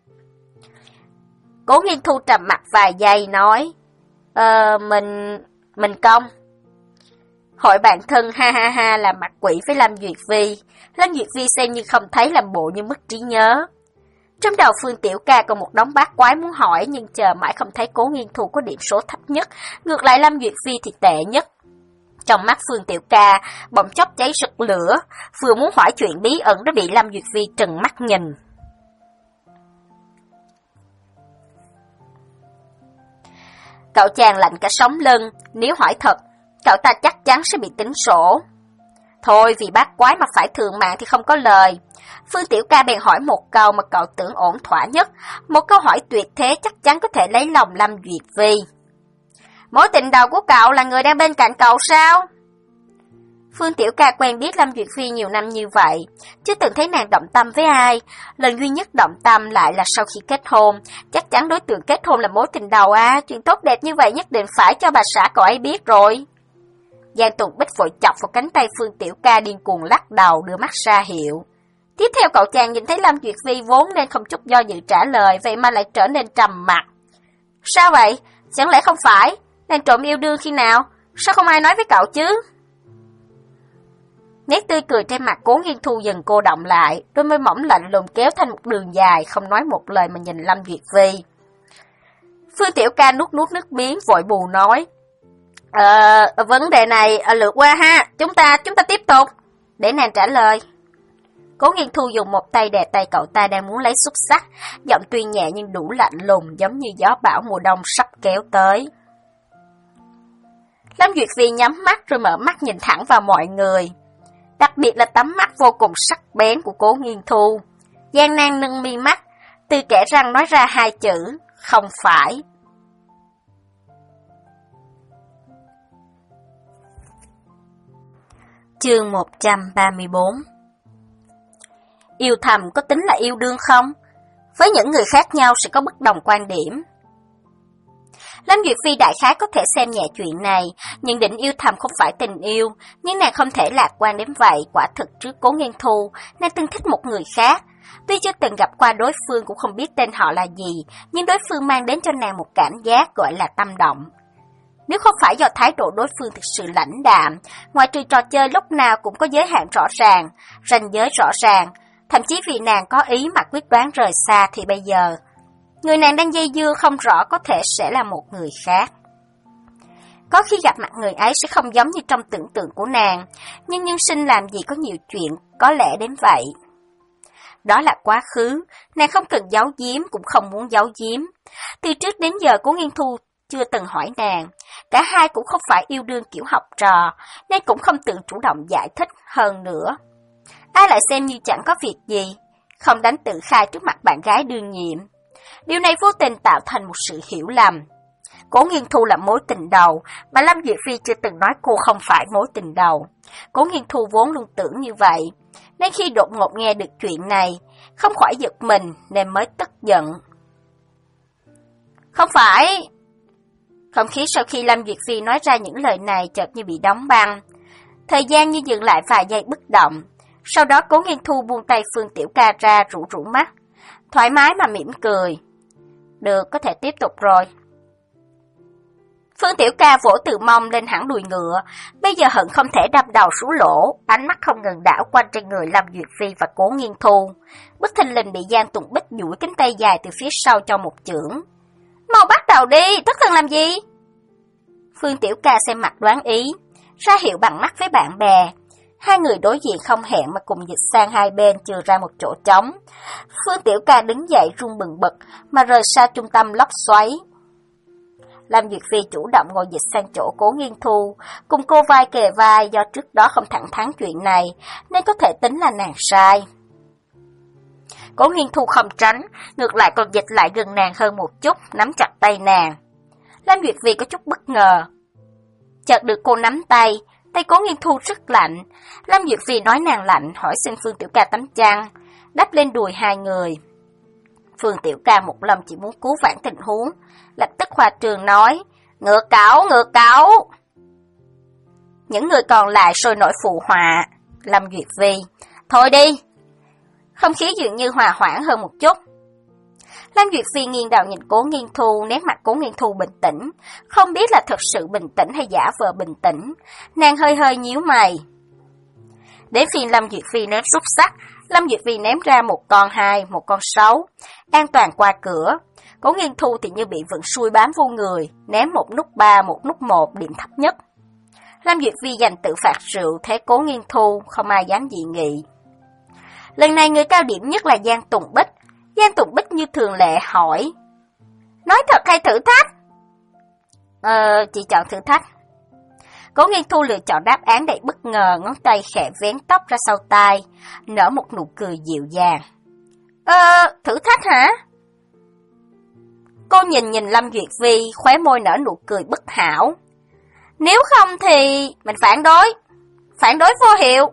S1: Cố Nghiên Thu trầm mặt vài giây nói, Ờ, mình... mình công. Hội bạn thân ha ha ha làm mặt quỷ với Lâm Duyệt Vi. Lâm Duyệt Vi xem như không thấy, làm bộ như mất trí nhớ. Trong đầu Phương Tiểu Ca còn một đống bát quái muốn hỏi, nhưng chờ mãi không thấy Cố Nghiên Thu có điểm số thấp nhất, ngược lại Lâm Duyệt Vi thì tệ nhất. Trong mắt Phương Tiểu Ca bỗng chốc cháy rực lửa, vừa muốn hỏi chuyện bí ẩn đã bị Lâm Duyệt Vi trừng mắt nhìn. Cậu chàng lạnh cả sống lưng, nếu hỏi thật, cậu ta chắc chắn sẽ bị tính sổ. Thôi vì bát quái mà phải thượng mạng thì không có lời. Phương Tiểu Ca bèn hỏi một câu mà cậu tưởng ổn thỏa nhất, một câu hỏi tuyệt thế chắc chắn có thể lấy lòng Lâm Duyệt Vi. Mối tình đầu của cậu là người đang bên cạnh cậu sao? Phương Tiểu Ca quen biết Lâm Duyệt Vi nhiều năm như vậy, chưa từng thấy nàng động tâm với ai. Lần duy nhất động tâm lại là sau khi kết hôn. Chắc chắn đối tượng kết hôn là mối tình đầu à, chuyện tốt đẹp như vậy nhất định phải cho bà xã cậu ấy biết rồi. Giang Tùng Bích vội chọc vào cánh tay Phương Tiểu Ca điên cuồng lắc đầu đưa mắt ra hiệu. Tiếp theo cậu chàng nhìn thấy Lâm Duyệt Vi vốn nên không chút do dự trả lời, vậy mà lại trở nên trầm mặc. Sao vậy? Chẳng lẽ không phải? Nàng trộm yêu đương khi nào? Sao không ai nói với cậu chứ? Nét tươi cười trên mặt Cố Nghiên Thu dần cô động lại, đôi môi mỏng lạnh lùng kéo thành một đường dài, không nói một lời mà nhìn Lâm Duyệt Vi. Phương Tiểu Ca nuốt nuốt nước miếng vội bù nói. Ờ, vấn đề này à, lượt qua ha, chúng ta, chúng ta tiếp tục. Để nàng trả lời. Cố Nghiên Thu dùng một tay đè tay cậu ta đang muốn lấy xúc xắc, giọng tuy nhẹ nhưng đủ lạnh lùng, giống như gió bão mùa đông sắp kéo tới. Lâm Duyệt Vi nhắm mắt rồi mở mắt nhìn thẳng vào mọi người. Đặc biệt là tấm mắt vô cùng sắc bén của Cố Nghiên Thu. Gian nan nâng mi mắt, từ kẽ răng nói ra hai chữ, không phải. Chương một trăm ba mươi bốn. Yêu thầm có tính là yêu đương không? Với những người khác nhau sẽ có bất đồng quan điểm. Lâm Duyệt Vi đại khái có thể xem nhẹ chuyện này, nhận định yêu thầm không phải tình yêu, nhưng nàng không thể lạc quan đến vậy. Quả thực trước Cố Nghiên Thu, nàng từng thích một người khác. Tuy chưa từng gặp qua đối phương cũng không biết tên họ là gì, nhưng đối phương mang đến cho nàng một cảm giác gọi là tâm động. Nếu không phải do thái độ đối phương thực sự lãnh đạm, ngoài trừ trò chơi lúc nào cũng có giới hạn rõ ràng, ranh giới rõ ràng, thậm chí vì nàng có ý mà quyết đoán rời xa thì bây giờ, người nàng đang dây dưa không rõ có thể sẽ là một người khác. Có khi gặp mặt người ấy sẽ không giống như trong tưởng tượng của nàng, nhưng nhân sinh làm gì có nhiều chuyện có lẽ đến vậy. Đó là quá khứ, nàng không cần giấu giếm cũng không muốn giấu giếm. Từ trước đến giờ Cố Nghiên Thu chưa từng hỏi nàng, cả hai cũng không phải yêu đương kiểu học trò, nên cũng không tự chủ động giải thích hơn nữa. Ai lại xem như chẳng có việc gì, không đánh tự khai trước mặt bạn gái đương nhiệm. Điều này vô tình tạo thành một sự hiểu lầm. Cố Nghiên Thu là mối tình đầu, mà Lâm Duyệt Vi chưa từng nói cô không phải mối tình đầu. Cố Nghiên Thu vốn luôn tưởng như vậy, nên khi đột ngột nghe được chuyện này, không khỏi giật mình nên mới tức giận. Không phải... Không khí sau khi Lâm Duyệt Vi nói ra những lời này chợt như bị đóng băng. Thời gian như dừng lại vài giây bất động. Sau đó Cố Nghiên Thu buông tay Phương Tiểu Ca ra rủ rủ mắt, thoải mái mà mỉm cười. Được, có thể tiếp tục rồi. Phương Tiểu Ca vỗ từ mông lên hẳn đùi ngựa, bây giờ hận không thể đâm đầu xuống lỗ, ánh mắt không ngừng đảo quanh trên người Lâm Duyệt Vi và Cố Nghiên Thu. Bất thình lình bị Giang Tùng Bích duỗi cánh tay dài từ phía sau cho một chưởng. Mau bắt đầu đi, thất thần làm gì? Phương Tiểu Ca xem mặt đoán ý, ra hiệu bằng mắt với bạn bè. Hai người đối diện không hẹn mà cùng dịch sang hai bên chừa ra một chỗ trống. Phương Tiểu Ca đứng dậy run bừng bực mà rời xa trung tâm lốc xoáy. Lâm Duyệt Vi chủ động ngồi dịch sang chỗ Cố Nghiên Thu, cùng cô vai kề vai, do trước đó không thẳng thắn chuyện này nên có thể tính là nàng sai. Cố Nghiên Thu không tránh, ngược lại còn dịch lại gần nàng hơn một chút, nắm chặt tay nàng. Lâm Duyệt Phi có chút bất ngờ. Chợt được cô nắm tay, tay Cố Nghiên Thu rất lạnh. Lâm Duyệt Phi nói nàng lạnh, hỏi xin Phương Tiểu Ca tắm chăn, đắp lên đùi hai người. Phương Tiểu Ca một lòng chỉ muốn cứu vãn tình huống, lập tức khoa trương nói, ngựa cẩu, ngựa cẩu. Những người còn lại sôi nổi phụ họa. Lâm Duyệt Phi, thôi đi. Không khí dường như hòa hoãn hơn một chút. Lâm Duyệt Phi nghiêng đầu nhìn Cố Nghiên Thu, nét mặt Cố Nghiên Thu bình tĩnh, không biết là thật sự bình tĩnh hay giả vờ bình tĩnh. Nàng hơi hơi nhíu mày. Đến phiên Lâm Duyệt Phi ném xúc sắc, Lâm Duyệt Phi ném ra một con hai, một con sáu, an toàn qua cửa. Cố Nghiên Thu thì như bị vận xuôi bám vô người, ném một nút ba, một nút một, điểm thấp nhất. Lâm Duyệt Phi giành tự phạt rượu, thấy Cố Nghiên Thu, không ai dám dị nghị. Lần này người cao điểm nhất là Giang Tùng Bích. Giang Tùng Bích như thường lệ hỏi, nói thật hay thử thách? Ờ, chị chọn thử thách. Cố Nghiên Thu lựa chọn đáp án đầy bất ngờ, ngón tay khẽ vén tóc ra sau tai, nở một nụ cười dịu dàng. Ờ, thử thách hả? Cô nhìn nhìn Lâm Duyệt Phi, khóe môi nở nụ cười bất hảo. Nếu không thì mình phản đối. Phản đối vô hiệu.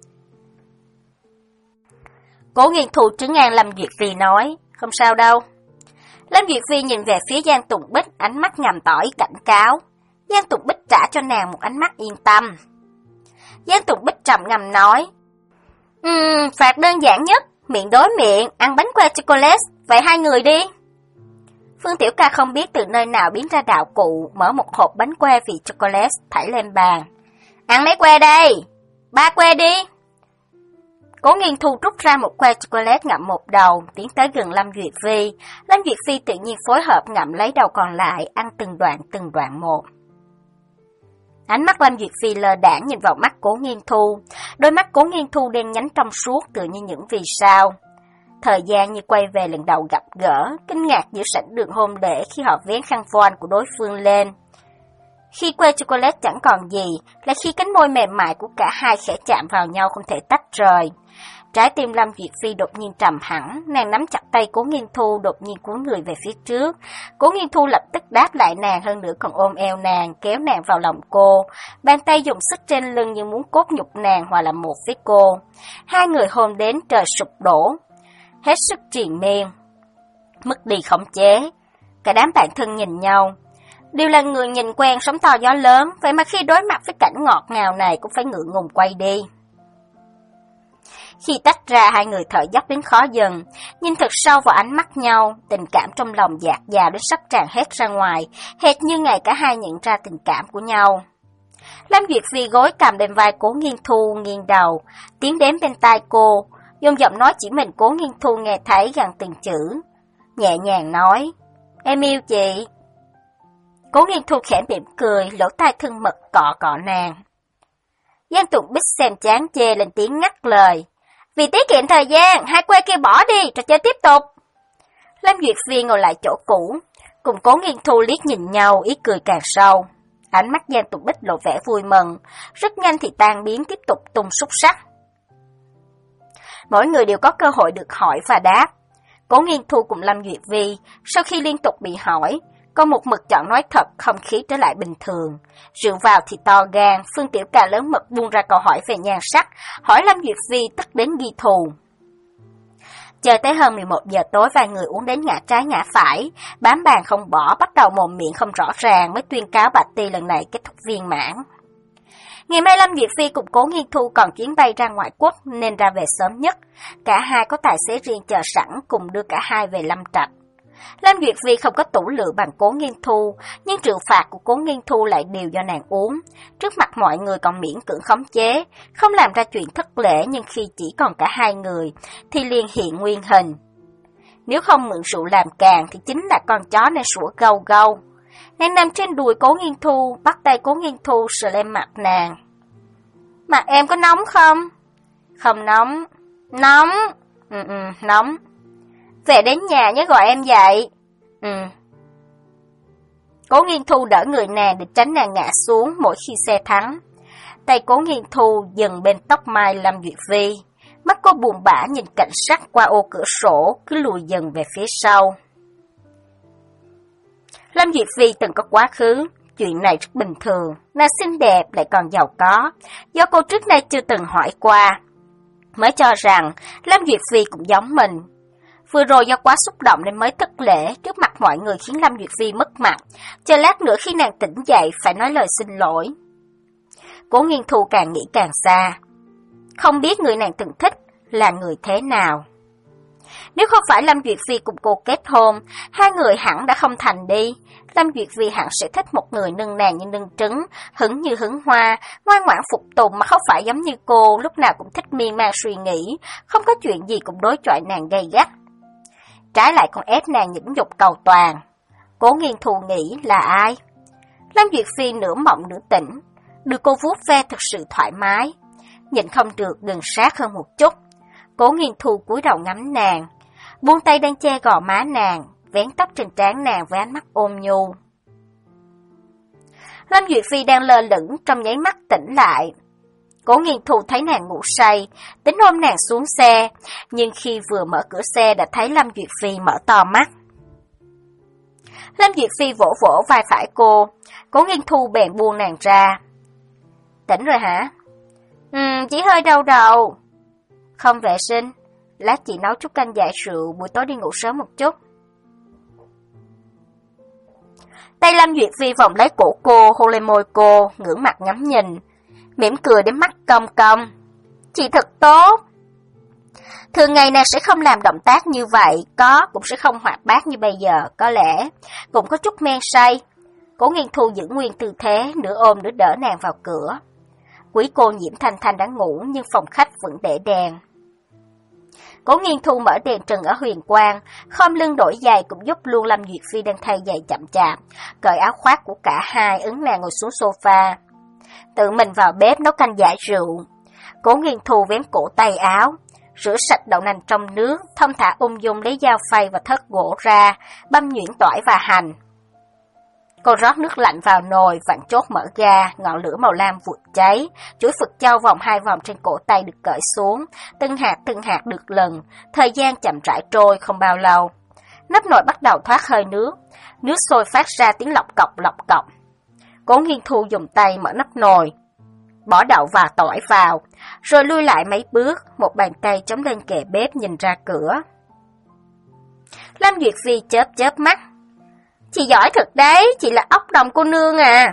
S1: Cố Nghiên Thu trấn an Lâm Duyệt Phi nói, không sao đâu. Lâm Duyệt Phi nhìn về phía Giang Tùng Bích, ánh mắt ngầm tỏ ý cảnh cáo. Giang Tùng Bích trả cho nàng một ánh mắt yên tâm. Giang Tùng Bích trầm ngâm nói, Ừm, phạt đơn giản nhất, miệng đối miệng, ăn bánh que chocolate, vậy hai người đi. Phương Tiểu Ca không biết từ nơi nào biến ra đạo cụ, mở một hộp bánh que vị chocolate, thảy lên bàn. Ăn mấy que đây? Ba que đi. Cố Nghiên Thu rút ra một que chocolate ngậm một đầu, tiến tới gần Lâm Duyệt Phi. Lâm Duyệt Phi tự nhiên phối hợp ngậm lấy đầu còn lại, ăn từng đoạn từng đoạn một. Ánh mắt Lâm Duyệt Phi lơ đãng nhìn vào mắt Cố Nghiên Thu, đôi mắt Cố Nghiên Thu đen nhánh trong suốt tựa như những vì sao. Thời gian như quay về lần đầu gặp gỡ, kinh ngạc giữa sảnh đường hôn lễ khi họ vén khăn voan của đối phương lên. Khi que chocolate chẳng còn gì, là khi cánh môi mềm mại của cả hai khẽ chạm vào nhau không thể tách rời. Trái tim Lâm Duyệt Phi đột nhiên trầm hẳn, nàng nắm chặt tay Cố Nghiên Thu, đột nhiên cuốn người về phía trước. Cố Nghiên Thu lập tức đáp lại nàng, hơn nữa còn ôm eo nàng, kéo nàng vào lòng cô. Bàn tay dùng sức trên lưng như muốn cốt nhục nàng hòa làm một với cô. Hai người hôn đến trời sụp đổ, hết sức triền miên, mất đi khống chế. Cả đám bạn thân nhìn nhau, đều là người nhìn quen sóng to gió lớn, vậy mà khi đối mặt với cảnh ngọt ngào này cũng phải ngượng ngùng quay đi. Khi tách ra, hai người thở dốc đến khó dần, nhìn thật sâu vào ánh mắt nhau, tình cảm trong lòng dạt dào đến sắp tràn hết ra ngoài, hệt như ngày cả hai nhận ra tình cảm của nhau. Lâm Duyệt Phi gối cầm lên vai Cố Nghiên Thu, nghiêng đầu, tiến đến bên tai cô, dùng giọng nói chỉ mình Cố Nghiên Thu nghe thấy gần từng chữ, nhẹ nhàng nói, em yêu chị. Cố Nghiên Thu khẽ mỉm cười, lỗ tai thân mật cọ cọ nàng. Giang Tùng Bích xem chán chê lên tiếng ngắt lời, vì tiết kiệm thời gian, hai que kia bỏ đi, trò chơi tiếp tục. Lâm Duyệt Phi ngồi lại chỗ cũ, cùng Cố Nghiên Thu liếc nhìn nhau, ý cười càng sâu. Ánh mắt Giang Tùng Bích lộ vẻ vui mừng, rất nhanh thì tan biến, tiếp tục tung xúc sắc. Mỗi người đều có cơ hội được hỏi và đáp. Cố Nghiên Thu cùng Lâm Duyệt Phi, sau khi liên tục bị hỏi, còn một mực chọn nói thật, không khí trở lại bình thường. Rượu vào thì to gan, Phương Tiểu Ca lớn mật buông ra câu hỏi về nhan sắc, hỏi Lâm Duyệt Phi tức đến ghi thù. Chờ tới hơn mười một giờ tối, vài người uống đến ngã trái ngã phải, bám bàn không bỏ, bắt đầu mồm miệng không rõ ràng, mới tuyên cáo Bạch Ti lần này kết thúc viên mãn. Ngày mai Lâm Duyệt Phi cùng Cố Nghiên Thu còn chuyến bay ra ngoại quốc nên ra về sớm nhất. Cả hai có tài xế riêng chờ sẵn, cùng đưa cả hai về Lâm Trạch. Lâm Duyệt Phi không có tủ lự bằng Cố Nghiên Thu, nhưng rượu phạt của Cố Nghiên Thu lại đều do nàng uống. Trước mặt mọi người còn miễn cưỡng khống chế, không làm ra chuyện thất lễ, nhưng khi chỉ còn cả hai người thì liền hiện nguyên hình. Nếu không mượn rượu làm càng thì chính là con chó nên sủa gâu gâu. Nàng nằm trên đùi Cố Nghiên Thu, bắt tay Cố Nghiên Thu sờ lên mặt nàng. Mặt em có nóng không? Không nóng. Nóng. Ừ ừ, nóng. Về đến nhà nhớ gọi em dậy. Ừ. Cố Nghiên Thu đỡ người nàng để tránh nàng ngã xuống mỗi khi xe thắng. Tay Cố Nghiên Thu dừng bên tóc mai Lâm Duyệt Phi, Mắt cô buồn bã nhìn cảnh sắc qua ô cửa sổ, cứ lùi dần về phía sau. Lâm Duyệt Phi từng có quá khứ, chuyện này rất bình thường, nàng xinh đẹp lại còn giàu có, do cô trước nay chưa từng hỏi qua. Mới cho rằng Lâm Duyệt Phi cũng giống mình. Vừa rồi do quá xúc động nên mới thất lễ trước mặt mọi người khiến Lâm Duyệt Phi mất mặt, chờ lát nữa khi nàng tỉnh dậy phải nói lời xin lỗi. Cố Nghiên Thu càng nghĩ càng xa, không biết người nàng từng thích là người thế nào. Nếu không phải Lâm Duyệt Phi cùng cô kết hôn, hai người hẳn đã không thành đi. Lâm Duyệt Phi hẳn sẽ thích một người nâng nàng như nâng trứng, hứng như hứng hoa, ngoan ngoãn phục tùng mà không phải giống như cô, lúc nào cũng thích miên man suy nghĩ, không có chuyện gì cũng đối chọi nàng gay gắt. Trái lại còn ép nàng nhẫn nhục cầu toàn. Cố Nghiên Thu nghĩ là ai? Lâm Duyệt Phi nửa mộng nửa tỉnh, được cô vuốt ve thật sự thoải mái, nhìn không được gần sát hơn một chút. Cố Nghiên Thu cúi đầu ngắm nàng, buông tay đang che gò má nàng, vén tóc trên trán nàng với ánh mắt ôn nhu. Lâm Duyệt Phi đang lơ lửng, trong nháy mắt tỉnh lại. Cố Nghiên Thu thấy nàng ngủ say, tính ôm nàng xuống xe, nhưng khi vừa mở cửa xe đã thấy Lâm Duyệt Phi mở to mắt. Lâm Duyệt Phi vỗ vỗ vai phải cô, Cố Nghiên Thu bèn buông nàng ra. Tỉnh rồi hả? Ừ, chỉ hơi đau đầu. Không vệ sinh, lát chị nấu chút canh giải rượu, buổi tối đi ngủ sớm một chút. Tay Lâm Duyệt Phi vòng lấy cổ cô, hôn lên môi cô, ngưỡng mặt ngắm nhìn, mỉm cười đến mắt cong cong. Chị thật tốt. Thường ngày nàng sẽ không làm động tác như vậy, có cũng sẽ không hoạt bát như bây giờ, có lẽ cũng có chút men say. Cố Nghiên Thu giữ nguyên tư thế, nửa ôm nửa đỡ nàng vào cửa. Quý cô Nhiễm Thanh Thanh đã ngủ nhưng phòng khách vẫn để đèn. Cố Nghiên Thu mở đèn trần ở huyền quang, khom lưng đổi giày cũng giúp luôn Lâm Duyệt Phi đang thay giày chậm chạp, cởi áo khoác của cả hai, ấn nàng ngồi xuống sofa. Tự mình vào bếp nấu canh giải rượu. Cố Nghiên Thu vén cổ tay áo, rửa sạch đậu nành trong nước, thong thả ung dung lấy dao phay và thớt gỗ ra, băm nhuyễn tỏi và hành. Cô rót nước lạnh vào nồi, vặn chốt mở ga, ngọn lửa màu lam vụt cháy, chuỗi Phật châu vòng hai vòng trên cổ tay được cởi xuống, từng hạt từng hạt được lần, thời gian chậm rãi trôi không bao lâu. Nắp nồi bắt đầu thoát hơi nước, nước sôi phát ra tiếng lọc cọc lọc cọc. Cố Nghiên Thu dùng tay mở nắp nồi, bỏ đậu và tỏi vào, rồi lui lại mấy bước, một bàn tay chống lên kệ bếp nhìn ra cửa. Lâm Duyệt Phi chớp chớp mắt. Chị giỏi thật đấy, chị là ốc đồng cô nương à.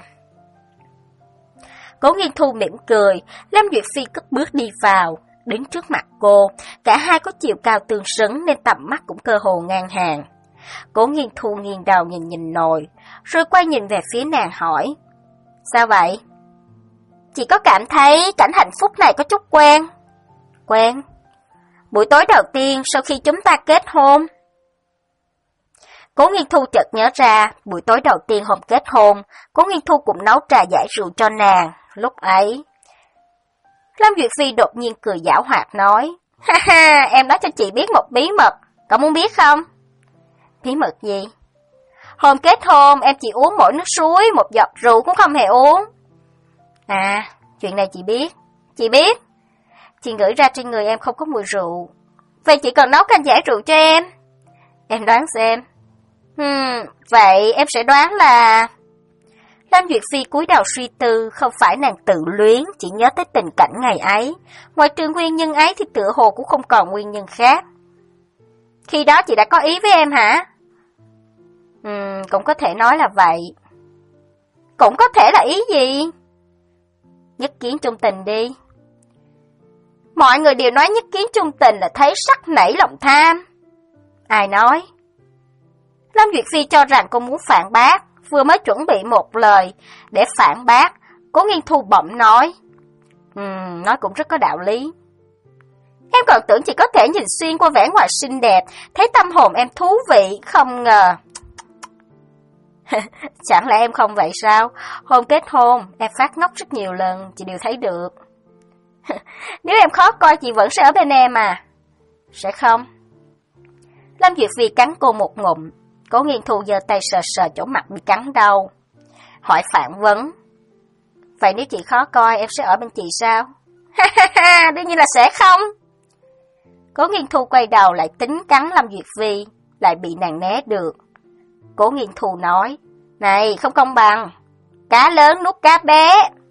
S1: Cố Nghiên Thu mỉm cười, Lâm Duyệt Phi cất bước đi vào, đứng trước mặt cô, cả hai có chiều cao tương xứng nên tầm mắt cũng cơ hồ ngang hàng. Cố Nghiên Thu nghiêng đầu nhìn nhìn nồi, rồi quay nhìn về phía nàng hỏi. Sao vậy? Chị có cảm thấy cảnh hạnh phúc này có chút quen? Quen? Buổi tối đầu tiên sau khi chúng ta kết hôn. Cố Nghiên Thu chợt nhớ ra, buổi tối đầu tiên hôm kết hôn, Cố Nghiên Thu cũng nấu trà giải rượu cho nàng, lúc ấy. Lâm Duyệt Phi đột nhiên cười giảo hoạt nói, ha ha, em nói cho chị biết một bí mật, cậu muốn biết không? Bí mật gì? Hôm kết hôn em chỉ uống mỗi nước suối, một giọt rượu cũng không hề uống. À, chuyện này chị biết, chị biết. Chị ngửi ra trên người em không có mùi rượu. Vậy chị cần nấu canh giải rượu cho em. Em đoán xem. Hmm, vậy em sẽ đoán là... Lâm Duyệt Phi cúi đầu suy tư, không phải nàng tự luyến, chỉ nhớ tới tình cảnh ngày ấy. Ngoài trừ nguyên nhân ấy thì tựa hồ cũng không còn nguyên nhân khác. Khi đó chị đã có ý với em hả? Hmm, cũng có thể nói là vậy. Cũng có thể là ý gì? Nhất kiến chung tình đi. Mọi người đều nói nhất kiến chung tình là thấy sắc nảy lòng tham. Ai nói? Lâm Duyệt Phi cho rằng cô muốn phản bác, vừa mới chuẩn bị một lời để phản bác, Cố Nghiên Thu bỗng nói. Ừm, nói cũng rất có đạo lý. Em còn tưởng chỉ có thể nhìn xuyên qua vẻ ngoài xinh đẹp, thấy tâm hồn em thú vị, không ngờ. Chẳng lẽ em không vậy sao? Hôm kết hôn, em phát ngốc rất nhiều lần, chị đều thấy được. Nếu em khó coi chị vẫn sẽ ở bên em à? Sẽ không. Lâm Duyệt Phi cắn cô một ngụm, Cố Nghiên Thu giơ tay sờ sờ chỗ mặt bị cắn đau. Hỏi phản vấn. Vậy nếu chị khó coi em sẽ ở bên chị sao? Ha ha ha, đương nhiên là sẽ không. Cố Nghiên Thu quay đầu lại tính cắn Lâm Duyệt Phi, lại bị nàng né được. Cố Nghiên Thu nói, này không công bằng, cá lớn nuốt cá bé.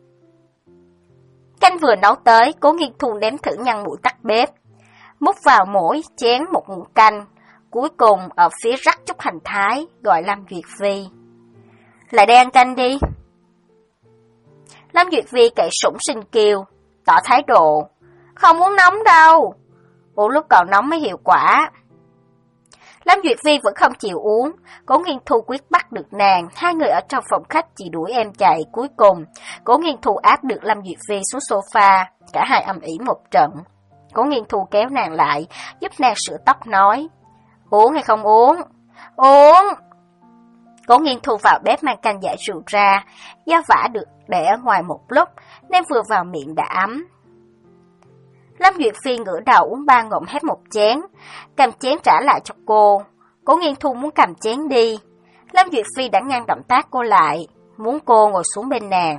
S1: Canh vừa nấu tới, Cố Nghiên Thu nếm thử nhăn mũi tắt bếp, múc vào mỗi chén một muỗng canh, cuối cùng ở phía rắc chút hành thái, gọi Lâm Duyệt Phi. Lại đây ăn canh đi. Lâm Duyệt Phi cậy sủng sinh kiều, tỏ thái độ, không muốn nóng đâu, uống lúc còn nóng mới hiệu quả. Lâm Duyệt Phi vẫn không chịu uống, Cố Nghiên Thu quyết bắt được nàng, hai người ở trong phòng khách chỉ đuổi em chạy. Cuối cùng, Cố Nghiên Thu áp được Lâm Duyệt Phi xuống sofa, cả hai ầm ĩ một trận. Cố Nghiên Thu kéo nàng lại, giúp nàng sửa tóc nói, uống hay không uống? Uống! Cố Nghiên Thu vào bếp mang canh giải rượu ra, do vả được để ở ngoài một lúc, nên vừa vào miệng đã ấm. Lâm Duyệt Phi ngửa đầu uống ba ngụm hết một chén, cầm chén trả lại cho cô. Cố Nghiên Thu muốn cầm chén đi, Lâm Duyệt Phi đã ngăn động tác cô lại, muốn cô ngồi xuống bên nàng.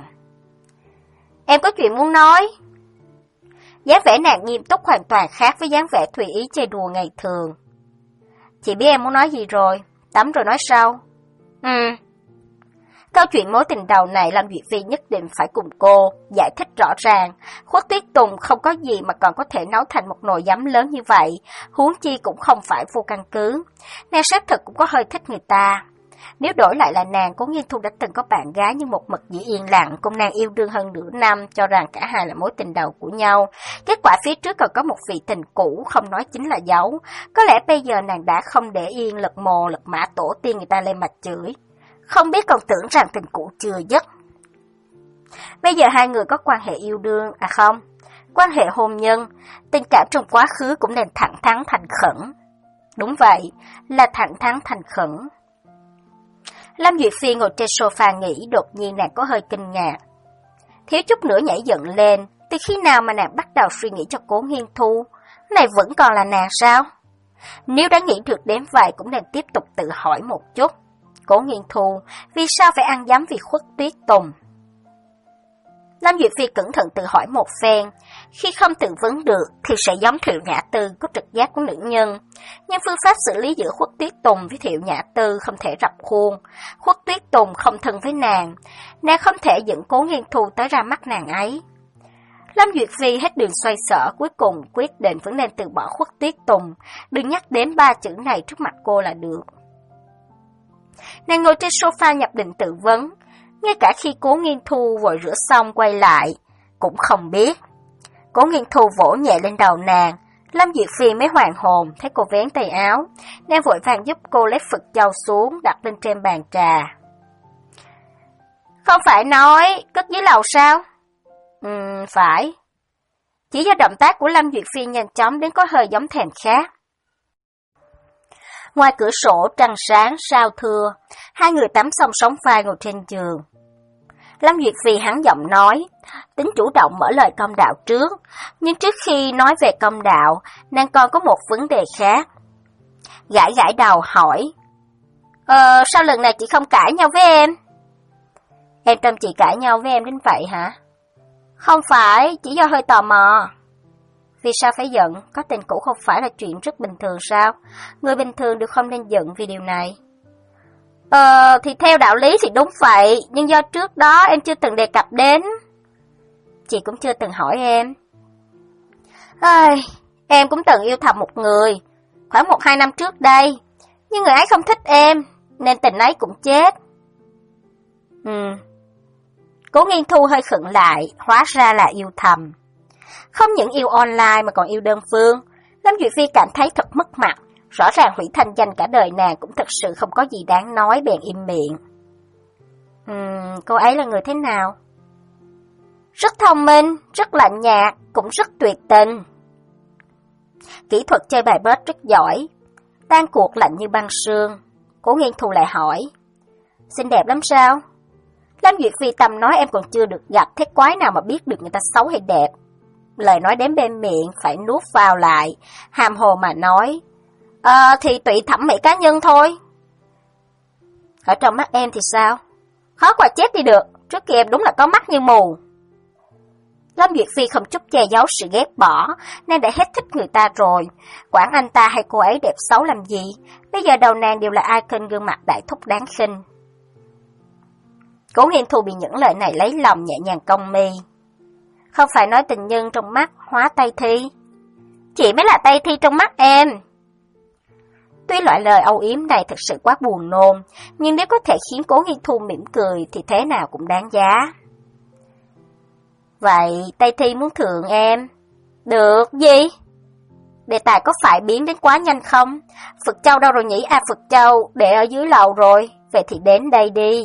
S1: Em có chuyện muốn nói. Dáng vẻ nàng nghiêm túc hoàn toàn khác với dáng vẻ tùy ý chơi đùa ngày thường. Chị biết em muốn nói gì rồi, tắm rồi nói sau. Ừ. Câu chuyện mối tình đầu này Lâm Duyệt Phi nhất định phải cùng cô giải thích rõ ràng. Khuất Tuyết Tùng không có gì mà còn có thể nấu thành một nồi giấm lớn như vậy, huống chi cũng không phải vô căn cứ. Nàng xác thực cũng có hơi thích người ta. Nếu đổi lại là nàng, Cố Nghiên Thu đã từng có bạn gái nhưng một mực giữ yên lặng, cùng nàng yêu đương hơn nửa năm, cho rằng cả hai là mối tình đầu của nhau. Kết quả phía trước còn có một vị tình cũ, không nói chính là giấu. Có lẽ bây giờ nàng đã không để yên, lật mồ lật mã tổ tiên người ta lên mặt chửi. Không biết còn tưởng rằng tình cũ chưa dứt. Bây giờ hai người có quan hệ yêu đương, à không, quan hệ hôn nhân, tình cảm trong quá khứ cũng nên thẳng thắn thành khẩn. Đúng vậy, là thẳng thắn thành khẩn. Lâm Duyệt Phi ngồi trên sofa nghĩ, đột nhiên nàng có hơi kinh ngạc. Thiếu chút nữa nhảy dựng lên, từ khi nào mà nàng bắt đầu suy nghĩ cho Cố Nghiên Thu, này vẫn còn là nàng sao? Nếu đã nghĩ được đến vậy cũng nên tiếp tục tự hỏi một chút. Cố Nghiên Thu, vì sao phải ăn dấm vì Khuất Tuyết Tùng? Lâm Duyệt Phi cẩn thận tự hỏi một phen, khi không tự vấn được thì sẽ giống Thiệu Nhã Tư có trực giác của nữ nhân, nhưng phương pháp xử lý giữa Khuất Tuyết Tùng với Thiệu Nhã Tư không thể rập khuôn. Khuất Tuyết Tùng không thân với nàng, nàng không thể dẫn Cố Nghiên Thu tới ra mắt nàng ấy. Lâm Duyệt Phi hết đường xoay sở, cuối cùng quyết định vẫn nên từ bỏ Khuất Tuyết Tùng, đừng nhắc đến ba chữ này trước mặt cô là được. Nàng ngồi trên sofa nhập định tự vấn, ngay cả khi Cố Nghiên Thu vội rửa xong quay lại, cũng không biết. Cố Nghiên Thu vỗ nhẹ lên đầu nàng, Lâm Duyệt Phi mới hoàn hồn, thấy cô vén tay áo, nàng vội vàng giúp cô lấy Phật châu xuống, đặt lên trên bàn trà. Không phải nói cất dưới lầu sao? Ừm, phải. Chỉ do động tác của Lâm Duyệt Phi nhanh chóng đến có hơi giống thèm khát. Ngoài cửa sổ trăng sáng sao thưa, hai người tắm xong sóng vai ngồi trên giường. Lâm Duyệt Phi hắn giọng nói, tính chủ động mở lời công đạo trước, nhưng trước khi nói về công đạo, nàng còn có một vấn đề khác. Gãi gãi đầu hỏi, Ờ, sao lần này chị không cãi nhau với em? Em tâm chị cãi nhau với em đến vậy hả? Không phải, chỉ do hơi tò mò. Vì sao phải giận? Có tình cũ không phải là chuyện rất bình thường sao? Người bình thường đều không nên giận vì điều này. Ờ, thì theo đạo lý thì đúng vậy, nhưng do trước đó em chưa từng đề cập đến. Chị cũng chưa từng hỏi em. Ai, em cũng từng yêu thầm một người, khoảng một hai năm trước đây, nhưng người ấy không thích em, nên tình ấy cũng chết. Ừ. Cố Nghiên Thu hơi khựng lại, hóa ra là yêu thầm. Không những yêu online mà còn yêu đơn phương, Lâm Duyệt Phi cảm thấy thật mất mặt, rõ ràng hủy thanh danh cả đời nàng cũng thật sự không có gì đáng nói, bèn im miệng. Ừm, cô ấy là người thế nào? Rất thông minh, rất lạnh nhạt, cũng rất tuyệt tình. Kỹ thuật chơi bài bớt rất giỏi, tan cuộc lạnh như băng sương. Cố Nghiên Thu lại hỏi, xinh đẹp lắm sao? Lâm Duyệt Phi tâm nói em còn chưa được gặp, thế quái nào mà biết được người ta xấu hay đẹp. Lời nói đến bên miệng phải nuốt vào lại, hàm hồ mà nói, Ờ thì tùy thẩm mỹ cá nhân thôi. Ở trong mắt em thì sao? Khó qua chết đi được, trước kia em đúng là có mắt như mù. Lâm Duyệt Phi không chút che giấu sự ghét bỏ, nàng đã hết thích người ta rồi. Quản anh ta hay cô ấy đẹp xấu làm gì, bây giờ đầu nàng đều là icon gương mặt đại thúc đáng khinh. Cố Nghiên Thu bị những lời này lấy lòng, nhẹ nhàng cong mi. Không phải nói tình nhân trong mắt hóa Tây Thi. Chị mới là Tây Thi trong mắt em. Tuy loại lời âu yếm này thật sự quá buồn nôn, nhưng nếu có thể khiến Cố Nghiên Thu mỉm cười thì thế nào cũng đáng giá. Vậy Tây Thi muốn thượng em. Được gì? Đề tài có phải biến đến quá nhanh không? Phật Châu đâu rồi nhỉ? À, Phật Châu để ở dưới lầu rồi. Vậy thì đến đây đi.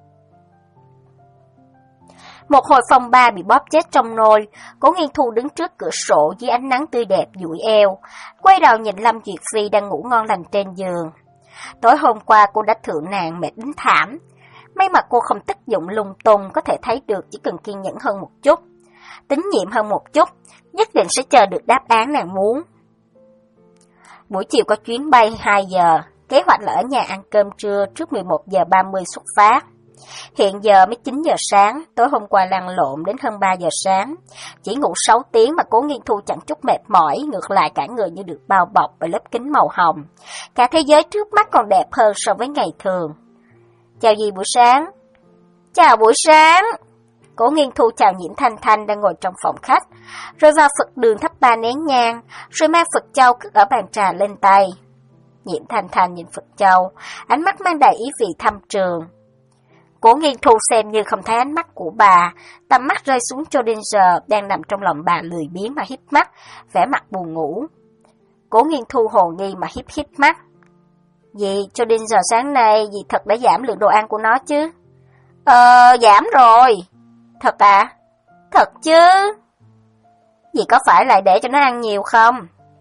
S1: Một hồi phong ba bị bóp chết trong nồi, Cố Nghiên Thu đứng trước cửa sổ dưới ánh nắng tươi đẹp duỗi eo, quay đầu nhìn Lâm Duyệt Phi đang ngủ ngon lành trên giường. Tối hôm qua cô đã thượng nàng mệt đến thảm. May mà cô không tức giận lung tung, có thể thấy được chỉ cần kiên nhẫn hơn một chút, tín nhiệm hơn một chút, nhất định sẽ chờ được đáp án nàng muốn. Buổi chiều có chuyến bay hai giờ, kế hoạch là ở nhà ăn cơm trưa trước mười một giờ ba mươi xuất phát. Hiện giờ mới chín giờ sáng, tối hôm qua lăn lộn đến hơn ba giờ sáng. Chỉ ngủ sáu tiếng mà Cố Nghiên Thu chẳng chút mệt mỏi, ngược lại cả người như được bao bọc bởi lớp kính màu hồng. Cả thế giới trước mắt còn đẹp hơn so với ngày thường. Chào dì buổi sáng. Chào buổi sáng. Cố Nghiên Thu chào Nhiễm Thanh Thanh đang ngồi trong phòng khách, rồi vào Phật đường thắp ba nén nhang, rồi mang Phật Châu cất ở bàn trà lên tay. Nhiễm Thanh Thanh nhìn Phật Châu, ánh mắt mang đầy ý vị thâm trường. Cố Nghiên Thu xem như không thấy ánh mắt của bà, tầm mắt rơi xuống Schrödinger đang nằm trong lòng bà lười biếng mà híp mắt, vẻ mặt buồn ngủ. Cố Nghiên Thu hồ nghi mà híp híp mắt. Dì, Schrödinger sáng nay dì thật đã giảm lượng đồ ăn của nó chứ? Ờ, giảm rồi. Thật à? Thật chứ. Dì có phải lại để cho nó ăn nhiều không?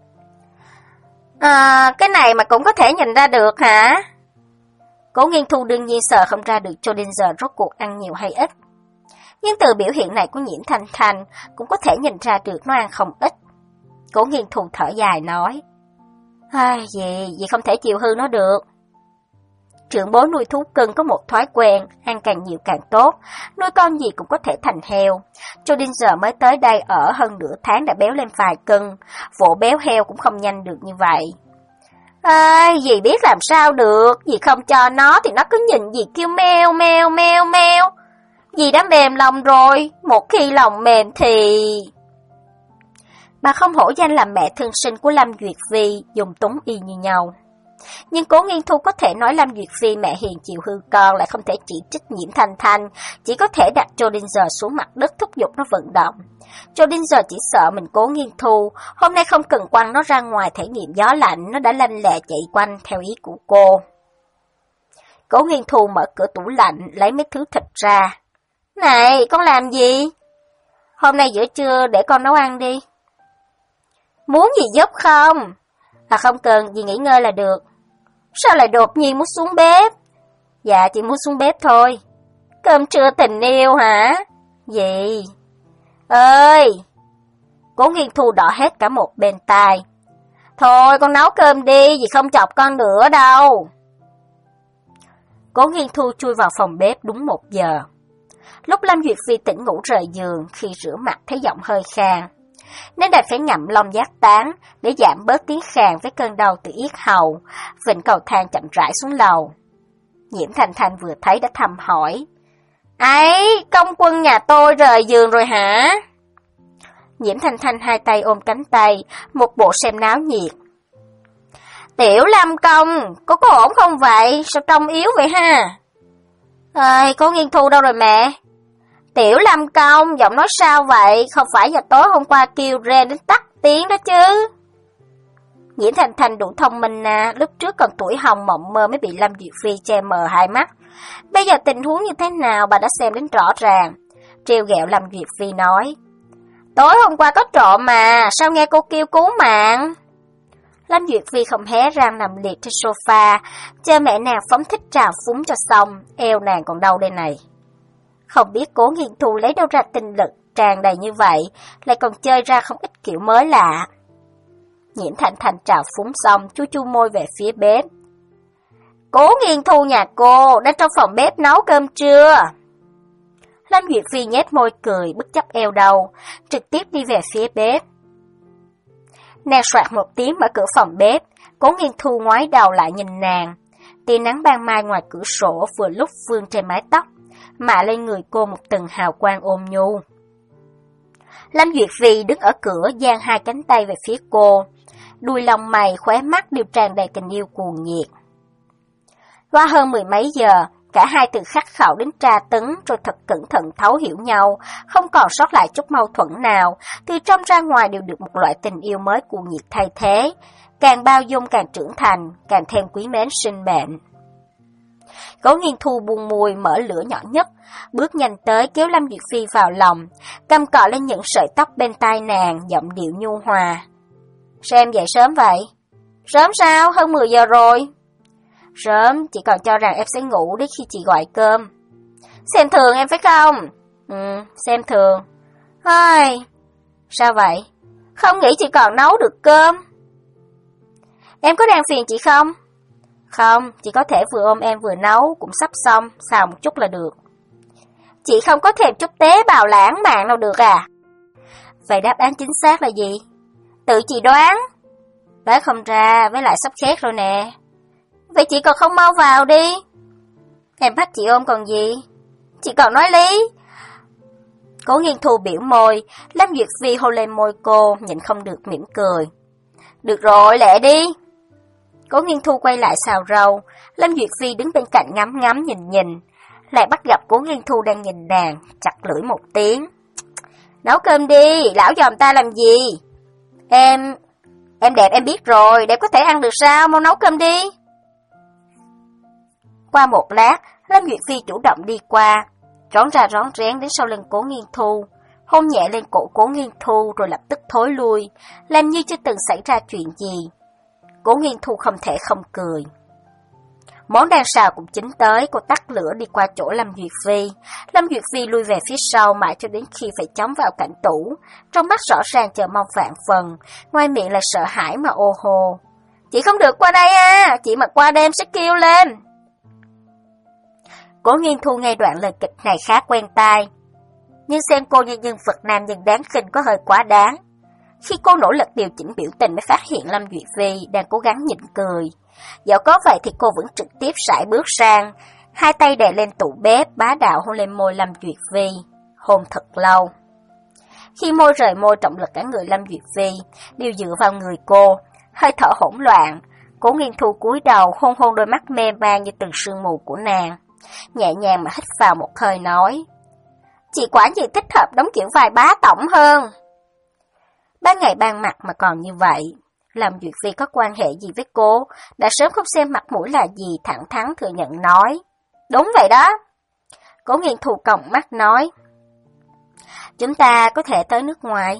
S1: À, cái này mà cũng có thể nhìn ra được hả? Cố Nghiên Thu đương nhiên sợ không ra được Schrödinger rốt cuộc ăn nhiều hay ít. Nhưng từ biểu hiện này của Nhiễm Thanh Thanh cũng có thể nhìn ra được nó ăn không ít. Cố Nghiên Thu thở dài nói. Ai, dì, dì không thể chịu hư nó được. Trưởng bối nuôi thú cưng có một thói quen, ăn càng nhiều càng tốt, nuôi con gì cũng có thể thành heo. Schrödinger mới tới đây ở hơn nửa tháng đã béo lên vài cân, vụ béo heo cũng không nhanh được như vậy. Ây, dì biết làm sao được, dì không cho nó thì nó cứ nhìn dì kêu meo meo meo meo. Dì đã mềm lòng rồi, một khi lòng mềm thì... Bà không hổ danh làm mẹ thân sinh của Lâm Duyệt Phi, dùng túng y như nhau. Nhưng Cố Nghiên Thu có thể nói Lâm Duyệt Phi mẹ hiền chịu hư con, lại không thể chỉ trích Nhiễm Thanh Thanh, chỉ có thể đặt Schrödinger xuống mặt đất thúc giục nó vận động. Schrödinger chỉ sợ mình Cố Nghiên Thu, hôm nay không cần quăng nó ra ngoài thể nghiệm gió lạnh, nó đã lanh lẹ chạy quanh theo ý của cô. Cố Nghiên Thu mở cửa tủ lạnh, lấy mấy thứ thịt ra. Này, con làm gì? Hôm nay giữa trưa để con nấu ăn đi. Muốn gì giúp không? À không cần, dì nghỉ ngơi là được. Sao lại đột nhiên muốn xuống bếp? Dạ, chị muốn xuống bếp thôi. Cơm trưa tình yêu hả? Dì. Ơi! Cố Nghiên Thu đỏ hết cả một bên tai. Thôi con nấu cơm đi, dì không chọc con nữa đâu. Cố Nghiên Thu chui vào phòng bếp đúng một giờ. Lúc Lâm Duyệt Phi tỉnh ngủ rời giường, khi rửa mặt thấy giọng hơi khàn, nên đành phải ngậm lông giác tán để giảm bớt tiếng khàn với cơn đau từ yết hầu, vịnh cầu thang chậm rãi xuống lầu. Nhiễm Thanh Thanh vừa thấy đã thầm hỏi. Ấy, công quân nhà tôi rời giường rồi hả? Nhiễm Thanh Thanh hai tay ôm cánh tay, một bộ xem náo nhiệt. Tiểu Lâm công, cô có ổn không vậy? Sao trông yếu vậy ha? Ơi, Cố Nghiên Thu đâu rồi mẹ? Tiểu Lâm công, giọng nói sao vậy? Không phải giờ tối hôm qua kêu rên đến tắt tiếng đó chứ? Nhiễm Thanh Thanh đủ thông minh à, lúc trước còn tuổi hồng mộng mơ mới bị Lâm Duyệt Phi che mờ hai mắt. Bây giờ tình huống như thế nào bà đã xem đến rõ ràng. Trêu ghẹo Lâm Duyệt Phi nói. Tối hôm qua có trộm mà, sao nghe cô kêu cứu mạng? Lâm Duyệt Phi không hé răng nằm liệt trên sofa, chờ mẹ nàng phóng thích trào phúng cho xong, eo nàng còn đau đây này. Không biết Cố Nghiên Thu lấy đâu ra tinh lực tràn đầy như vậy, lại còn chơi ra không ít kiểu mới lạ. Nhiễm Thanh Thanh trào phúng xong, chu chu môi về phía bếp. Cố Nghiên Thu nhà cô, đã trong phòng bếp nấu cơm trưa. Lâm Duyệt Phi nhếch môi cười, bất chấp eo đầu, trực tiếp đi về phía bếp. Nàng soạt một tiếng mở cửa phòng bếp, Cố Nghiên Thu ngoái đầu lại nhìn nàng. Tia nắng ban mai ngoài cửa sổ vừa lúc vương trên mái tóc, mạ lên người cô một tầng hào quang ôn nhu. Lâm Duyệt Phi đứng ở cửa giang hai cánh tay về phía cô, đuôi lông mày khóe mắt đều tràn đầy tình yêu cuồng nhiệt. Qua hơn mười mấy giờ, cả hai từ khắc khẩu đến tra tấn rồi thật cẩn thận thấu hiểu nhau, không còn sót lại chút mâu thuẫn nào, từ trong ra ngoài đều được một loại tình yêu mới cuồng nhiệt thay thế, càng bao dung càng trưởng thành, càng thêm quý mến sinh mệnh. Cố Nghiên Thu buông môi mở lửa nhỏ nhất, bước nhanh tới kéo Lâm Duyệt Phi vào lòng, cầm cọ lên những sợi tóc bên tai nàng, giọng điệu nhu hòa. Sao em dậy sớm vậy? Sớm sao? Hơn mười giờ rồi. Sớm, chị còn cho rằng em sẽ ngủ đến khi chị gọi cơm. Xem thường em phải không? Ừ, xem thường. Ai... Sao vậy? Không nghĩ chị còn nấu được cơm. Em có đang phiền chị không? Không, chị có thể vừa ôm em vừa nấu, cũng sắp xong, xào một chút là được. Chị không có thèm chút tế bào lãng mạn đâu được à? Vậy đáp án chính xác là gì? Tự chị đoán. Đoán không ra, với lại sắp khét rồi nè. Vậy chị còn không mau vào đi. Em bắt chị ôm còn gì? Chị còn nói lý. Cố Nghiên Thu biểu môi, Lâm Duyệt Phi hôn lên môi cô, nhịn không được mỉm cười. Được rồi, lẹ đi. Cố Nghiên Thu quay lại xào rau, Lâm Duyệt Phi đứng bên cạnh ngắm ngắm nhìn nhìn, lại bắt gặp Cố Nghiên Thu đang nhìn nàng, chặt lưỡi một tiếng. Nấu cơm đi, lão dòm ta làm gì? Em... Em đẹp em biết rồi, đẹp có thể ăn được sao, mau nấu cơm đi. Qua một lát, Lâm Duyệt Phi chủ động đi qua, rón ra rón rén đến sau lưng Cố Nghiên Thu, hôn nhẹ lên cổ Cố Nghiên Thu rồi lập tức thối lui, làm như chưa từng xảy ra chuyện gì. Cố Nghiên Thu không thể không cười. Món đang xào cũng chín tới, cô tắt lửa đi qua chỗ Lâm Duyệt Phi. Lâm Duyệt Phi lui về phía sau mãi cho đến khi phải chống vào cạnh tủ, trong mắt rõ ràng chờ mong vạn phần, ngoài miệng là sợ hãi mà ô hô. Chị không được qua đây à, chị mà qua đêm sẽ kêu lên. Cố Nghiên Thu nghe đoạn lời kịch này khá quen tai, nhưng xem cô như nhân vật nam nhân đáng khinh có hơi quá đáng. Khi cô nỗ lực điều chỉnh biểu tình mới phát hiện Lâm Duyệt Phi đang cố gắng nhịn cười. Dẫu có vậy thì cô vẫn trực tiếp sải bước sang, hai tay đè lên tủ bếp, bá đạo hôn lên môi Lâm Duyệt Phi, hôn thật lâu. Khi môi rời môi, trọng lực cả người Lâm Duyệt Phi đều dựa vào người cô, hơi thở hỗn loạn. Cố Nghiên Thu cúi đầu hôn hôn đôi mắt mê man như từng sương mù của nàng, nhẹ nhàng mà hít vào một hơi nói: Chị quả nhiên thích hợp đóng kiểu vai bá tổng hơn. Ban ngày ban mặt mà còn như vậy, Lâm Duyệt Phi có quan hệ gì với cô, đã sớm không xem mặt mũi là gì, thẳng thắn thừa nhận nói. Đúng vậy đó. Cố Nghiên Thu còng mắt nói: Chúng ta có thể tới nước ngoài.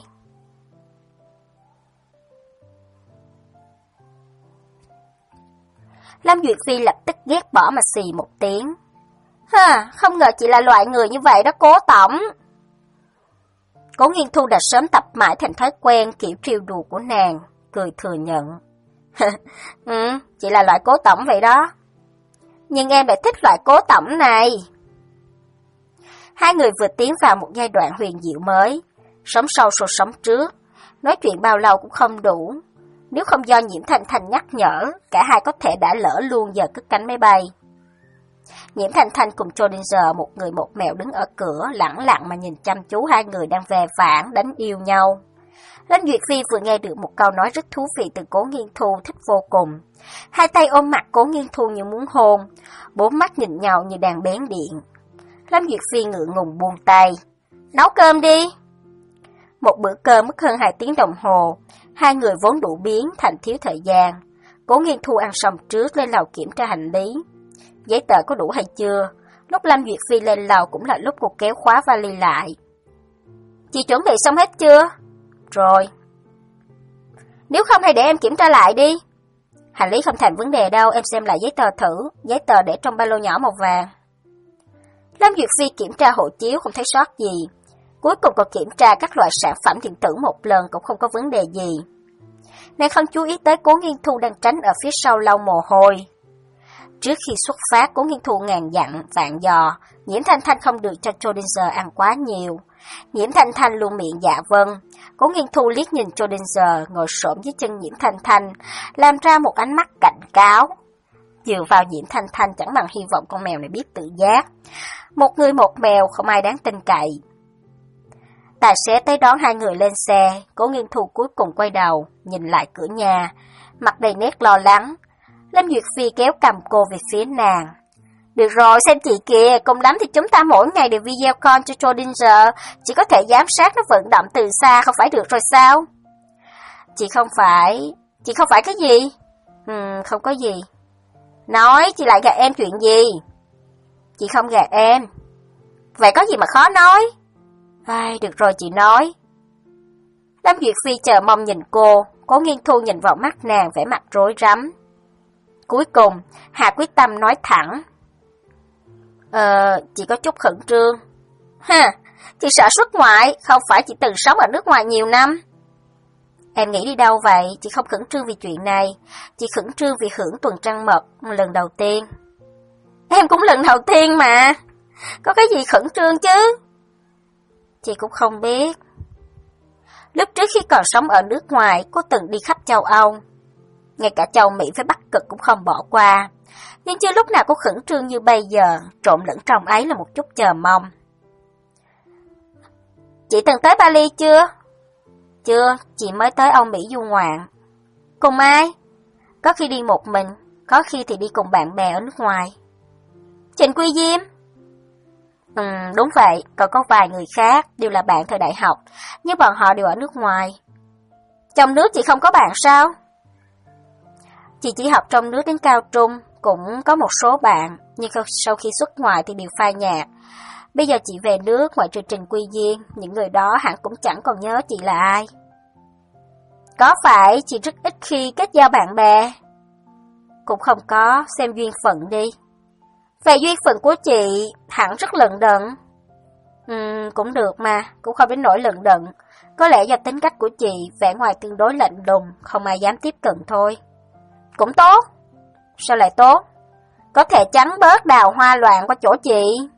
S1: Lâm Duyệt Phi lập tức ghét bỏ mà xì một tiếng. Ha, không ngờ chị là loại người như vậy đó Cố tổng. Cố Nghiên Thu đã sớm tập mãi thành thói quen kiểu trêu đùa của nàng, cười thừa nhận. Ừ, chị là loại Cố tổng vậy đó. Nhưng em lại thích loại Cố tổng này. Hai người vừa tiến vào một giai đoạn huyền diệu mới, sống sau so sống trước, nói chuyện bao lâu cũng không đủ. Nếu không do Nhiễm Thanh Thanh nhắc nhở, cả hai có thể đã lỡ luôn giờ cất cánh máy bay. Nhiễm Thanh Thanh cùng Schrödinger một người một mèo đứng ở cửa, lẳng lặng mà nhìn chăm chú hai người đang ve vãn đánh yêu nhau. Lâm Duyệt Phi vừa nghe được một câu nói rất thú vị từ Cố Nghiên Thu, thích vô cùng. Hai tay ôm mặt Cố Nghiên Thu như muốn hôn, bốn mắt nhìn nhau như đang bén điện. Lâm Duyệt Phi ngượng ngùng buông tay. Nấu cơm đi. Một bữa cơm mất hơn hai tiếng đồng hồ, hai người vốn đủ biến thành thiếu thời gian. Cố Nghiên Thu ăn xong trước lên lầu kiểm tra hành lý. Giấy tờ có đủ hay chưa? Lúc Lâm Duyệt Phi lên lầu cũng là lúc cô kéo khóa vali lại. Chị chuẩn bị xong hết chưa? Rồi. Nếu không hãy để em kiểm tra lại đi. Hành lý không thành vấn đề đâu, em xem lại giấy tờ thử. Giấy tờ để trong ba lô nhỏ màu vàng. Lâm Duyệt Phi kiểm tra hộ chiếu không thấy sót gì. Cuối cùng còn kiểm tra các loại sản phẩm điện tử một lần cũng không có vấn đề gì. Nàng không chú ý tới Cố Nghiên Thu đang tránh ở phía sau lau mồ hôi. trước khi xuất phát, Cố Nghiên Thu ngàn dặn vạn dò, Nhiễm Thanh Thanh không được cho Schrödinger ăn quá nhiều. Nhiễm Thanh Thanh luôn miệng dạ vâng. Cố Nghiên Thu liếc nhìn Schrödinger ngồi xổm dưới chân Nhiễm Thanh Thanh, làm ra một ánh mắt cảnh cáo. Dựa vào Nhiễm Thanh Thanh chẳng bằng hy vọng con mèo này biết tự giác. Một người một mèo, không ai đáng tin cậy. Tài xế tới đón hai người lên xe, Cố Nghiên Thu cuối cùng quay đầu, nhìn lại cửa nhà, mặt đầy nét lo lắng. Lâm Duyệt Phi kéo cầm cô về phía nàng. Được rồi, xem chị kìa, cùng lắm thì chúng ta mỗi ngày đều video call cho Schrödinger, chỉ có thể giám sát nó vận động từ xa, không phải được rồi sao? Chị không phải... Chị không phải cái gì? Ừm, không có gì. Nói, chị lại gạt em chuyện gì? Chị không gạt em. Vậy có gì mà khó nói? Ai, được rồi chị nói. Lâm Duyệt Phi chờ mong nhìn cô, Cố Nghiên Thu nhìn vào mắt nàng vẻ mặt rối rắm. Cuối cùng, Hà quyết tâm nói thẳng. Ờ, chị có chút khẩn trương. Ha, chị sợ xuất ngoại, không phải chị từng sống ở nước ngoài nhiều năm. Em nghĩ đi đâu vậy? Chị không khẩn trương vì chuyện này, chị khẩn trương vì hưởng tuần trăng mật lần đầu tiên. Em cũng lần đầu tiên mà, có cái gì khẩn trương chứ? Chị cũng không biết. Lúc trước khi còn sống ở nước ngoài, cô từng đi khắp châu Âu. Ngay cả châu Mỹ với Bắc Cực cũng không bỏ qua. Nhưng chưa lúc nào cô khẩn trương như bây giờ, trộn lẫn trong ấy là một chút chờ mong. Chị từng tới Bali chưa? Chưa, chị mới tới Âu Mỹ du ngoạn. Cùng ai? Có khi đi một mình, có khi thì đi cùng bạn bè ở nước ngoài. Trịnh Quy Diêm? Ừ, đúng vậy, còn có vài người khác, đều là bạn thời đại học, nhưng bọn họ đều ở nước ngoài. Trong nước chị không có bạn sao? Chị chỉ học trong nước đến cao trung, cũng có một số bạn, nhưng sau khi xuất ngoại thì đều phai nhạt. Bây giờ chị về nước, ngoại trừ Trình Quy Diên, những người đó hẳn cũng chẳng còn nhớ chị là ai. Có phải chị rất ít khi kết giao bạn bè? Cũng không có, xem duyên phận đi. Về duyên phận của chị, hẳn rất lận đận. Ừ, cũng được mà, cũng không đến nỗi lận đận. Có lẽ do tính cách của chị, vẻ ngoài tương đối lạnh lùng, không ai dám tiếp cận thôi. Cũng tốt. Sao lại tốt? Có thể tránh bớt đào hoa loạn qua chỗ chị.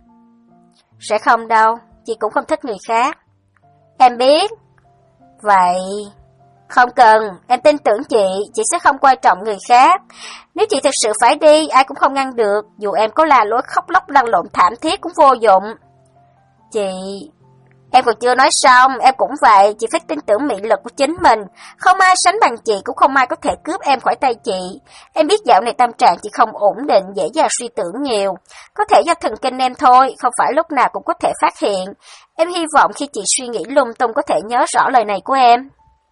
S1: Sẽ không đâu, chị cũng không thích người khác. Em biết. Vậy... Không cần, em tin tưởng chị, chị sẽ không quan trọng người khác. Nếu chị thực sự phải đi, ai cũng không ngăn được, dù em có là lối khóc lóc lăn lộn thảm thiết cũng vô dụng. Chị... Em còn chưa nói xong, em cũng vậy, chị phải tin tưởng mị lực của chính mình. Không ai sánh bằng chị, cũng không ai có thể cướp em khỏi tay chị. Em biết dạo này tâm trạng chị không ổn định, dễ dàng suy tưởng nhiều. Có thể do thần kinh em thôi, không phải lúc nào cũng có thể phát hiện. Em hy vọng khi chị suy nghĩ lung tung có thể nhớ rõ lời này của em.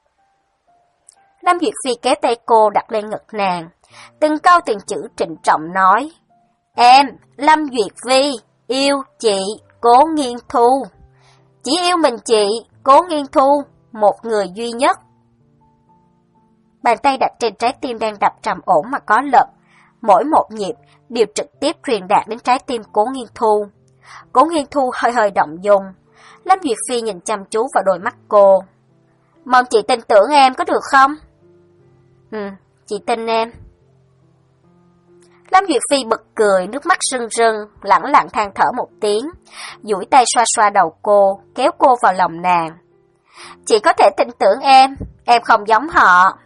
S1: Lâm Duyệt Phi kéo tay cô đặt lên ngực nàng. Từng câu từng chữ trịnh trọng nói. Em, Lâm Duyệt Phi, yêu chị, Cố Nghiên Thu. Chỉ yêu mình chị, Cố Nghiên Thu, một người duy nhất. Bàn tay đặt trên trái tim đang đập trầm ổn mà có lực. Mỗi một nhịp đều trực tiếp truyền đạt đến trái tim Cố Nghiên Thu. Cố Nghiên Thu hơi hơi động dung. Lâm Duyệt Phi nhìn chăm chú vào đôi mắt cô. Mong chị tin tưởng em có được không? Ừ, chị tin em. Lâm Duyệt Phi bật cười, nước mắt rưng rưng, lẳng lặng than thở một tiếng, duỗi tay xoa xoa đầu cô, kéo cô vào lòng nàng. Chị có thể tin tưởng em, em không giống họ.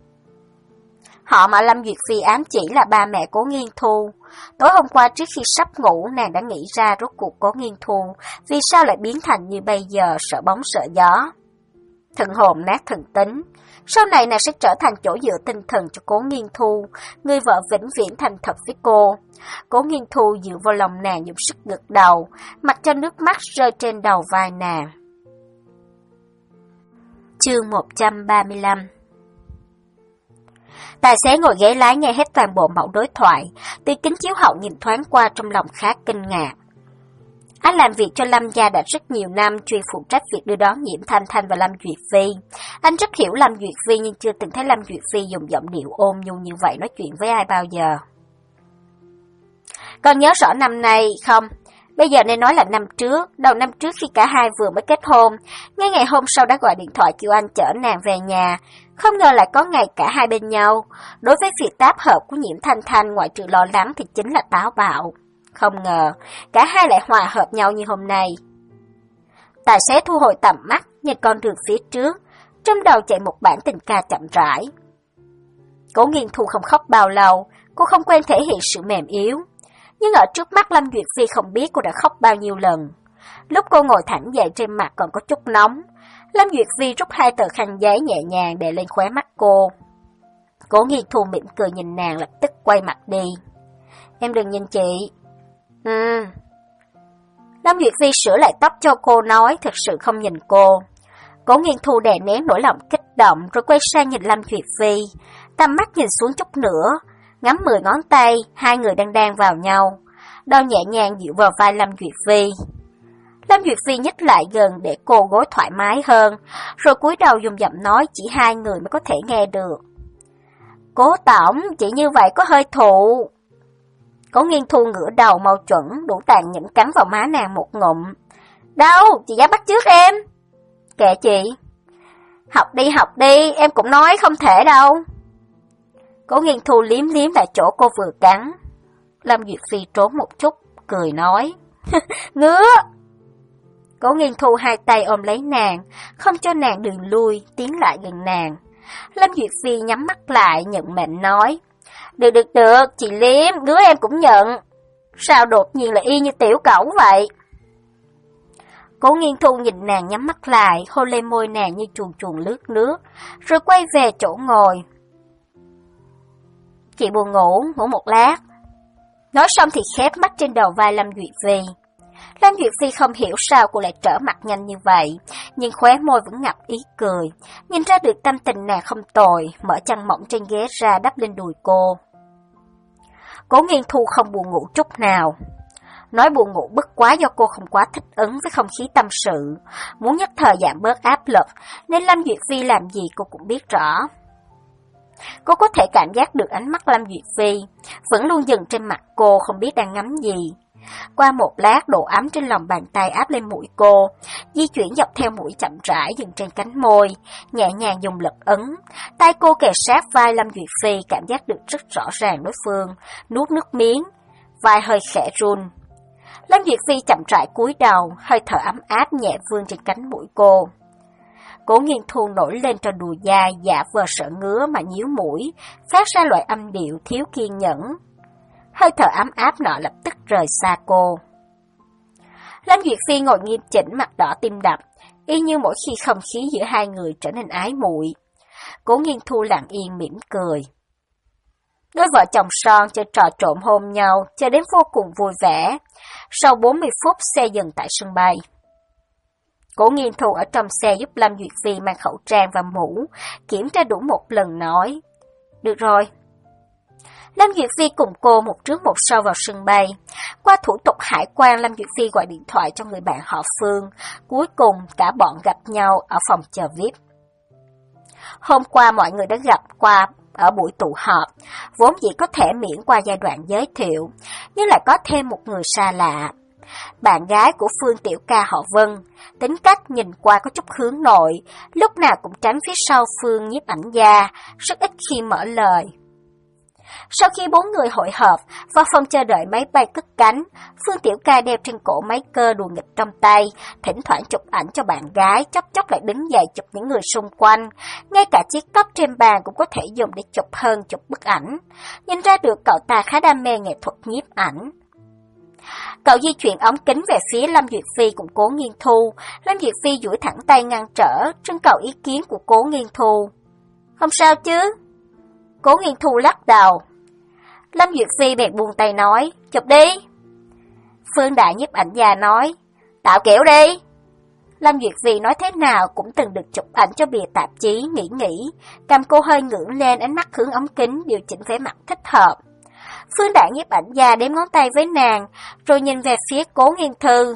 S1: Họ mà Lâm Duyệt Phi ám chỉ là ba mẹ Cố Nghiên Thu. Tối hôm qua trước khi sắp ngủ, nàng đã nghĩ ra rốt cuộc Cố Nghiên Thu vì sao lại biến thành như bây giờ, sợ bóng sợ gió. Thần hồn nát thần tính. Sau này nàng sẽ trở thành chỗ dựa tinh thần cho Cố Nghiên Thu, người vợ vĩnh viễn thành thật với cô. Cố Nghiên Thu dựa vào lòng nàng dùng sức gật đầu, mặc cho nước mắt rơi trên đầu vai nàng. Chương một trăm ba mươi lăm. Tài xế ngồi ghế lái nghe hết toàn bộ mẫu đối thoại, từ kính chiếu hậu nhìn thoáng qua trong lòng khá kinh ngạc. Anh làm việc cho Lâm gia đã rất nhiều năm, chuyên phụ trách việc đưa đón Nhiễm Thanh Thanh và Lâm Duyệt Phi. Anh rất hiểu Lâm Duyệt Phi nhưng chưa từng thấy Lâm Duyệt Phi dùng giọng điệu ôn nhu như vậy nói chuyện với ai bao giờ. Con nhớ rõ năm nay không? Bây giờ nên nói là năm trước, đầu năm trước khi cả hai vừa mới kết hôn. Ngay ngày hôm sau đã gọi điện thoại kêu anh chở nàng về nhà. Không ngờ lại có ngày cả hai bên nhau. Đối với việc táp hợp của Nhiễm Thanh Thanh, ngoại trừ lo lắng thì chính là táo bạo. Không ngờ, cả hai lại hòa hợp nhau như hôm nay. Tài xế thu hồi tầm mắt, nhìn con đường phía trước, trong đầu chạy một bản tình ca chậm rãi. Cố Nghiên Thu không khóc bao lâu, cô không quen thể hiện sự mềm yếu. Nhưng ở trước mắt Lâm Duyệt Phi không biết cô đã khóc bao nhiêu lần. Lúc cô ngồi thẳng dậy trên mặt còn có chút nóng, Lâm Duyệt Phi rút hai tờ khăn giấy nhẹ nhàng để lên khóe mắt cô. Cố Nghiên Thu mỉm cười nhìn nàng, lập tức quay mặt đi. Em đừng nhìn chị. Ừ. Lâm Duyệt Phi sửa lại tóc cho cô, nói thật sự không nhìn cô. Cố Nghiên Thu đè nén nỗi lòng kích động rồi quay sang nhìn Lâm Duyệt Phi, tầm mắt nhìn xuống chút nữa, ngắm mười ngón tay, hai người đang đan vào nhau. Đầu nhẹ nhàng dịu vào vai Lâm Duyệt Phi. Lâm Duyệt Phi nhích lại gần để cô gối thoải mái hơn, rồi cúi đầu dùng giọng nói chỉ hai người mới có thể nghe được. Cố tổng, chị như vậy có hơi thụ. Cố Nghiên Thu ngửa đầu mau chuẩn, đủ tàn nhẫn cắn vào má nàng một ngụm. Đâu, chị dám bắt chước em. Kệ chị. Học đi học đi, em cũng nói không thể đâu. Cố Nghiên Thu liếm liếm lại chỗ cô vừa cắn. Lâm Duyệt Phi trốn một chút, cười nói. Ngứa. Cố Nghiên Thu hai tay ôm lấy nàng, không cho nàng đường lui, tiến lại gần nàng. Lâm Duyệt Phi nhắm mắt lại, nhận mệnh nói. Được được được, chị liếm, ngứa em cũng nhận. Sao đột nhiên là y như tiểu cẩu vậy? Cố Nghiên Thu nhìn nàng nhắm mắt lại, hôn lên môi nàng như chuồn chuồn lướt nước, rồi quay về chỗ ngồi. Chị buồn ngủ, ngủ một lát. Nói xong thì khép mắt trên đầu vai Lâm Duyệt Phi. Lâm Duyệt Phi không hiểu sao cô lại trở mặt nhanh như vậy, nhưng khóe môi vẫn ngập ý cười, nhìn ra được tâm tình nàng không tồi, mở chăn mỏng trên ghế ra đắp lên đùi cô. Cố Nghiên Thu không buồn ngủ chút nào. Nói buồn ngủ bất quá do cô không quá thích ứng với không khí tâm sự, muốn nhất thời giảm bớt áp lực, nên Lâm Duyệt Phi làm gì cô cũng biết rõ. Cô có thể cảm giác được ánh mắt Lâm Duyệt Phi, vẫn luôn dừng trên mặt cô, không biết đang ngắm gì. Qua một lát, độ ấm trên lòng bàn tay áp lên mũi cô, di chuyển dọc theo mũi chậm rãi dừng trên cánh môi, nhẹ nhàng dùng lực ấn. Tay cô kề sát vai Lâm Duyệt Phi, cảm giác được rất rõ ràng đối phương, nuốt nước miếng, vai hơi khẽ run. Lâm Duyệt Phi chậm rãi cúi đầu, hơi thở ấm áp nhẹ vươn trên cánh mũi cô. Cố Nghiên Thu nổi lên trong đùi dai, giả vờ sợ ngứa mà nhíu mũi, phát ra loại âm điệu thiếu kiên nhẫn. Hơi thở ấm áp nọ lập tức rời xa cô. Lâm Duyệt Phi ngồi nghiêm chỉnh, mặt đỏ tim đập, y như mỗi khi không khí giữa hai người trở nên ái muội. Cố Nghiên Thu lặng yên mỉm cười. Đôi vợ chồng son chơi trò trộm hôn nhau, chơi đến vô cùng vui vẻ. Sau bốn mươi phút, xe dừng tại sân bay. Cố Nghiên Thu ở trong xe giúp Lâm Duyệt Phi mang khẩu trang và mũ, kiểm tra đủ một lần nói. Được rồi. Lâm Duyệt Phi cùng cô một trước một sau vào sân bay. Qua thủ tục hải quan, Lâm Duyệt Phi gọi điện thoại cho người bạn họ Phương. Cuối cùng cả bọn gặp nhau ở phòng chờ vi ai pi. Hôm qua mọi người đã gặp qua ở buổi tụ họp, vốn dĩ có thể miễn qua giai đoạn giới thiệu, nhưng lại có thêm một người xa lạ. Bạn gái của Phương tiểu ca họ Vân, tính cách nhìn qua có chút hướng nội, lúc nào cũng tránh phía sau Phương nhiếp ảnh gia, rất ít khi mở lời. Sau khi bốn người hội họp, vào phòng chờ đợi máy bay cất cánh, Phương tiểu ca đeo trên cổ máy cơ đùa nghịch trong tay, thỉnh thoảng chụp ảnh cho bạn gái, chốc chốc lại đứng dậy chụp những người xung quanh. Ngay cả chiếc cốc trên bàn cũng có thể dùng để chụp hơn chục bức ảnh. Nhìn ra được cậu ta khá đam mê nghệ thuật nhiếp ảnh. Cậu di chuyển ống kính về phía Lâm Duyệt Phi cùng Cố Nghiên Thu. Lâm Duyệt Phi duỗi thẳng tay ngăn trở, trưng cầu ý kiến của Cố Nghiên Thu. Không sao chứ? Cố Nghiên Thu lắc đầu. Lâm Duyệt Phi bèn buông tay nói, chụp đi. Phương đại nhiếp ảnh gia nói, tạo kiểu đi. Lâm Duyệt Phi nói thế nào cũng từng được chụp ảnh cho bìa tạp chí, nghĩ nghĩ, cầm cô hơi ngưỡng lên, ánh mắt hướng ống kính, điều chỉnh vẻ mặt thích hợp. Phương đại nhiếp ảnh gia đếm ngón tay với nàng, rồi nhìn về phía Cố Nghiên Thư.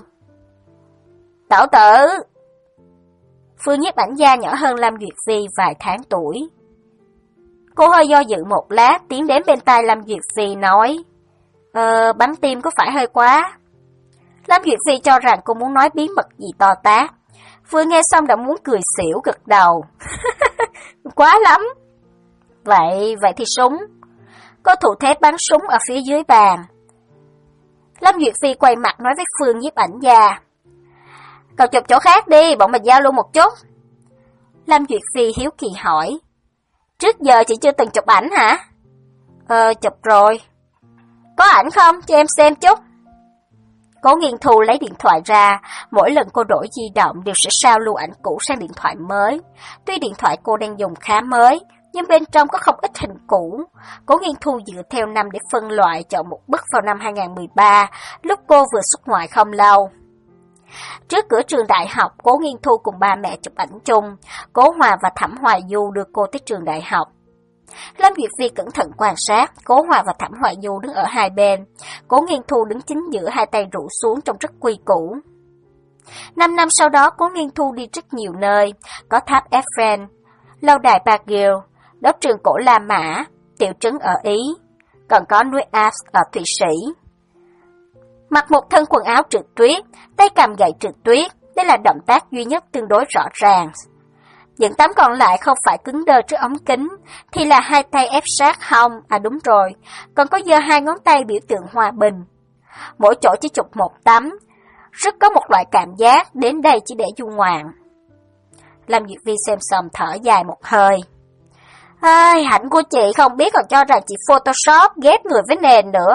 S1: Tẩu tử. Phương nhiếp ảnh gia nhỏ hơn Lâm Duyệt Phi vài tháng tuổi. Cô hơi do dự một lát, tiến đến bên tai Lâm Duyệt Phi nói, Ờ, bắn tim có phải hơi quá? Lâm Duyệt Phi cho rằng cô muốn nói bí mật gì to tát. Vừa nghe xong đã muốn cười xỉu, gật đầu. Quá lắm. Vậy, vậy thì súng. Cô thủ thế bắn súng ở phía dưới bàn. Lâm Duyệt Phi quay mặt nói với Phương nhiếp ảnh gia. Cậu chụp chỗ khác đi, bọn mình giao lưu một chút. Lâm Duyệt Phi hiếu kỳ hỏi. Trước giờ chị chưa từng chụp ảnh hả? Ờ, chụp rồi. Có ảnh không? Cho em xem chút. Cố Nghiên Thu lấy điện thoại ra, mỗi lần cô đổi di động đều sẽ sao lưu ảnh cũ sang điện thoại mới. Tuy điện thoại cô đang dùng khá mới, nhưng bên trong có không ít hình cũ. Cố Nghiên Thu dựa theo năm để phân loại chọn một bức vào năm hai không một ba, lúc cô vừa xuất ngoại không lâu. Trước cửa trường đại học, Cố Nghiên Thu cùng ba mẹ chụp ảnh chung. Cố Hòa và Thẩm Hoài Du đưa cô tới trường đại học. Lâm Duyệt Phi cẩn thận quan sát, Cố Hòa và Thẩm Hoài Du đứng ở hai bên. Cố Nghiên Thu đứng chính giữa, hai tay rũ xuống trông rất quy củ. Năm năm sau đó, Cố Nghiên Thu đi rất nhiều nơi, có tháp Eiffel, lâu đài Bagel, đốc trường cổ La Mã, tiểu trấn ở Ý, còn có núi Alps ở Thụy Sĩ. Mặc một thân quần áo trượt tuyết, tay cầm gậy trượt tuyết, đây là động tác duy nhất tương đối rõ ràng. Những tấm còn lại không phải cứng đơ trước ống kính, thì là hai tay ép sát hông, à đúng rồi, còn có giơ hai ngón tay biểu tượng hòa bình. Mỗi chỗ chỉ chụp một tấm, rất có một loại cảm giác đến đây chỉ để du ngoạn. Lâm Duyệt Vi xem xong thở dài một hơi. Ai, hạnh của chị không biết còn cho rằng chị Photoshop ghép người với nền nữa.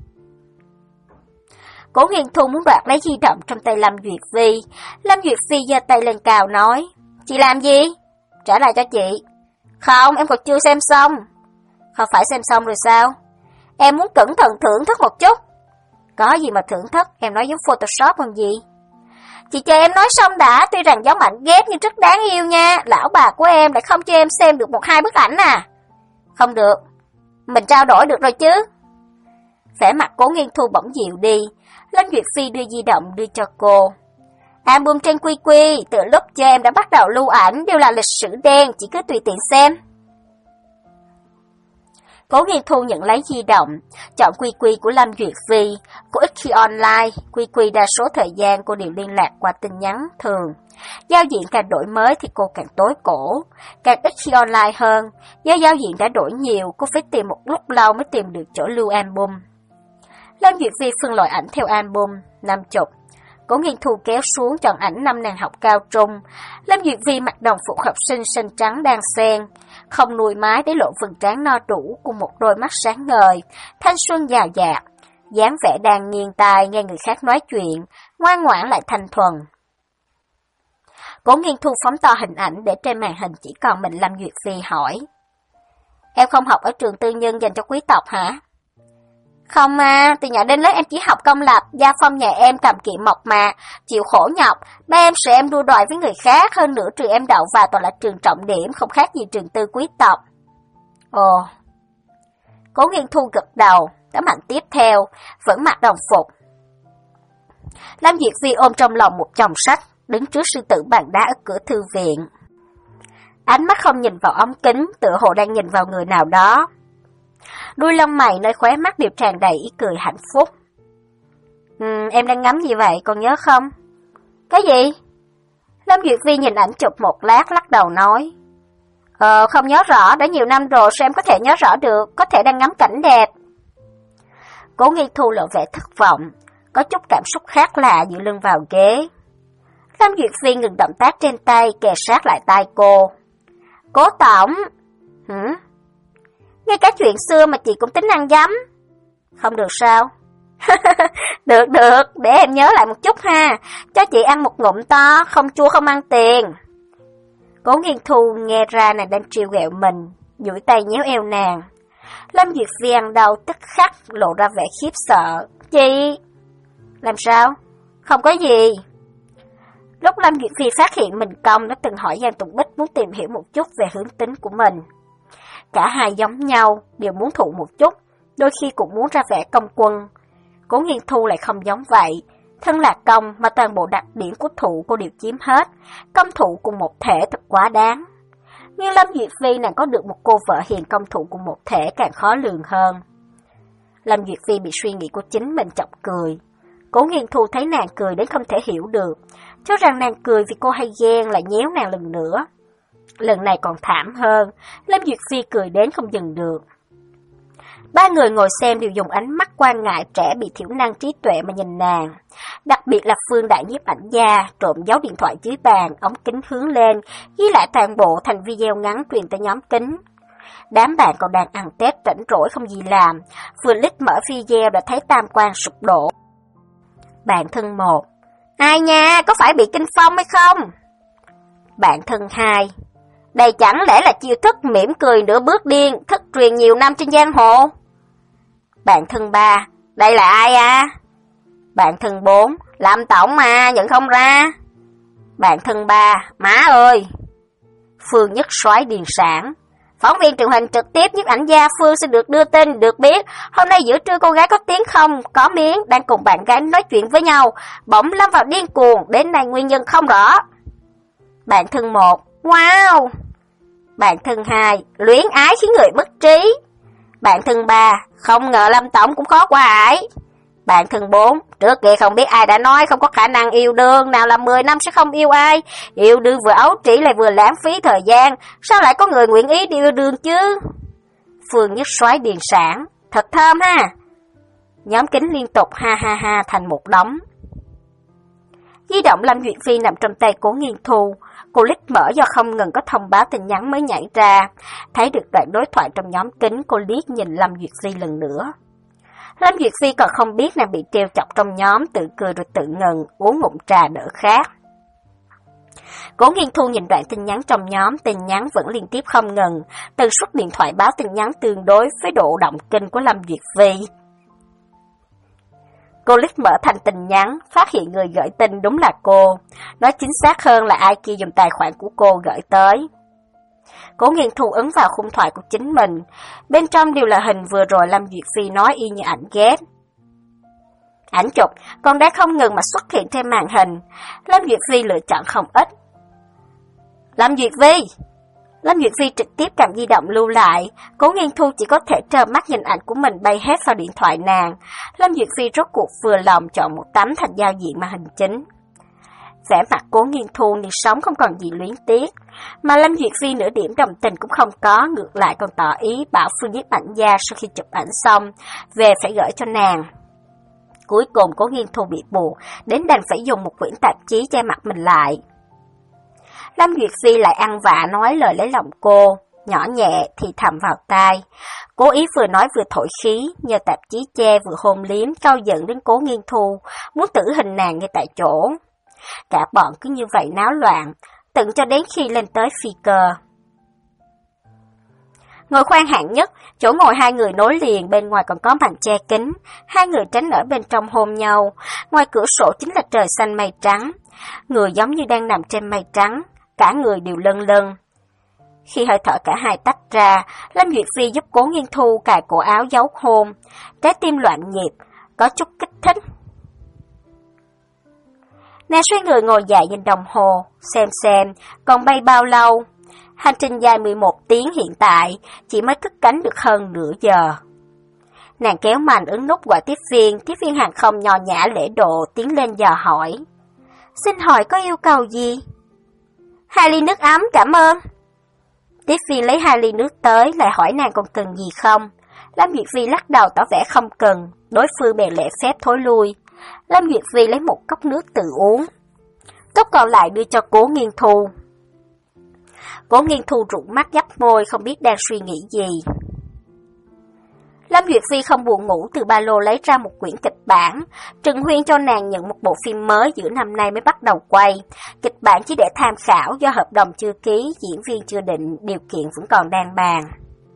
S1: Cố Nghiên Thu muốn đoạt lấy di động trong tay Lâm Duyệt Vi. Lâm Duyệt Vi giơ tay lên cao nói, chị làm gì? Trả lại cho chị. Không, em còn chưa xem xong. Không phải xem xong rồi sao? Em muốn cẩn thận thưởng thức một chút. Có gì mà thưởng thức, em nói giống Photoshop còn gì. Chị chờ em nói xong đã, tuy rằng giống ảnh ghép nhưng rất đáng yêu nha. Lão bà của em lại không cho em xem được một hai bức ảnh à? Không được, mình trao đổi được rồi chứ. Vẻ mặt Cố Nghiên Thu bỗng dịu đi. Lâm Duyệt Phi đưa di động đưa cho cô. Album trên Quy Quy, từ lúc cho em đã bắt đầu lưu ảnh đều là lịch sử đen, chỉ cứ tùy tiện xem. Cố Nghiên Thu nhận lấy di động, chọn Quy Quy của Lâm Duyệt Phi. Cô ít khi online, Quy Quy đa số thời gian cô đều liên lạc qua tin nhắn thường. Giao diện càng đổi mới thì cô càng tối cổ, càng ít khi online hơn. Do giao diện đã đổi nhiều, cô phải tìm một lúc lâu mới tìm được chỗ lưu album. Lâm Duyệt Phi phân loại ảnh theo album, năm chục. Cố Nghiên Thu kéo xuống chọn ảnh năm nàng học cao trung. Lâm Duyệt Vi mặc đồng phục học sinh xanh trắng đan xen, không nuôi mái để lộ vầng trán no đủ cùng một đôi mắt sáng ngời, thanh xuân giàu dạt, dáng vẻ đang nghiêng tai nghe người khác nói chuyện, ngoan ngoãn lại thanh thuần. Cố Nghiên Thu phóng to hình ảnh để trên màn hình chỉ còn mình Lâm Duyệt Vi hỏi. Em không học ở trường tư nhân dành cho quý tộc hả? Không mà, từ nhỏ đến lớn em chỉ học công lập, gia phong nhà em cầm kiệm mộc mạc, chịu khổ nhọc, ba em sợ em đua đòi với người khác, hơn nữa trường em đậu vào toàn là trường trọng điểm, không khác gì trường tư quý tộc. Ồ. Cố Nghiên Thu gật đầu, tấm ảnh tiếp theo, vẫn mặc đồng phục. Lâm Duyệt Vi ôm trong lòng một chồng sách, đứng trước sư tử bằng đá ở cửa thư viện. Ánh mắt không nhìn vào ống kính, tựa hồ đang nhìn vào người nào đó. Đuôi lông mày nơi khóe mắt đều tràn đầy ý cười hạnh phúc. Ừ, em đang ngắm gì vậy, còn nhớ không? Cái gì? Lâm Duyệt Vi nhìn ảnh chụp một lát lắc đầu nói. Ờ, không nhớ rõ, đã nhiều năm rồi sao em có thể nhớ rõ được, có thể đang ngắm cảnh đẹp. Cố Nghiên Thu lộ vẻ thất vọng, có chút cảm xúc khác lạ dựa lưng vào ghế. Lâm Duyệt Vi ngừng động tác trên tay, kề sát lại tai cô. Cố tổng. Hử? Ngay cả chuyện xưa mà chị cũng tính ăn dấm. Không được sao? Được được, để em nhớ lại một chút ha, cho chị ăn một ngụm to, không chua không ăn tiền. Cố Nghiên Thu nghe ra nàng đang trêu ghẹo mình, duỗi tay nhéo eo nàng. Lâm Duyệt Vi ăn đầu tức khắc lộ ra vẻ khiếp sợ. Chị... Làm sao? Không có gì. Lúc Lâm Duyệt Vi phát hiện mình cong, nó từng hỏi Giang Tùng Bích muốn tìm hiểu một chút về hướng tính của mình. Cả hai giống nhau, đều muốn thụ một chút, đôi khi cũng muốn ra vẻ công quân. Cố Nghiên Thu lại không giống vậy, thân là công mà toàn bộ đặc điểm của thụ cô đều chiếm hết, công thụ cùng một thể thật quá đáng. Nhưng Lâm Duyệt Vi nàng có được một cô vợ hiền công thụ cùng một thể càng khó lường hơn. Lâm Duyệt Vi bị suy nghĩ của chính mình chọc cười. Cố Nghiên Thu thấy nàng cười đến không thể hiểu được, cho rằng nàng cười vì cô hay ghen lại nhéo nàng lần nữa. Lần này còn thảm hơn, Lâm Duyệt Phi cười đến không dừng được. Ba người ngồi xem đều dùng ánh mắt quan ngại trẻ bị thiểu năng trí tuệ mà nhìn nàng. Đặc biệt là Phương đại nhiếp ảnh gia, trộm giấu điện thoại dưới bàn, ống kính hướng lên, ghi lại toàn bộ thành video ngắn truyền tới nhóm kính. Đám bạn còn đang ăn Tết rảnh rỗi không gì làm, vừa lít mở video đã thấy tam quan sụp đổ. Bạn thân một: ai nha, có phải bị kinh phong hay không? Bạn thân hai: đây chẳng lẽ là chiêu thức mỉm cười nửa bước điên, thất truyền nhiều năm trên giang hồ? Bạn thân ba: đây là ai à? Bạn thân bốn: Lâm tổng mà, nhận không ra. Bạn thân ba: má ơi. Phương nhất soái điền sản: phóng viên truyền hình trực tiếp nhiếp ảnh gia Phương sẽ được đưa tin, được biết hôm nay giữa trưa cô gái có tiếng không, có miếng, đang cùng bạn gái nói chuyện với nhau, bỗng lâm vào điên cuồng, đến nay nguyên nhân không rõ. Bạn thân một: wow. Bạn thân hai: luyến ái khiến người mất trí. Bạn thân ba: không ngờ Lâm tổng cũng khó qua ải. Bạn thân bốn: trước kia không biết ai đã nói không có khả năng yêu đương, nào là mười năm sẽ không yêu ai. Yêu đương vừa ấu trĩ lại vừa lãng phí thời gian, sao lại có người nguyện ý đi yêu đương chứ? Phương nhất soái điền sản: thật thơm ha. Nhóm kính liên tục ha ha ha thành một đống. Di động Lâm Duyệt Phi nằm trong tay Cố Nghiên Thu, cô lít mở do không ngừng có thông báo tin nhắn mới nhảy ra. Thấy được đoạn đối thoại trong nhóm kính, cô liếc nhìn Lâm Duyệt Phi lần nữa. Lâm Duyệt Phi còn không biết nàng bị trêu chọc trong nhóm, tự cười rồi tự ngừng, uống ngụm trà đỡ khát. Cố Nghiên Thu nhìn đoạn tin nhắn trong nhóm, tin nhắn vẫn liên tiếp không ngừng, tần suất điện thoại báo tin nhắn tương đối với độ động kinh của Lâm Duyệt Phi. Cô lít mở thành tin nhắn, phát hiện người gửi tin đúng là cô. Nói chính xác hơn là ai kia dùng tài khoản của cô gửi tới. Cố Nghiên Thu ấn vào khung thoại của chính mình. Bên trong đều là hình vừa rồi Lâm Duyệt Phi nói y như ảnh ghét. Ảnh chụp còn đang không ngừng mà xuất hiện trên màn hình. Lâm Duyệt Phi lựa chọn không ít. Lâm Duyệt Phi! Lâm Duyệt Phi trực tiếp cầm di động lưu lại. Cố Nghiên Thu chỉ có thể trơ mắt nhìn ảnh của mình bay hết vào điện thoại nàng. Lâm Duyệt Phi rốt cuộc vừa lòng chọn một tấm thành giao diện màn hình chính. Vẻ mặt Cố Nghiên Thu như sống không còn gì luyến tiếc, mà Lâm Duyệt Phi nửa điểm đồng tình cũng không có, ngược lại còn tỏ ý bảo Phương nhiếp ảnh gia sau khi chụp ảnh xong về phải gửi cho nàng. Cuối cùng Cố Nghiên Thu bị buộc đến đành phải dùng một quyển tạp chí che mặt mình lại. Lâm Duyệt Phi lại ăn vạ nói lời lấy lòng cô, nhỏ nhẹ thì thầm vào tai, cố ý vừa nói vừa thổi khí, nhờ tạp chí che vừa hôn liếm, cau giận đến Cố Nghiên Thu, muốn tử hình nàng ngay tại chỗ. Cả bọn cứ như vậy náo loạn, tận cho đến khi lên tới phi cơ. Ngồi khoang hạng nhất, chỗ ngồi hai người nối liền, bên ngoài còn có màn che kính, hai người tránh ở bên trong hôn nhau, ngoài cửa sổ chính là trời xanh mây trắng, người giống như đang nằm trên mây trắng, cả người đều lân lân. Khi hơi thở cả hai tách ra, Lâm Duyệt Phi giúp Cố Nghiên Thu cài cổ áo giấu hôn, trái tim loạn nhịp, có chút kích thích. Nàng xoay người ngồi dậy nhìn đồng hồ, xem xem, còn bay bao lâu. Hành trình dài mười một tiếng hiện tại, chỉ mới cất cánh được hơn nửa giờ. Nàng kéo màn ấn nút gọi tiếp viên, tiếp viên hàng không nho nhã lễ độ tiến lên dò hỏi. Xin hỏi có yêu cầu gì? Hai ly nước ấm, cảm ơn. Tiếp viên lấy hai ly nước tới, lại hỏi nàng còn cần gì không. Lâm Duyệt Phi lắc đầu tỏ vẻ không cần, đối phương bèn lễ phép thối lui. Lâm Duyệt Phi lấy một cốc nước tự uống, cốc còn lại đưa cho Cố Nghiên Thu. Cố Nghiên Thu rụng mắt nhấp môi, không biết đang suy nghĩ gì. Lâm Duyệt Phi không buồn ngủ, từ ba lô lấy ra một quyển kịch bản. Trừng Huyên cho nàng nhận một bộ phim mới giữa năm nay mới bắt đầu quay. Kịch bản chỉ để tham khảo, do hợp đồng chưa ký, diễn viên chưa định, điều kiện vẫn còn đang bàn.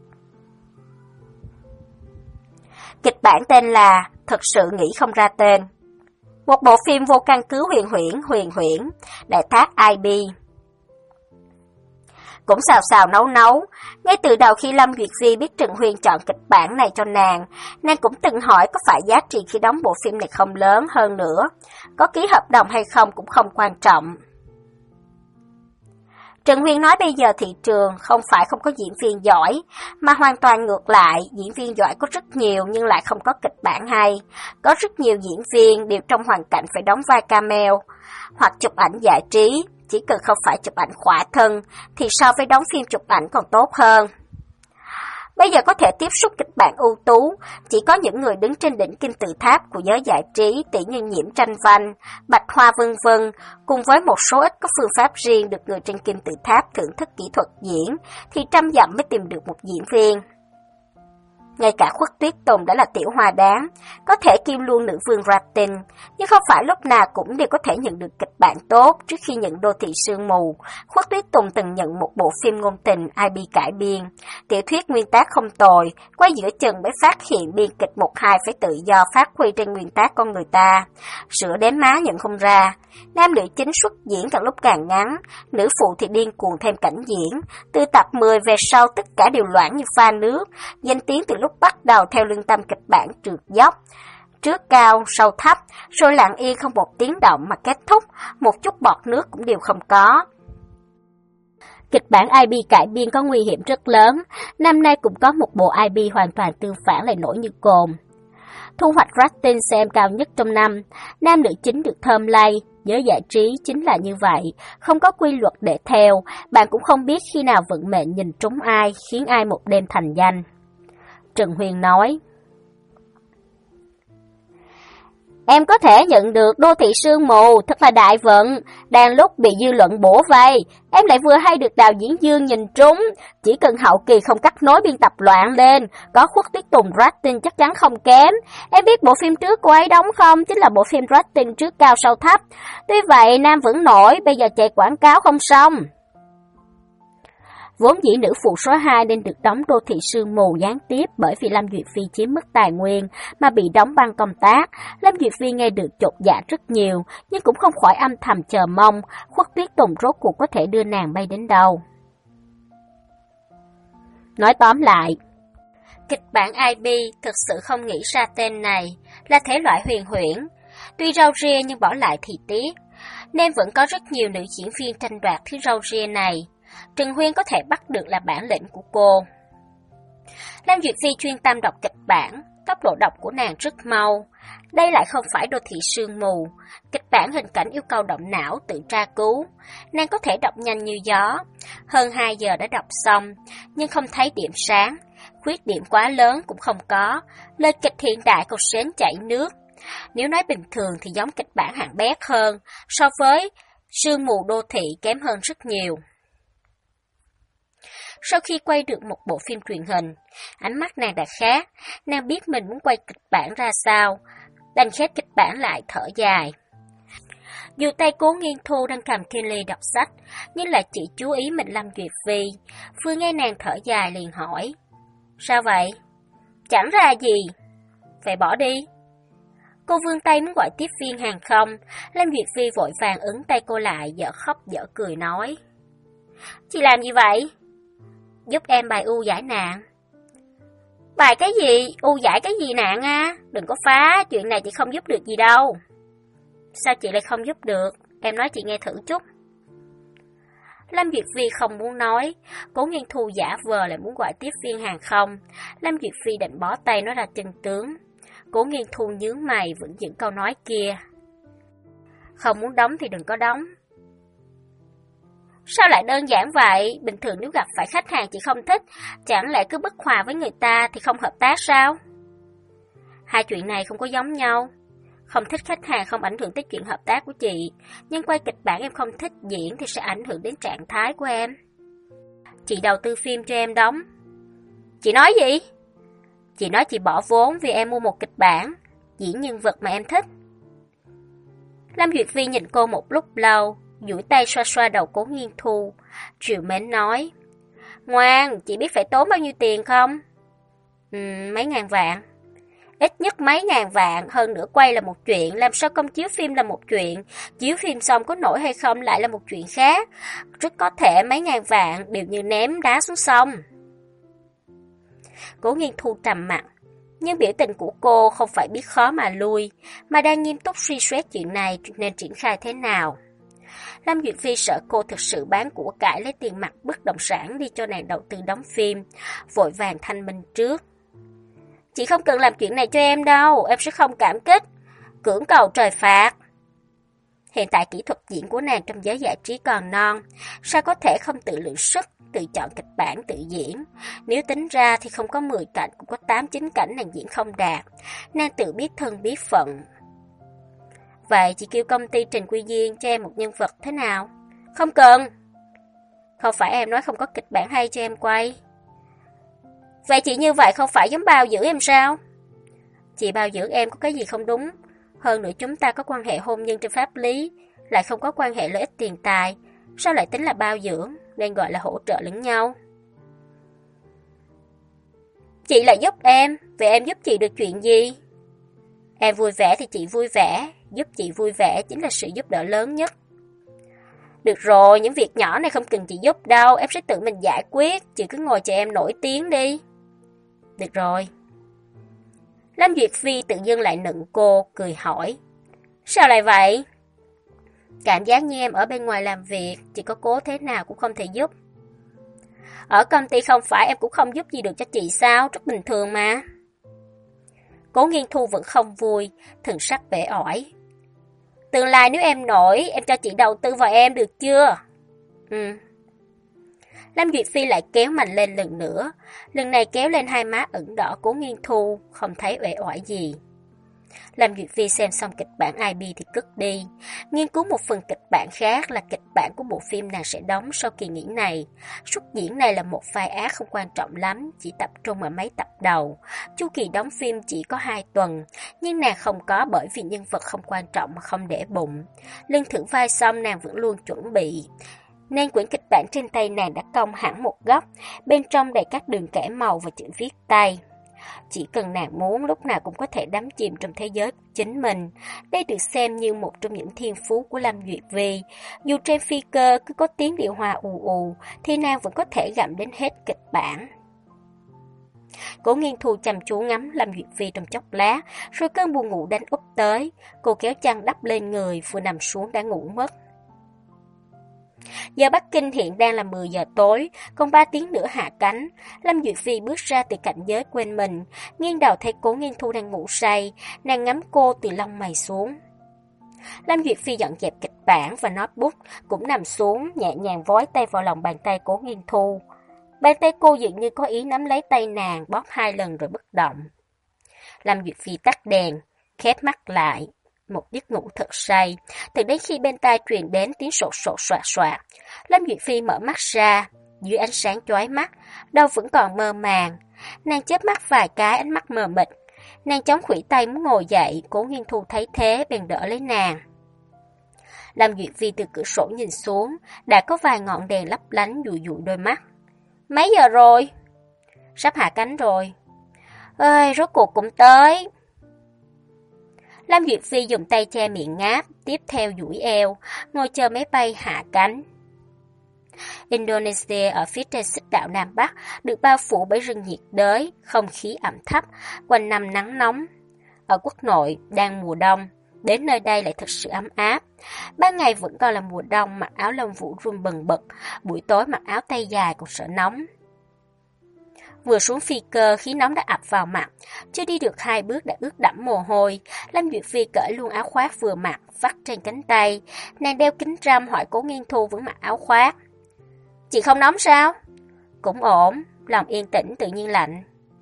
S1: Kịch bản tên là Thật sự nghĩ không ra tên. Một bộ phim vô căn cứ huyền huyễn, huyền huyễn, đại thác i bê. Cũng xào xào nấu nấu, ngay từ đầu khi Lâm Duyệt Phi biết Trừng Huyên chọn kịch bản này cho nàng, nàng cũng từng hỏi có phải giá trị khi đóng bộ phim này không lớn, hơn nữa, có ký hợp đồng hay không cũng không quan trọng. Trừng Huyên nói bây giờ thị trường không phải không có diễn viên giỏi, mà hoàn toàn ngược lại, diễn viên giỏi có rất nhiều nhưng lại không có kịch bản hay. Có rất nhiều diễn viên đều trong hoàn cảnh phải đóng vai cameo, hoặc chụp ảnh giải trí, chỉ cần không phải chụp ảnh khỏa thân thì so với đóng phim chụp ảnh còn tốt hơn. Bây giờ có thể tiếp xúc kịch bản ưu tú, chỉ có những người đứng trên đỉnh kim tự tháp của giới giải trí, tỷ như Nhiễm Tranh Vanh, Bạch Hoa vân vân, cùng với một số ít có phương pháp riêng được người trên kim tự tháp thưởng thức kỹ thuật diễn, thì trăm dặm mới tìm được một diễn viên. Ngay cả Khuất Tuyết Tùng đã là tiểu hoa đáng, có thể kiêm luôn nữ vương rating, nhưng không phải lúc nào cũng đều có thể nhận được kịch bản tốt. Trước khi nhận Đô thị sương mù, Khuất Tuyết Tùng từng nhận một bộ phim ngôn tình i bê cải biên. Tiểu thuyết nguyên tác không tồi, quay giữa chừng mới phát hiện biên kịch một hai phải tự do phát huy trên nguyên tác con người ta. Sữa đếm má nhận không ra. Nam nữ chính xuất diễn càng lúc càng ngắn, nữ phụ thì điên cuồng thêm cảnh diễn. Từ tập mười về sau tất cả đều loãng như pha nước, danh tiếng từ lúc bắt đầu theo lương tâm kịch bản trượt dốc. Trước cao, sau thấp, rồi lặng yên không một tiếng động mà kết thúc, một chút bọt nước cũng đều không có. Kịch bản i bê cải biên có nguy hiểm rất lớn, năm nay cũng có một bộ i bê hoàn toàn tương phản lại nổi như cồn. Thu hoạch rating xem cao nhất trong năm, nam nữ chính được thơm lây, giới giải trí chính là như vậy, không có quy luật để theo, bạn cũng không biết khi nào vận mệnh nhìn trúng ai, khiến ai một đêm thành danh. Trần Huyền nói, em có thể nhận được Đô thị sương mù, thật là đại vận, đang lúc bị dư luận bủa vây, em lại vừa hay được đạo diễn Dương nhìn trúng, chỉ cần hậu kỳ không cắt nối biên tập loạn lên, có Khuất Tuyết Tùng rating chắc chắn không kém. Em biết bộ phim trước cô ấy đóng không, chính là bộ phim rating trước cao sau thấp, tuy vậy nam vẫn nổi, bây giờ chạy quảng cáo không xong. Vốn dĩ nữ phụ số hai nên được đóng Đô thị sương mù gián tiếp bởi vì Lâm Duyệt Phi chiếm mất tài nguyên mà bị đóng băng công tác. Lâm Duyệt Phi nghe được chột dạ rất nhiều, nhưng cũng không khỏi âm thầm chờ mong Khuất Tuyết Tùng rốt cuộc có thể đưa nàng bay đến đâu. Nói tóm lại, kịch bản i bê thực sự không nghĩ ra tên này, là thể loại huyền huyễn. Tuy rau ria nhưng bỏ lại thì tiếc, nên vẫn có rất nhiều nữ diễn viên tranh đoạt thứ rau ria này. Trần Huyên có thể bắt được là bản lĩnh của cô. Lâm Duyệt Phi chuyên tâm đọc kịch bản, tốc độ đọc của nàng rất mau. Đây lại không phải Đô thị sương mù, kịch bản hình cảnh yêu cầu động não tự tra cứu. Nàng có thể đọc nhanh như gió, hơn hai giờ đã đọc xong, nhưng không thấy điểm sáng, khuyết điểm quá lớn cũng không có, lời kịch hiện đại còn sến chảy nước. Nếu nói bình thường thì giống kịch bản hạng bét hơn, so với sương mù đô thị kém hơn rất nhiều. Sau khi quay được một bộ phim truyền hình, ánh mắt nàng đã khác, nàng biết mình muốn quay kịch bản ra sao, đành khép kịch bản lại thở dài. Dù tay Cố Nghiên Thu đang cầm Kindle đọc sách, nhưng lại chỉ chú ý mình Lâm Duyệt Phi. Vừa nghe nàng thở dài liền hỏi, sao vậy? Chẳng ra gì. Vậy bỏ đi. Cô vươn tay muốn gọi tiếp viên hàng không, Lâm Duyệt Phi vội vàng ấn tay cô lại, dở khóc dở cười nói, chị làm gì vậy? Giúp em bài ưu giải nạn. Bài cái gì? Ưu giải cái gì nạn à? Đừng có phá, chuyện này chị không giúp được gì đâu. Sao chị lại không giúp được? Em nói chị nghe thử chút. Lâm Duyệt Phi không muốn nói, Cố Nghiên Thu giả vờ lại muốn gọi tiếp viên hàng không. Lâm Duyệt Phi định bó tay nói ra chân tướng. Cố Nghiên Thu nhướng mày vẫn giữ câu nói kia. Không muốn đóng thì đừng có đóng. Sao lại đơn giản vậy? Bình thường nếu gặp phải khách hàng chị không thích, chẳng lẽ cứ bất hòa với người ta thì không hợp tác sao? Hai chuyện này không có giống nhau. Không thích khách hàng không ảnh hưởng tới chuyện hợp tác của chị, nhưng quay kịch bản em không thích diễn thì sẽ ảnh hưởng đến trạng thái của em. Chị đầu tư phim cho em đóng. Chị nói gì? Chị nói chị bỏ vốn vì em mua một kịch bản, diễn nhân vật mà em thích. Lâm Duyệt Phi nhìn cô một lúc lâu, duỗi tay xoa xoa đầu Cố Nghiên Thu, trìu mến nói, ngoan, chị biết phải tốn bao nhiêu tiền không? Ừ, mấy ngàn vạn. Ít nhất mấy ngàn vạn, hơn nữa quay là một chuyện, làm sao công chiếu phim là một chuyện, chiếu phim xong có nổi hay không lại là một chuyện khác. Rất có thể mấy ngàn vạn đều như ném đá xuống sông. Cố Nghiên Thu trầm mặt, nhưng biểu tình của cô không phải biết khó mà lui, mà đang nghiêm túc suy xét chuyện này nên triển khai thế nào. Lâm Duyệt Phi sợ cô thực sự bán của cải lấy tiền mặt bất động sản đi cho nàng đầu tư đóng phim, vội vàng thanh minh trước. Chị không cần làm chuyện này cho em đâu, em sẽ không cảm kích. Cưỡng cầu trời phạt. Hiện tại kỹ thuật diễn của nàng trong giới giải trí còn non, sao có thể không tự lượng sức, tự chọn kịch bản tự diễn. Nếu tính ra thì không có mười cảnh, cũng có tám chín cảnh nàng diễn không đạt. Nàng tự biết thân biết phận. Vậy chị kêu công ty Trình Quy Diên cho em một nhân vật thế nào? Không cần. Không phải em nói không có kịch bản hay cho em quay. Vậy chị như vậy không phải giống bao giữ em sao? Chị bao giữ em có cái gì không đúng? Hơn nữa chúng ta có quan hệ hôn nhân trên pháp lý, lại không có quan hệ lợi ích tiền tài. Sao lại tính là bao dưỡng, nên gọi là hỗ trợ lẫn nhau. Chị lại giúp em, vậy em giúp chị được chuyện gì? Em vui vẻ thì chị vui vẻ, giúp chị vui vẻ chính là sự giúp đỡ lớn nhất. Được rồi, những việc nhỏ này không cần chị giúp đâu, em sẽ tự mình giải quyết, chị cứ ngồi chờ em nổi tiếng đi. Được rồi. Lâm Duyệt Phi tự dưng lại nựng cô, cười hỏi. Sao lại vậy? Cảm giác như em ở bên ngoài làm việc, chị có cố thế nào cũng không thể giúp. Ở công ty không phải em cũng không giúp gì được cho chị sao, rất bình thường mà. Cố Nghiên Thu vẫn không vui, thần sắc vẻ ỏi. Tương lai nếu em nổi, em cho chị đầu tư vào em được chưa? Ừ. Lâm Duyệt Phi lại kéo mạnh lên lần nữa, lần này kéo lên hai má ửng đỏ Cố Nghiên Thu, không thấy uể oải gì. Lâm Duyệt Phi xem xong kịch bản i bê thì cất đi, nghiên cứu một phần kịch bản khác là kịch bản của bộ phim nàng sẽ đóng sau kỳ nghỉ này. Xuất diễn này là một vai ác không quan trọng lắm, chỉ tập trung ở mấy tập đầu. Chu kỳ đóng phim chỉ có hai tuần, nhưng nàng không có bởi vì nhân vật không quan trọng mà không để bụng. Lương thử vai xong nàng vẫn luôn chuẩn bị, nên quyển kịch bản trên tay nàng đã cong hẳn một góc, bên trong đầy các đường kẻ màu và chữ viết tay. Chỉ cần nàng muốn, lúc nào cũng có thể đắm chìm trong thế giới của chính mình. Đây được xem như một trong những thiên phú của Lâm Duyệt Phi. Dù trên phi cơ cứ có tiếng điều hòa ù ù, thì nàng vẫn có thể gặm đến hết kịch bản. Cố Nghiên Thu chăm chú ngắm Lâm Duyệt Phi trong chốc lát, rồi cơn buồn ngủ đánh úp tới. Cô kéo chăn đắp lên người, vừa nằm xuống đã ngủ mất. Giờ Bắc Kinh hiện đang là mười giờ tối, còn ba tiếng nữa hạ cánh. Lâm Duyệt Phi bước ra từ cảnh giới quên mình, nghiêng đầu thấy Cố Nghiên Thu đang ngủ say, nàng ngắm cô từ lông mày xuống. Lâm Duyệt Phi dọn dẹp kịch bản và notebook, cũng nằm xuống, nhẹ nhàng vói tay vào lòng bàn tay Cố Nghiên Thu. Bàn tay cô dường như có ý nắm lấy tay nàng, bóp hai lần rồi bất động. Lâm Duyệt Phi tắt đèn, khép mắt lại. Một giấc ngủ thật say, từ đến khi bên tai truyền đến tiếng sột sột soạt soạt. Lâm Duyệt Phi mở mắt ra, dưới ánh sáng chói mắt, đầu vẫn còn mơ màng. Nàng chớp mắt vài cái, ánh mắt mờ mịt. Nàng chống khuỷu tay muốn ngồi dậy, Cố Nghiên Thu thấy thế bèn đỡ lấy nàng. Lâm Duyệt Phi từ cửa sổ nhìn xuống, đã có vài ngọn đèn lấp lánh dụi dụi đôi mắt. Mấy giờ rồi? Sắp hạ cánh rồi. Ơi, rốt cuộc cũng tới. Lâm Duyệt Phi dùng tay che miệng ngáp, tiếp theo duỗi eo, ngồi chờ máy bay hạ cánh. Indonesia ở phía trên xích đạo Nam Bắc được bao phủ bởi rừng nhiệt đới, không khí ẩm thấp, quanh năm nắng nóng. Ở quốc nội đang mùa đông, đến nơi đây lại thật sự ấm áp. Ban ngày vẫn còn là mùa đông, mặc áo lông vũ run bần bật, buổi tối mặc áo tay dài còn sợ nóng. Vừa xuống phi cơ, khí nóng đã ập vào mặt, chưa đi được hai bước đã ướt đẫm mồ hôi. Lâm Duyệt Phi cởi luôn áo khoác vừa mặc, vắt trên cánh tay. Nàng đeo kính râm hỏi Cố Nghiên Thu vẫn mặc áo khoác. Chị không nóng sao? Cũng ổn, lòng yên tĩnh tự nhiên lạnh.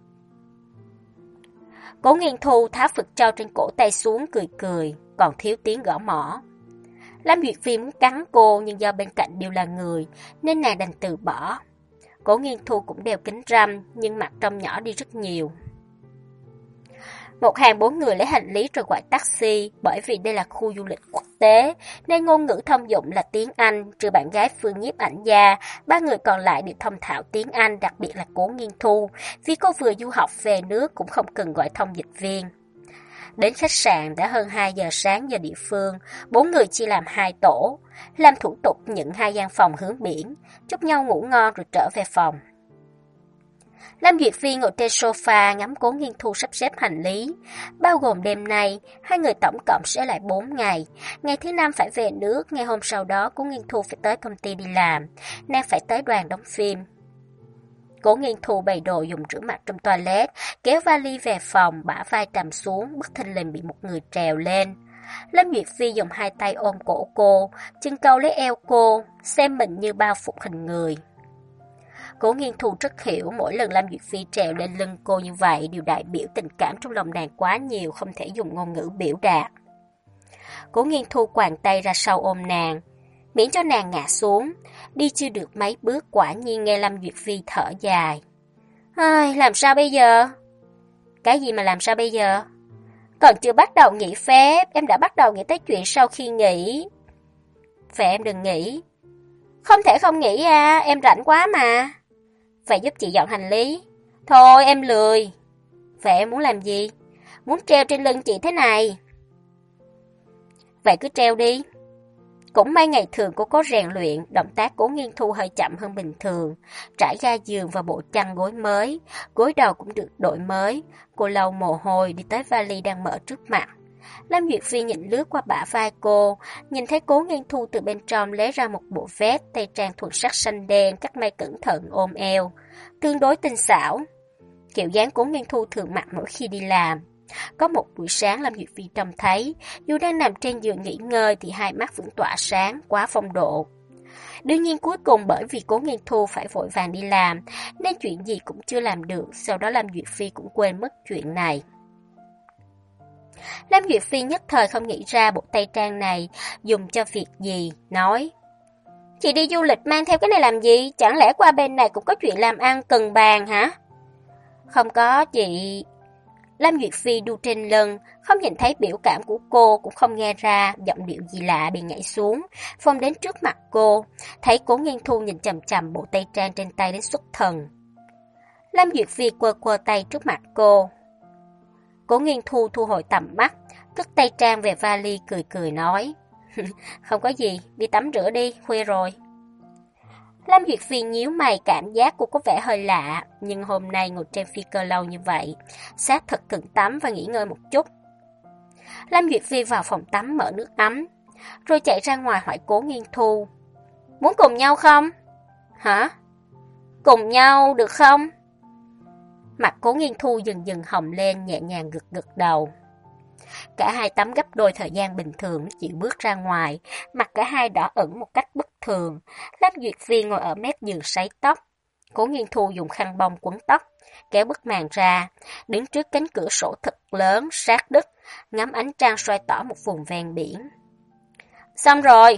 S1: Cố Nghiên Thu tháo Phật trâu trên cổ tay xuống cười cười, còn thiếu tiếng gõ mỏ. Lâm Duyệt Phi muốn cắn cô nhưng do bên cạnh đều là người, nên nàng đành từ bỏ. Cố Nghiên Thu cũng đeo kính râm, nhưng mặt trông nhỏ đi rất nhiều. Một hàng bốn người lấy hành lý rồi gọi taxi, bởi vì đây là khu du lịch quốc tế, nên ngôn ngữ thông dụng là tiếng Anh, trừ bạn gái Phương nhiếp ảnh gia, ba người còn lại đều thông thạo tiếng Anh, đặc biệt là Cố Nghiên Thu, vì cô vừa du học về nước cũng không cần gọi thông dịch viên. Đến khách sạn đã hơn hai giờ sáng giờ địa phương, bốn người chia làm hai tổ, làm thủ tục nhận hai gian phòng hướng biển, chúc nhau ngủ ngon rồi trở về phòng. Lâm Duyệt Phi ngồi trên sofa ngắm Cố Nghiên Thu sắp xếp hành lý, bao gồm đêm nay, hai người tổng cộng sẽ lại bốn ngày. Ngày thứ năm phải về nước, ngày hôm sau đó Cố Nghiên Thu phải tới công ty đi làm, nàng phải tới đoàn đóng phim. Cố Nghiên Thu bày đồ dùng rửa mặt trong toilet, kéo vali về phòng, bả vai trầm xuống, bất thình lình bị một người trèo lên. Lâm Duyệt Phi dùng hai tay ôm cổ cô, chân câu lấy eo cô, xem mình như bao phục hình người. Cố Nghiên Thu rất hiểu mỗi lần Lâm Duyệt Phi trèo lên lưng cô như vậy đều đại biểu tình cảm trong lòng nàng quá nhiều, không thể dùng ngôn ngữ biểu đạt. Cố Nghiên Thu quàng tay ra sau ôm nàng, miễn cho nàng ngã xuống. Đi chưa được mấy bước quả nhiên nghe Lâm Duyệt Phi thở dài. Ai, làm sao bây giờ? Cái gì mà làm sao bây giờ? Còn chưa bắt đầu nghỉ phép, em đã bắt đầu nghĩ tới chuyện sau khi nghỉ. Vậy em đừng nghỉ. Không thể không nghỉ à, em rảnh quá mà. Vậy giúp chị dọn hành lý. Thôi em lười. Vậy em muốn làm gì? Muốn treo trên lưng chị thế này. Vậy cứ treo đi. Cũng may ngày thường cô có rèn luyện, động tác Cố Nghiên Thu hơi chậm hơn bình thường. Trải ga giường và bộ chăn gối mới, gối đầu cũng được đổi mới. Cô lau mồ hôi đi tới vali đang mở trước mặt. Lâm Duyệt Phi nhìn lướt qua bả vai cô, nhìn thấy Cố Nghiên Thu từ bên trong lấy ra một bộ vest tây trang thuần sắc xanh đen cắt may cẩn thận ôm eo, tương đối tinh xảo. Kiểu dáng Cố Nghiên Thu thường mặc mỗi khi đi làm. Có một buổi sáng Lâm Duyệt Phi trông thấy, dù đang nằm trên giường nghỉ ngơi thì hai mắt vẫn tỏa sáng, quá phong độ. Đương nhiên cuối cùng bởi vì Cố Nghiên Thu phải vội vàng đi làm, nên chuyện gì cũng chưa làm được, sau đó Lâm Duyệt Phi cũng quên mất chuyện này. Lâm Duyệt Phi nhất thời không nghĩ ra bộ tây trang này dùng cho việc gì, nói: Chị đi du lịch mang theo cái này làm gì? Chẳng lẽ qua bên này cũng có chuyện làm ăn cần bàn hả? Không có chị. Lâm Duyệt Phi đu trên lưng, không nhìn thấy biểu cảm của cô, cũng không nghe ra giọng điệu gì lạ bị nhảy xuống, phông đến trước mặt cô, thấy Cố Nghiên Thu nhìn chằm chằm bộ tây trang trên tay đến xuất thần. Lâm Duyệt Phi quơ quơ tay trước mặt cô. Cố Nghiên Thu thu hồi tầm mắt, cất tay trang về vali cười cười nói: Không có gì, đi tắm rửa đi, khuya rồi. Lâm Duyệt Phi nhíu mày, cảm giác cô có vẻ hơi lạ, nhưng hôm nay ngồi trên phi cơ lâu như vậy, xác thật cần tắm và nghỉ ngơi một chút. Lâm Duyệt Phi vào phòng tắm mở nước ấm, rồi chạy ra ngoài hỏi Cố Nghiên Thu: Muốn cùng nhau không? Hả? Cùng nhau được không? Mặt Cố Nghiên Thu dần dần hồng lên, nhẹ nhàng gật gật đầu. Cả hai tắm gấp đôi thời gian bình thường mới chịu bước ra ngoài, mặt cả hai đỏ ửng một cách bất thường. Lâm Duyệt Phi ngồi ở mép giường sấy tóc, Cố Nghiên Thu dùng khăn bông quấn tóc, kéo bức màn ra, đứng trước cánh cửa sổ thật lớn, sát đất, ngắm ánh trăng soi tỏ một vùng ven biển. Xong rồi!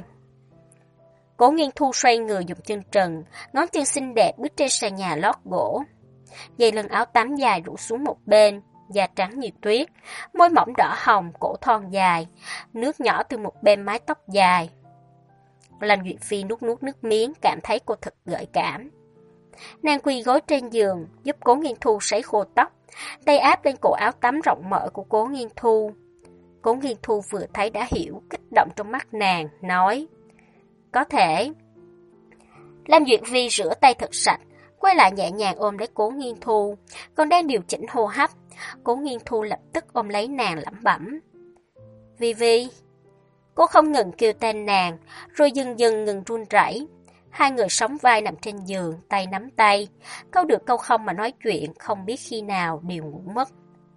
S1: Cố Nghiên Thu xoay người dùng chân trần, ngón chân xinh đẹp bước trên sàn nhà lót gỗ. Dây lưng áo tắm dài rủ xuống một bên, da trắng như tuyết, môi mỏng đỏ hồng, cổ thon dài, nước nhỏ từ một bên mái tóc dài. Lâm Duyệt Phi nuốt nuốt nước miếng, cảm thấy cô thật gợi cảm. Nàng quỳ gối trên giường, giúp Cố Nghiên Thu sấy khô tóc, tay áp lên cổ áo tắm rộng mở của Cố Nghiên Thu. Cố Nghiên Thu vừa thấy đã hiểu, kích động trong mắt nàng, nói: Có thể. Lâm Duyệt Phi rửa tay thật sạch, quay lại nhẹ nhàng ôm lấy Cố Nghiên Thu, còn đang điều chỉnh hô hấp. Cố Nghiên Thu lập tức ôm lấy nàng lẩm bẩm: Vi Vi. Cô không ngừng kêu tên nàng, rồi dần dần ngừng run rẩy. Hai người sóng vai nằm trên giường, tay nắm tay, câu được câu không mà nói chuyện, không biết khi nào đều ngủ mất.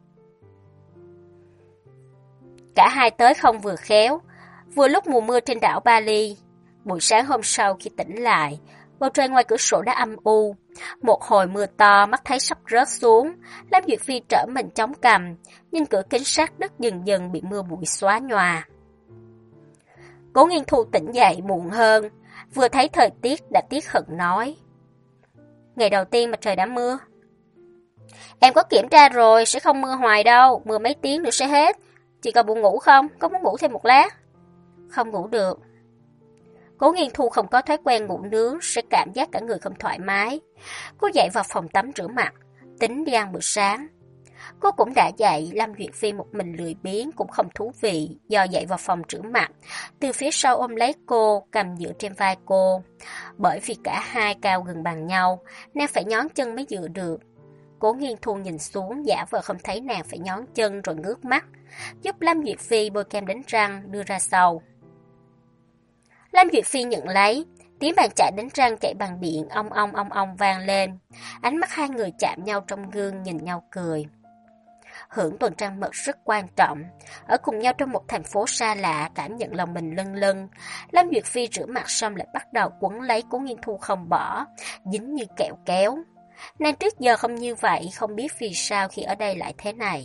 S1: Cả hai tới không vừa khéo, vừa lúc mùa mưa trên đảo Bali. Buổi sáng hôm sau khi tỉnh lại, bầu trời ngoài cửa sổ đã âm u. Một hồi mưa to mắt thấy sắp rớt xuống, Lâm Duyệt Phi trở mình chống cằm, nhìn cửa kính sát đất dần dần bị mưa bụi xóa nhòa. Cố Nghiên Thu tỉnh dậy muộn hơn, vừa thấy thời tiết đã tiếc hận nói: Ngày đầu tiên mà trời đã mưa. Em có kiểm tra rồi, sẽ không mưa hoài đâu, mưa mấy tiếng nữa sẽ hết. Chị còn buồn ngủ không? Có muốn ngủ thêm một lát? Không ngủ được. Cố Nghiên Thu không có thói quen ngủ nướng, sẽ cảm giác cả người không thoải mái. Cô dậy vào phòng tắm rửa mặt, tính đi ăn bữa sáng. Cô cũng đã dậy, Lâm Duyệt Phi một mình lười biếng cũng không thú vị, do dậy vào phòng rửa mặt, từ phía sau ôm lấy cô, cầm dựa trên vai cô. Bởi vì cả hai cao gần bằng nhau, nên phải nhón chân mới dựa được. Cố Nghiên Thu nhìn xuống, giả vờ không thấy nàng phải nhón chân rồi ngước mắt, giúp Lâm Duyệt Phi bôi kem đánh răng đưa ra sau. Lâm Duyệt Phi nhận lấy, tiếng bàn chải đánh răng chạy bằng điện ong ong ong ong vang lên. Ánh mắt hai người chạm nhau trong gương nhìn nhau cười. hưởng tuần trăng mật rất quan trọng. Ở cùng nhau trong một thành phố xa lạ, cảm nhận lòng mình lâng lâng. Lâm Duyệt Phi rửa mặt xong lại bắt đầu quấn lấy Cố Nghiên Thu không bỏ, dính như kẹo kéo. Nàng trước giờ không như vậy, không biết vì sao khi ở đây lại thế này.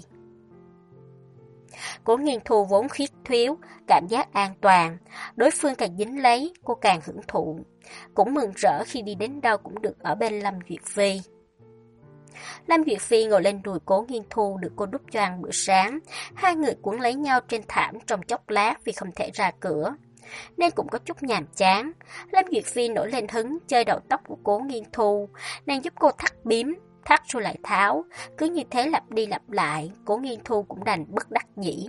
S1: Cố Nghiên Thu vốn khiết thiếu, cảm giác an toàn, đối phương càng dính lấy, cô càng hưởng thụ. Cũng mừng rỡ khi đi đến đâu cũng được ở bên Lâm Duyệt Phi. Lâm Duyệt Phi ngồi lên đùi Cố Nghiên Thu được cô đút cho ăn bữa sáng. Hai người cuốn lấy nhau trên thảm trong chốc lát vì không thể ra cửa, nên cũng có chút nhàm chán. Lâm Duyệt Phi nổi lên hứng chơi đầu tóc của Cố Nghiên Thu, nàng giúp cô thắt bím, thắt rồi lại tháo, cứ như thế lặp đi lặp lại. Cố Nghiên Thu cũng đành bất đắc dĩ.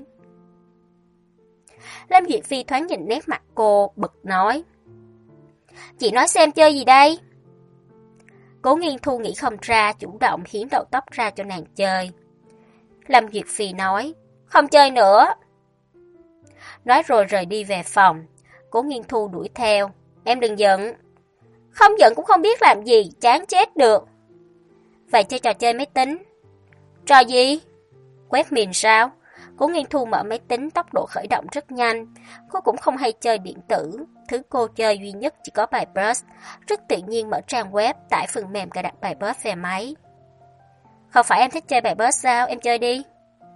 S1: Lâm Duyệt Phi thoáng nhìn nét mặt cô, bực nói: "Chị nói xem chơi gì đây?" Cố Nghiên Thu nghĩ không ra, chủ động hiến đầu tóc ra cho nàng chơi. Lâm Duyệt Phi nói: "Không chơi nữa." Nói rồi rời đi về phòng. Cố Nghiên Thu đuổi theo: "Em đừng giận." "Không giận cũng không biết làm gì, chán chết được." "Vậy chơi trò chơi máy tính." "Trò gì?" "Quét mìn sao?" Cố Nghiên Thu mở máy tính, tốc độ khởi động rất nhanh. Cô cũng không hay chơi điện tử, thứ cô chơi duy nhất chỉ có bài Buzz. Rất tự nhiên mở trang web, tải phần mềm cài đặt bài Buzz về máy. "Không phải em thích chơi bài Buzz sao? Em chơi đi."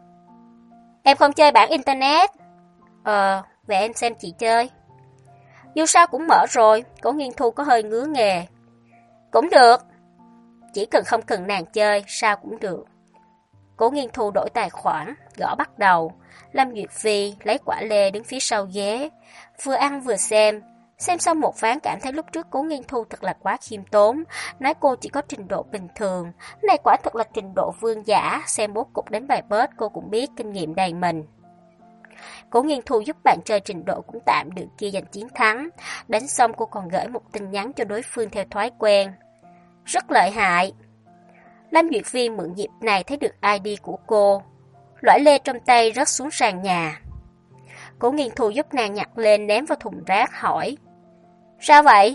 S1: "Em không chơi bản internet." "Ờ, vậy em xem chị chơi." "Dù sao cũng mở rồi." Cố Nghiên Thu có hơi ngứa nghề. "Cũng được." Chỉ cần không cần nàng chơi, sao cũng được. Cố Nghiên Thu đổi tài khoản, gõ bắt đầu. Lâm Duyệt Phi lấy quả lê đứng phía sau ghế, vừa ăn vừa xem. Xem xong một ván cảm thấy lúc trước Cố Nghiên Thu thật là quá khiêm tốn, nói cô chỉ có trình độ bình thường. Này quả thật là trình độ vương giả, xem bố cục đến bài bớt cô cũng biết kinh nghiệm đầy mình. Cố Nghiên Thu giúp bạn chơi trình độ cũng tạm được kia giành chiến thắng. Đánh xong cô còn gửi một tin nhắn cho đối phương theo thói quen: "Rất lợi hại." Lâm Duyệt Phi mượn dịp này thấy được i đê của cô. Lõi lê trong tay rớt xuống sàn nhà. Cố Nghiên Thu giúp nàng nhặt lên ném vào thùng rác, hỏi: "Sao vậy?"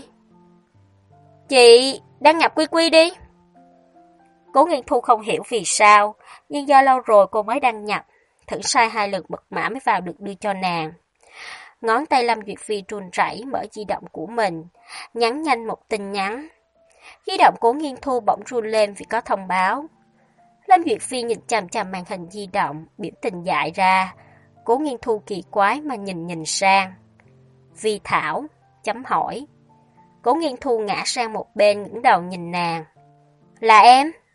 S1: "Chị đăng nhập quy quy đi." Cố Nghiên Thu không hiểu vì sao, nhưng do lâu rồi cô mới đăng nhập, thử sai hai lần mật mã mới vào được đưa cho nàng. Ngón tay Lâm Duyệt Phi run rẩy mở di động của mình, nhắn nhanh một tin nhắn. Di động Cố Nghiên Thu bỗng run lên vì có thông báo. Lâm Duyệt Phi nhìn chằm chằm màn hình di động, biểu tình dại ra. Cố Nghiên Thu kỳ quái mà nhìn nhìn sang. "Vi Thảo?" chấm hỏi. Cố Nghiên Thu ngã sang một bên ngẩng đầu nhìn nàng. "Là em?"